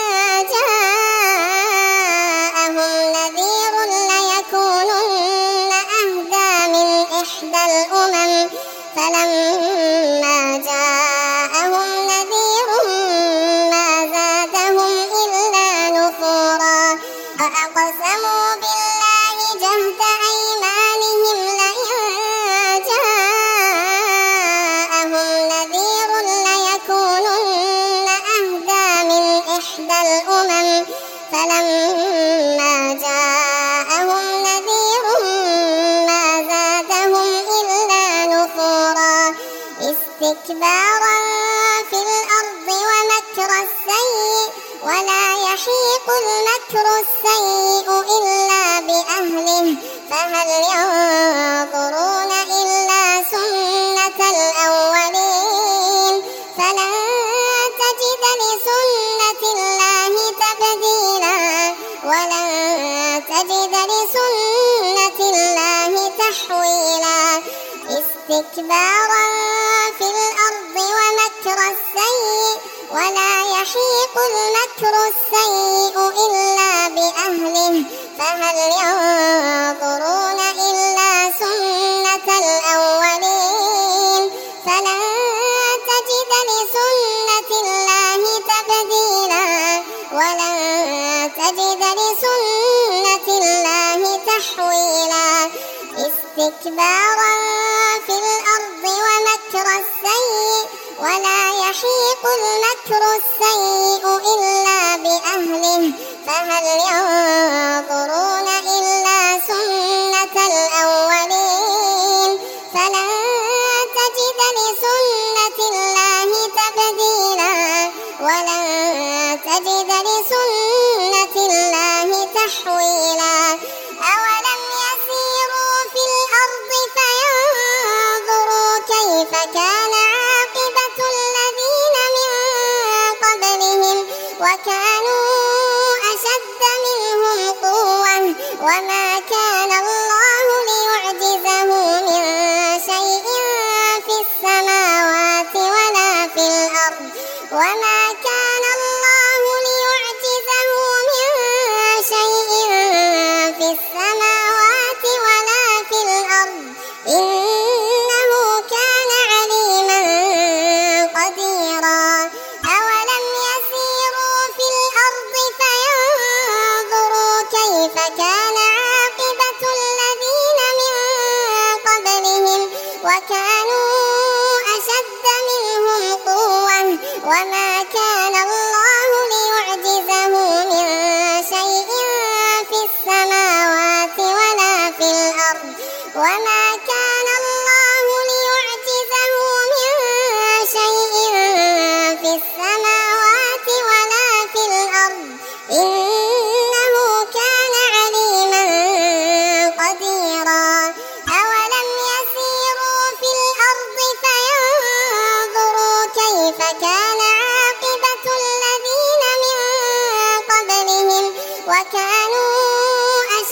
S1: جاءهم نذير ليكونن أهدى من إحدى الأمم فلما جاءهم نذير ما زادهم إلا نفورا. وأقسموا بالله جهد أيمانهم لئن جاءهم نذير ليكونن أهدى من إحدى الأمم فلما جاءهم نذير ما زادهم إلا نفورا. استكبارا في الأرض ومكر السيء ولا يحيق المكر السيء إلا بأهله فهل ينظرون إلا سنة الأولين فلن تجد لسنة الله تبديلا ولن تجد لسنة الله تحويلا. استكبارا في الأرض ومكر السيء ولا يحيق المكر السيء إلا بأهله فهل ينظرون إلا سنة الأولين فلن تجد لسنة الله تبديلا ولن تجد لسنة الله تحويلا. استكبارا في الأرض ومكر السيء ولا يحيق المكر السيء إلا بأهله فهل ينظرون إلا سنة الأولين فلن تجد لسنة الله تبديلا ولن تجد لسنة الله تحويلا. أولم يسيروا في الأرض فينظروا كيف كان عاقبة الذين من قبلهم وكانوا أشد منهم قوة وما كان الله ليعجزه من شيء في السماوات ولا في الأرض وما كان الله ليعجزه من شيء في السماوات ولا في الأرض إنه كان عليما قديرا. أولم يسيروا في الأرض فينظروا كيف كان عاقبة الذين من قبلهم وكانوا أشد منهم قوة وما كان الله ليعجزه من شيء في السماوات ولا في الأرض وما كان الله ليعجزه من شيء في السماوات ولا في الأرض إنه كان عليما قديرا. أولم يسيروا في الأرض فينظروا كيف كان عاقبة الذين من قبلهم وكانوا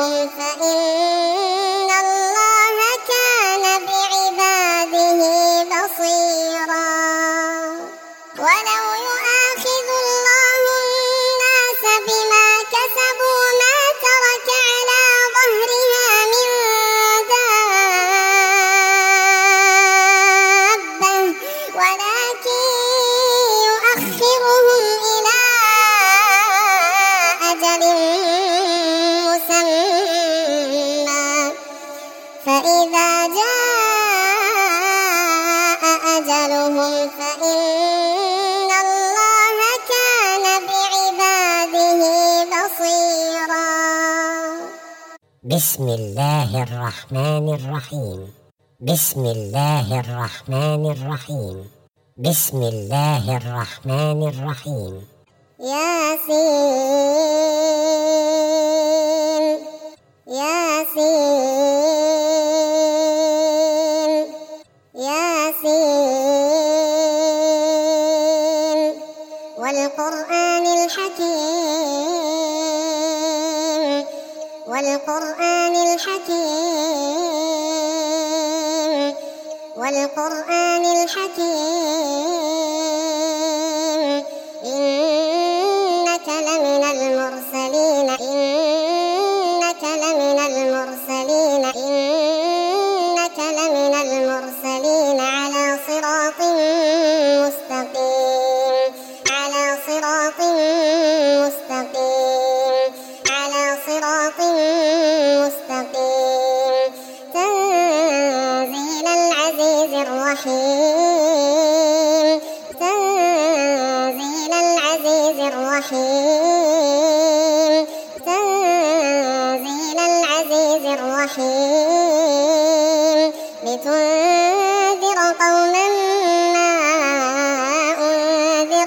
S1: أجلهم فإن الله كان بعباده بصيرا ولو يؤاخذ الله الناس بما كسبوا ما ترك على ظهرها من دابة ولكن يؤخرهم إلى أجل مسمى فإذا جاء أجلهم فإن الله كان بعباده بصيرا.
S2: بسم الله الرحمن الرحيم. بسم الله الرحمن الرحيم. بسم الله الرحمن الرحيم.
S1: ياسين ياسين ياسين والقرآن الحكيم والقرآن الحكيم والقرآن الحكيم إنك لمن المرسلين إنك لمن المرسلين إنك لمن المرسلين على صراط مستقيم على صراط مستقيم على صراط مستقيم تنزيل العزيز الرحيم تنزيل العزيز الرحيم تنزيل العزيز الرحيم لتنذر قوما ما أنذر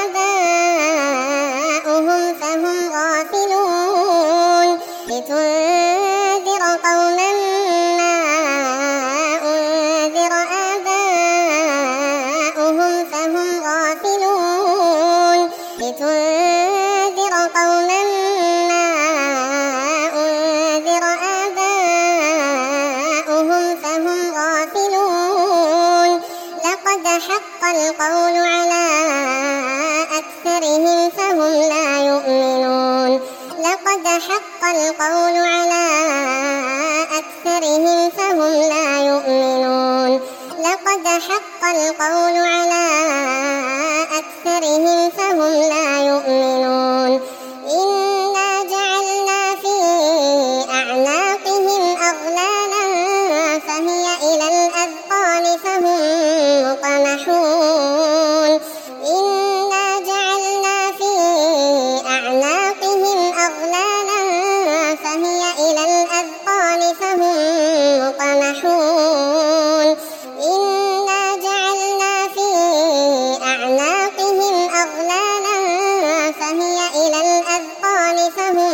S1: آباؤهم فهم غافلون لتنذر قوما ما أنذر آباؤهم فهم غافلون لتنذر قوما ما أنذر آباؤهم فهم غافلون لقد حق القول على أكثرهم فهم لا يؤمنون لقد حق القول على أكثرهم فهم لا يؤمنون لقد حق القول على أكثرهم فهم لا يؤمنون إنا جعلنا في أعناقهم أغلالا فهي إلى الأذقان فهم مقمحون إنا جعلنا في أعناقهم أغلالا فهي إلى الأذقان فهم مقمحون إنا جعلنا في أعناقهم أغلالا فهي إلى الأذقان فهم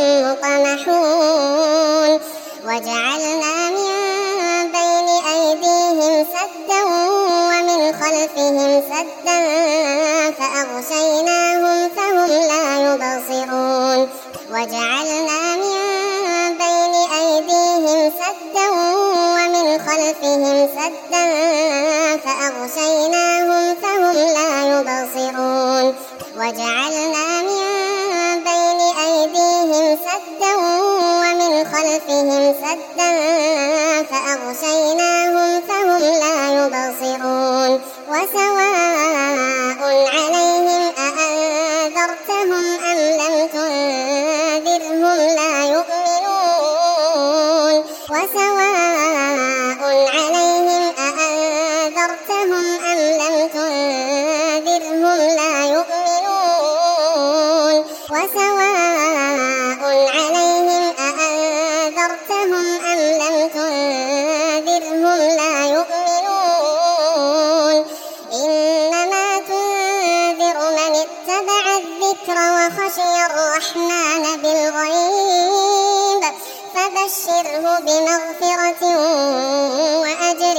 S1: مقمحون وجعلنا من بين أيديهم سدا ومن خلفهم سدا فأغشيناهم فهم لا يبصرون وجعلنا من بين أيديهم سدا ومن خلفهم سدا فأغشيناهم فهم لا يبصرون وجعلنا من بين أيديهم سدا ومن خلفهم سدا فأغشيناهم فهم لا يبصرون وسواء عليهم أأنذرتهم أم لم تنذرهم لا يؤمنون وسواء عليهم أأنذرتهم أم لم تنذرهم لا يؤمنون وسواء عليهم أأنذرتهم أم لم تنذرهم لا يؤمنون إنما تنذر من اتبع الذكر وخشي الرحمن بالغيب فبشره بمغفرة وأجر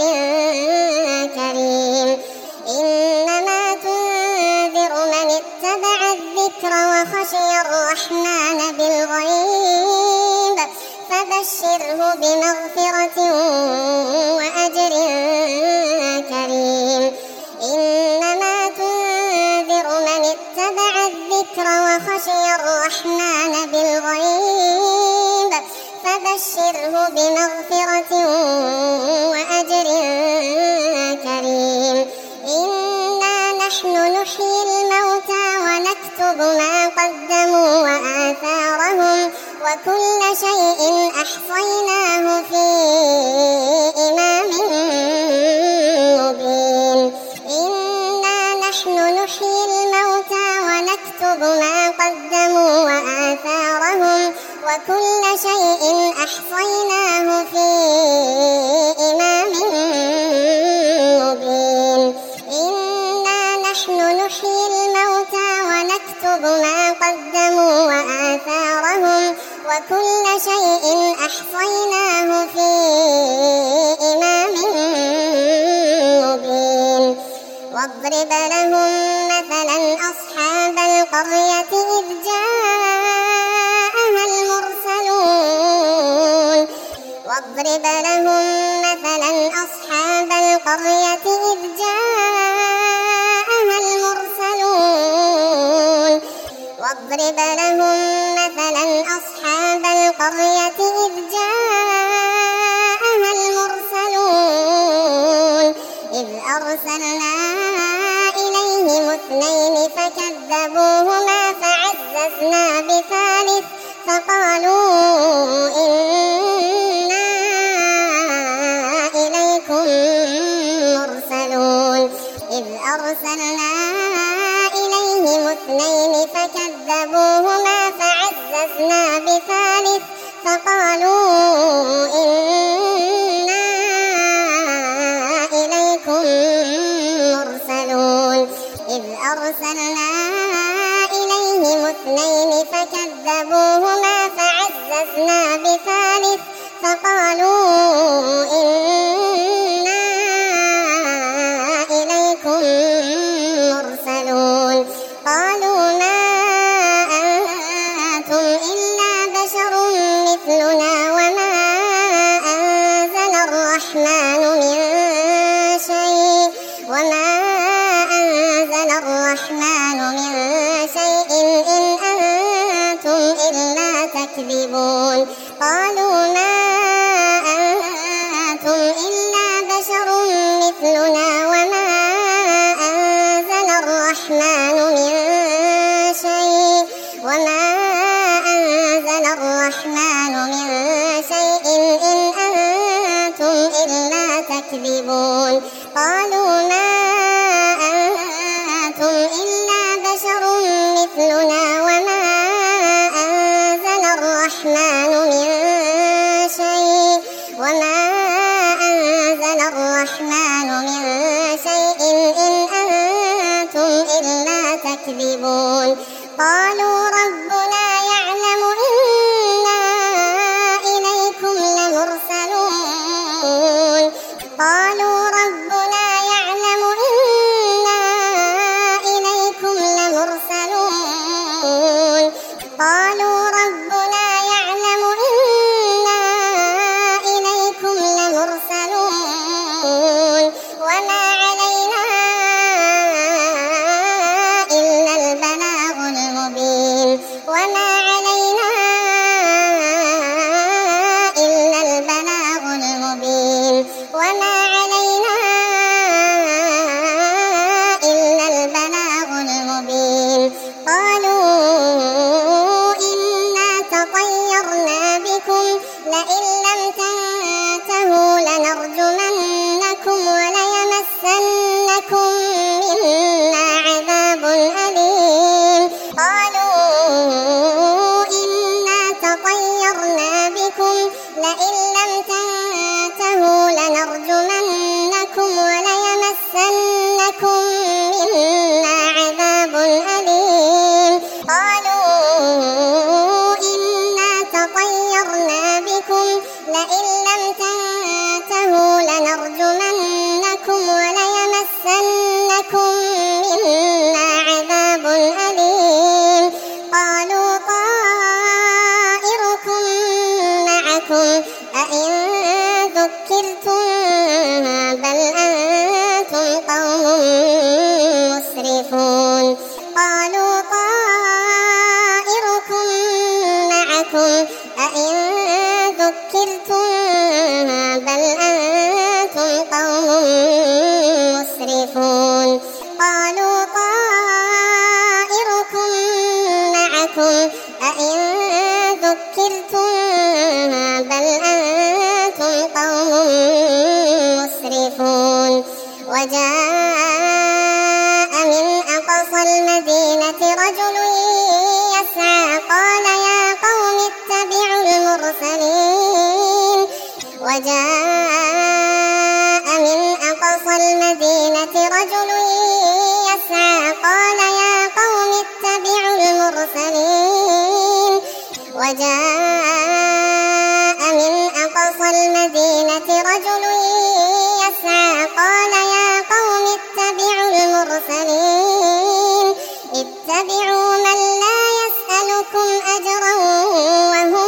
S1: كريم إنما تنذر من اتبع الذكر وخشي الرحمن بالغيب فبشره بمغفرة وأجر كريم. إنما تنذر من اتبع الذكر وخشي الرحمن بالغيب فبشره بمغفرة وأجر كريم. إنا نحن نحيي الموتى ونكتب ما قدموا وآثارهم وكل شيء أحصيناه في إمام مبين. إنا نحن نحيي الموتى ونكتب ما قدموا وآثارهم وكل شيء أحصيناه في إمام مبين. إنا نحن نحيي الموتى ونكتب ما قدموا وآثارهم وكل شيء أحصيناه في إمام مبين. واضرب لهم مثلا أصحاب القرية إذ جاءها المرسلون. واضرب لهم مثلا أصحاب القرية إذ جاءها المرسلون. واضرب لهم مثلا أصحاب القرية إذ جاءها المرسلون إذ أرسلنا إليهم اثنين فكذبوهما فعززنا بثالث فقالوا إنا إليكم مرسلون. إذ أرسلنا إليهم اثنين فكذبوهما فعززنا بثالث فقالوا إنا إليكم مرسلون. إذ أرسلنا إليهم اثنين فكذبوهما فعززنا بثالث فقالوا إنا إليكم مرسلون. قالوا ما أنتم إلا بشر مثلنا وما أنزل الرحمن من شيء إن أنتم إلا تكذبون. قالوا ما أنتم إلا بشر مثلنا وما أنزل الرحمن من شيء إن أنتم إلا تكذبون. قالوا ما أنتم إلا بشر مثلنا وما أنزل الرحمن من شيء إن أنتم إلا تكذبون. قالوا ربنا يعلم إنا إليكم لمرسلون. قالوا ربنا يعلم إنا إليكم لمرسلون. قالوا ربنا يعلم إنا إليكم لمرسلون وما علينا إلا البلاغ المبين. وما علينا إلا البلاغ المبين. وما علينا إلا البلاغ المبين. قالوا إنا تطيرنا بكم لئن لم تنتهوا لنرجمنكم وليمسنكم منا عذاب أليم. قالوا إنا تطيرنا بكم لئن لم تنتهوا لنرجمنكم وليمسنكم منا عذاب أليم. قالوا إنا تطيرنا بكم لئن لم تنتهوا لنرجمنكم وليمسنكم منا عذاب أليم. قالوا طائركم معكم معكم أئن ذكرتم بل أنتم قوم مسرفون قالوا طائركم معكم أئن ذكرتم بل أنتم قوم مسرفون قالوا طائركم معكم أئن ذكرتم بل أنتم قوم مسرفون وجاء من أقصى المدينة رجل يسعى قال يا قوم اتبعوا المرسلين وجاء من أقصى المدينة رجل يسعى قال يا قوم اتبعوا المرسلين وجاء من أقصى المدينة رجل يسعى قال يا قوم اتبعوا المرسلين اتبعوا من لا يسألكم أجرا وهم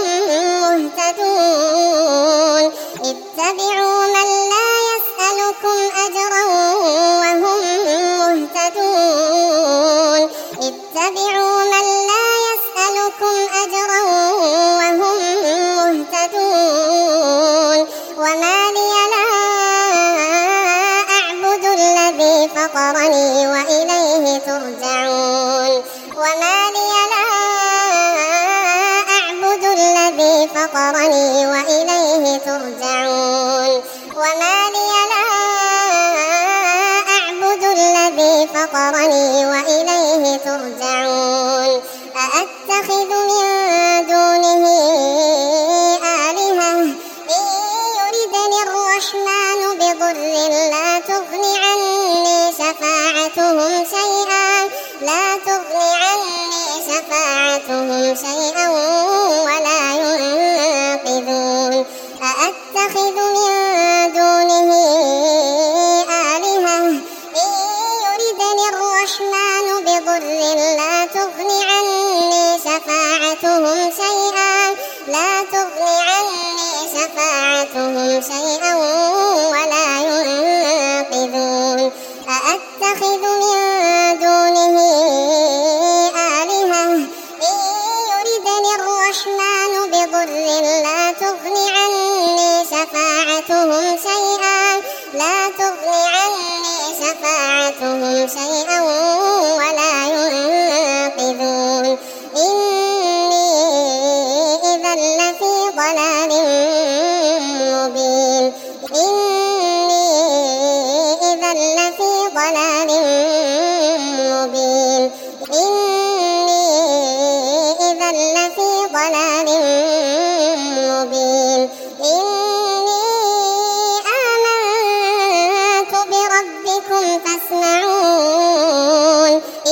S1: مهتدون اتبعوا من لا يسألكم أجرا وهم مهتدون اتبعوا من لا يسألكم أجرا وهم مهتدون وما لي لا أعبد الذي فطرني وإليه ترجعون وما لي لا أعبد الذي فطرني وإليه ترجعون وما لي لا أعبد الذي فطرني وإليه ترجعون أأتخذ من دونه آلهة إن يردني الرحمن بضر لا تغن عني شفاعتهم شيئا ولا ينقذون أأتخذ من دونه آلهة إن يردني الرحمن بضر لا تغن عني شفاعتهم شيئا ولا ينقذون أأتخذ من دونه آلهة إن يردني الرحمن بضر لا تغن عني شفاعتهم شيئا ولا ينقذون إني إذا لفي ضلال مبين إني آمنت بربكم فاسمعون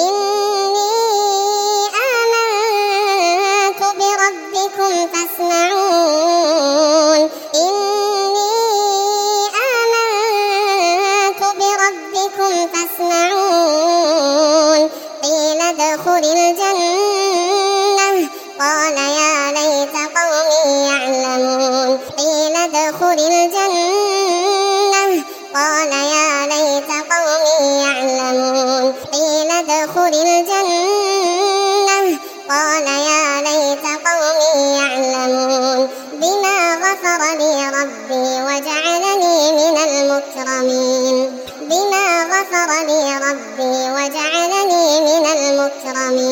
S1: قيل ادخل الجنة قال يا ليت قومي يعلمون قيل ادخل الجنة قال يا ليت قومي يعلمون قيل ادخل الجنة قال يا ليت قومي يعلمون بما غفر لي ربي وجعلني من المكرمين بما غفر لي ربي وجعلني من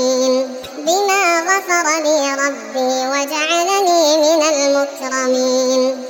S1: المكرمين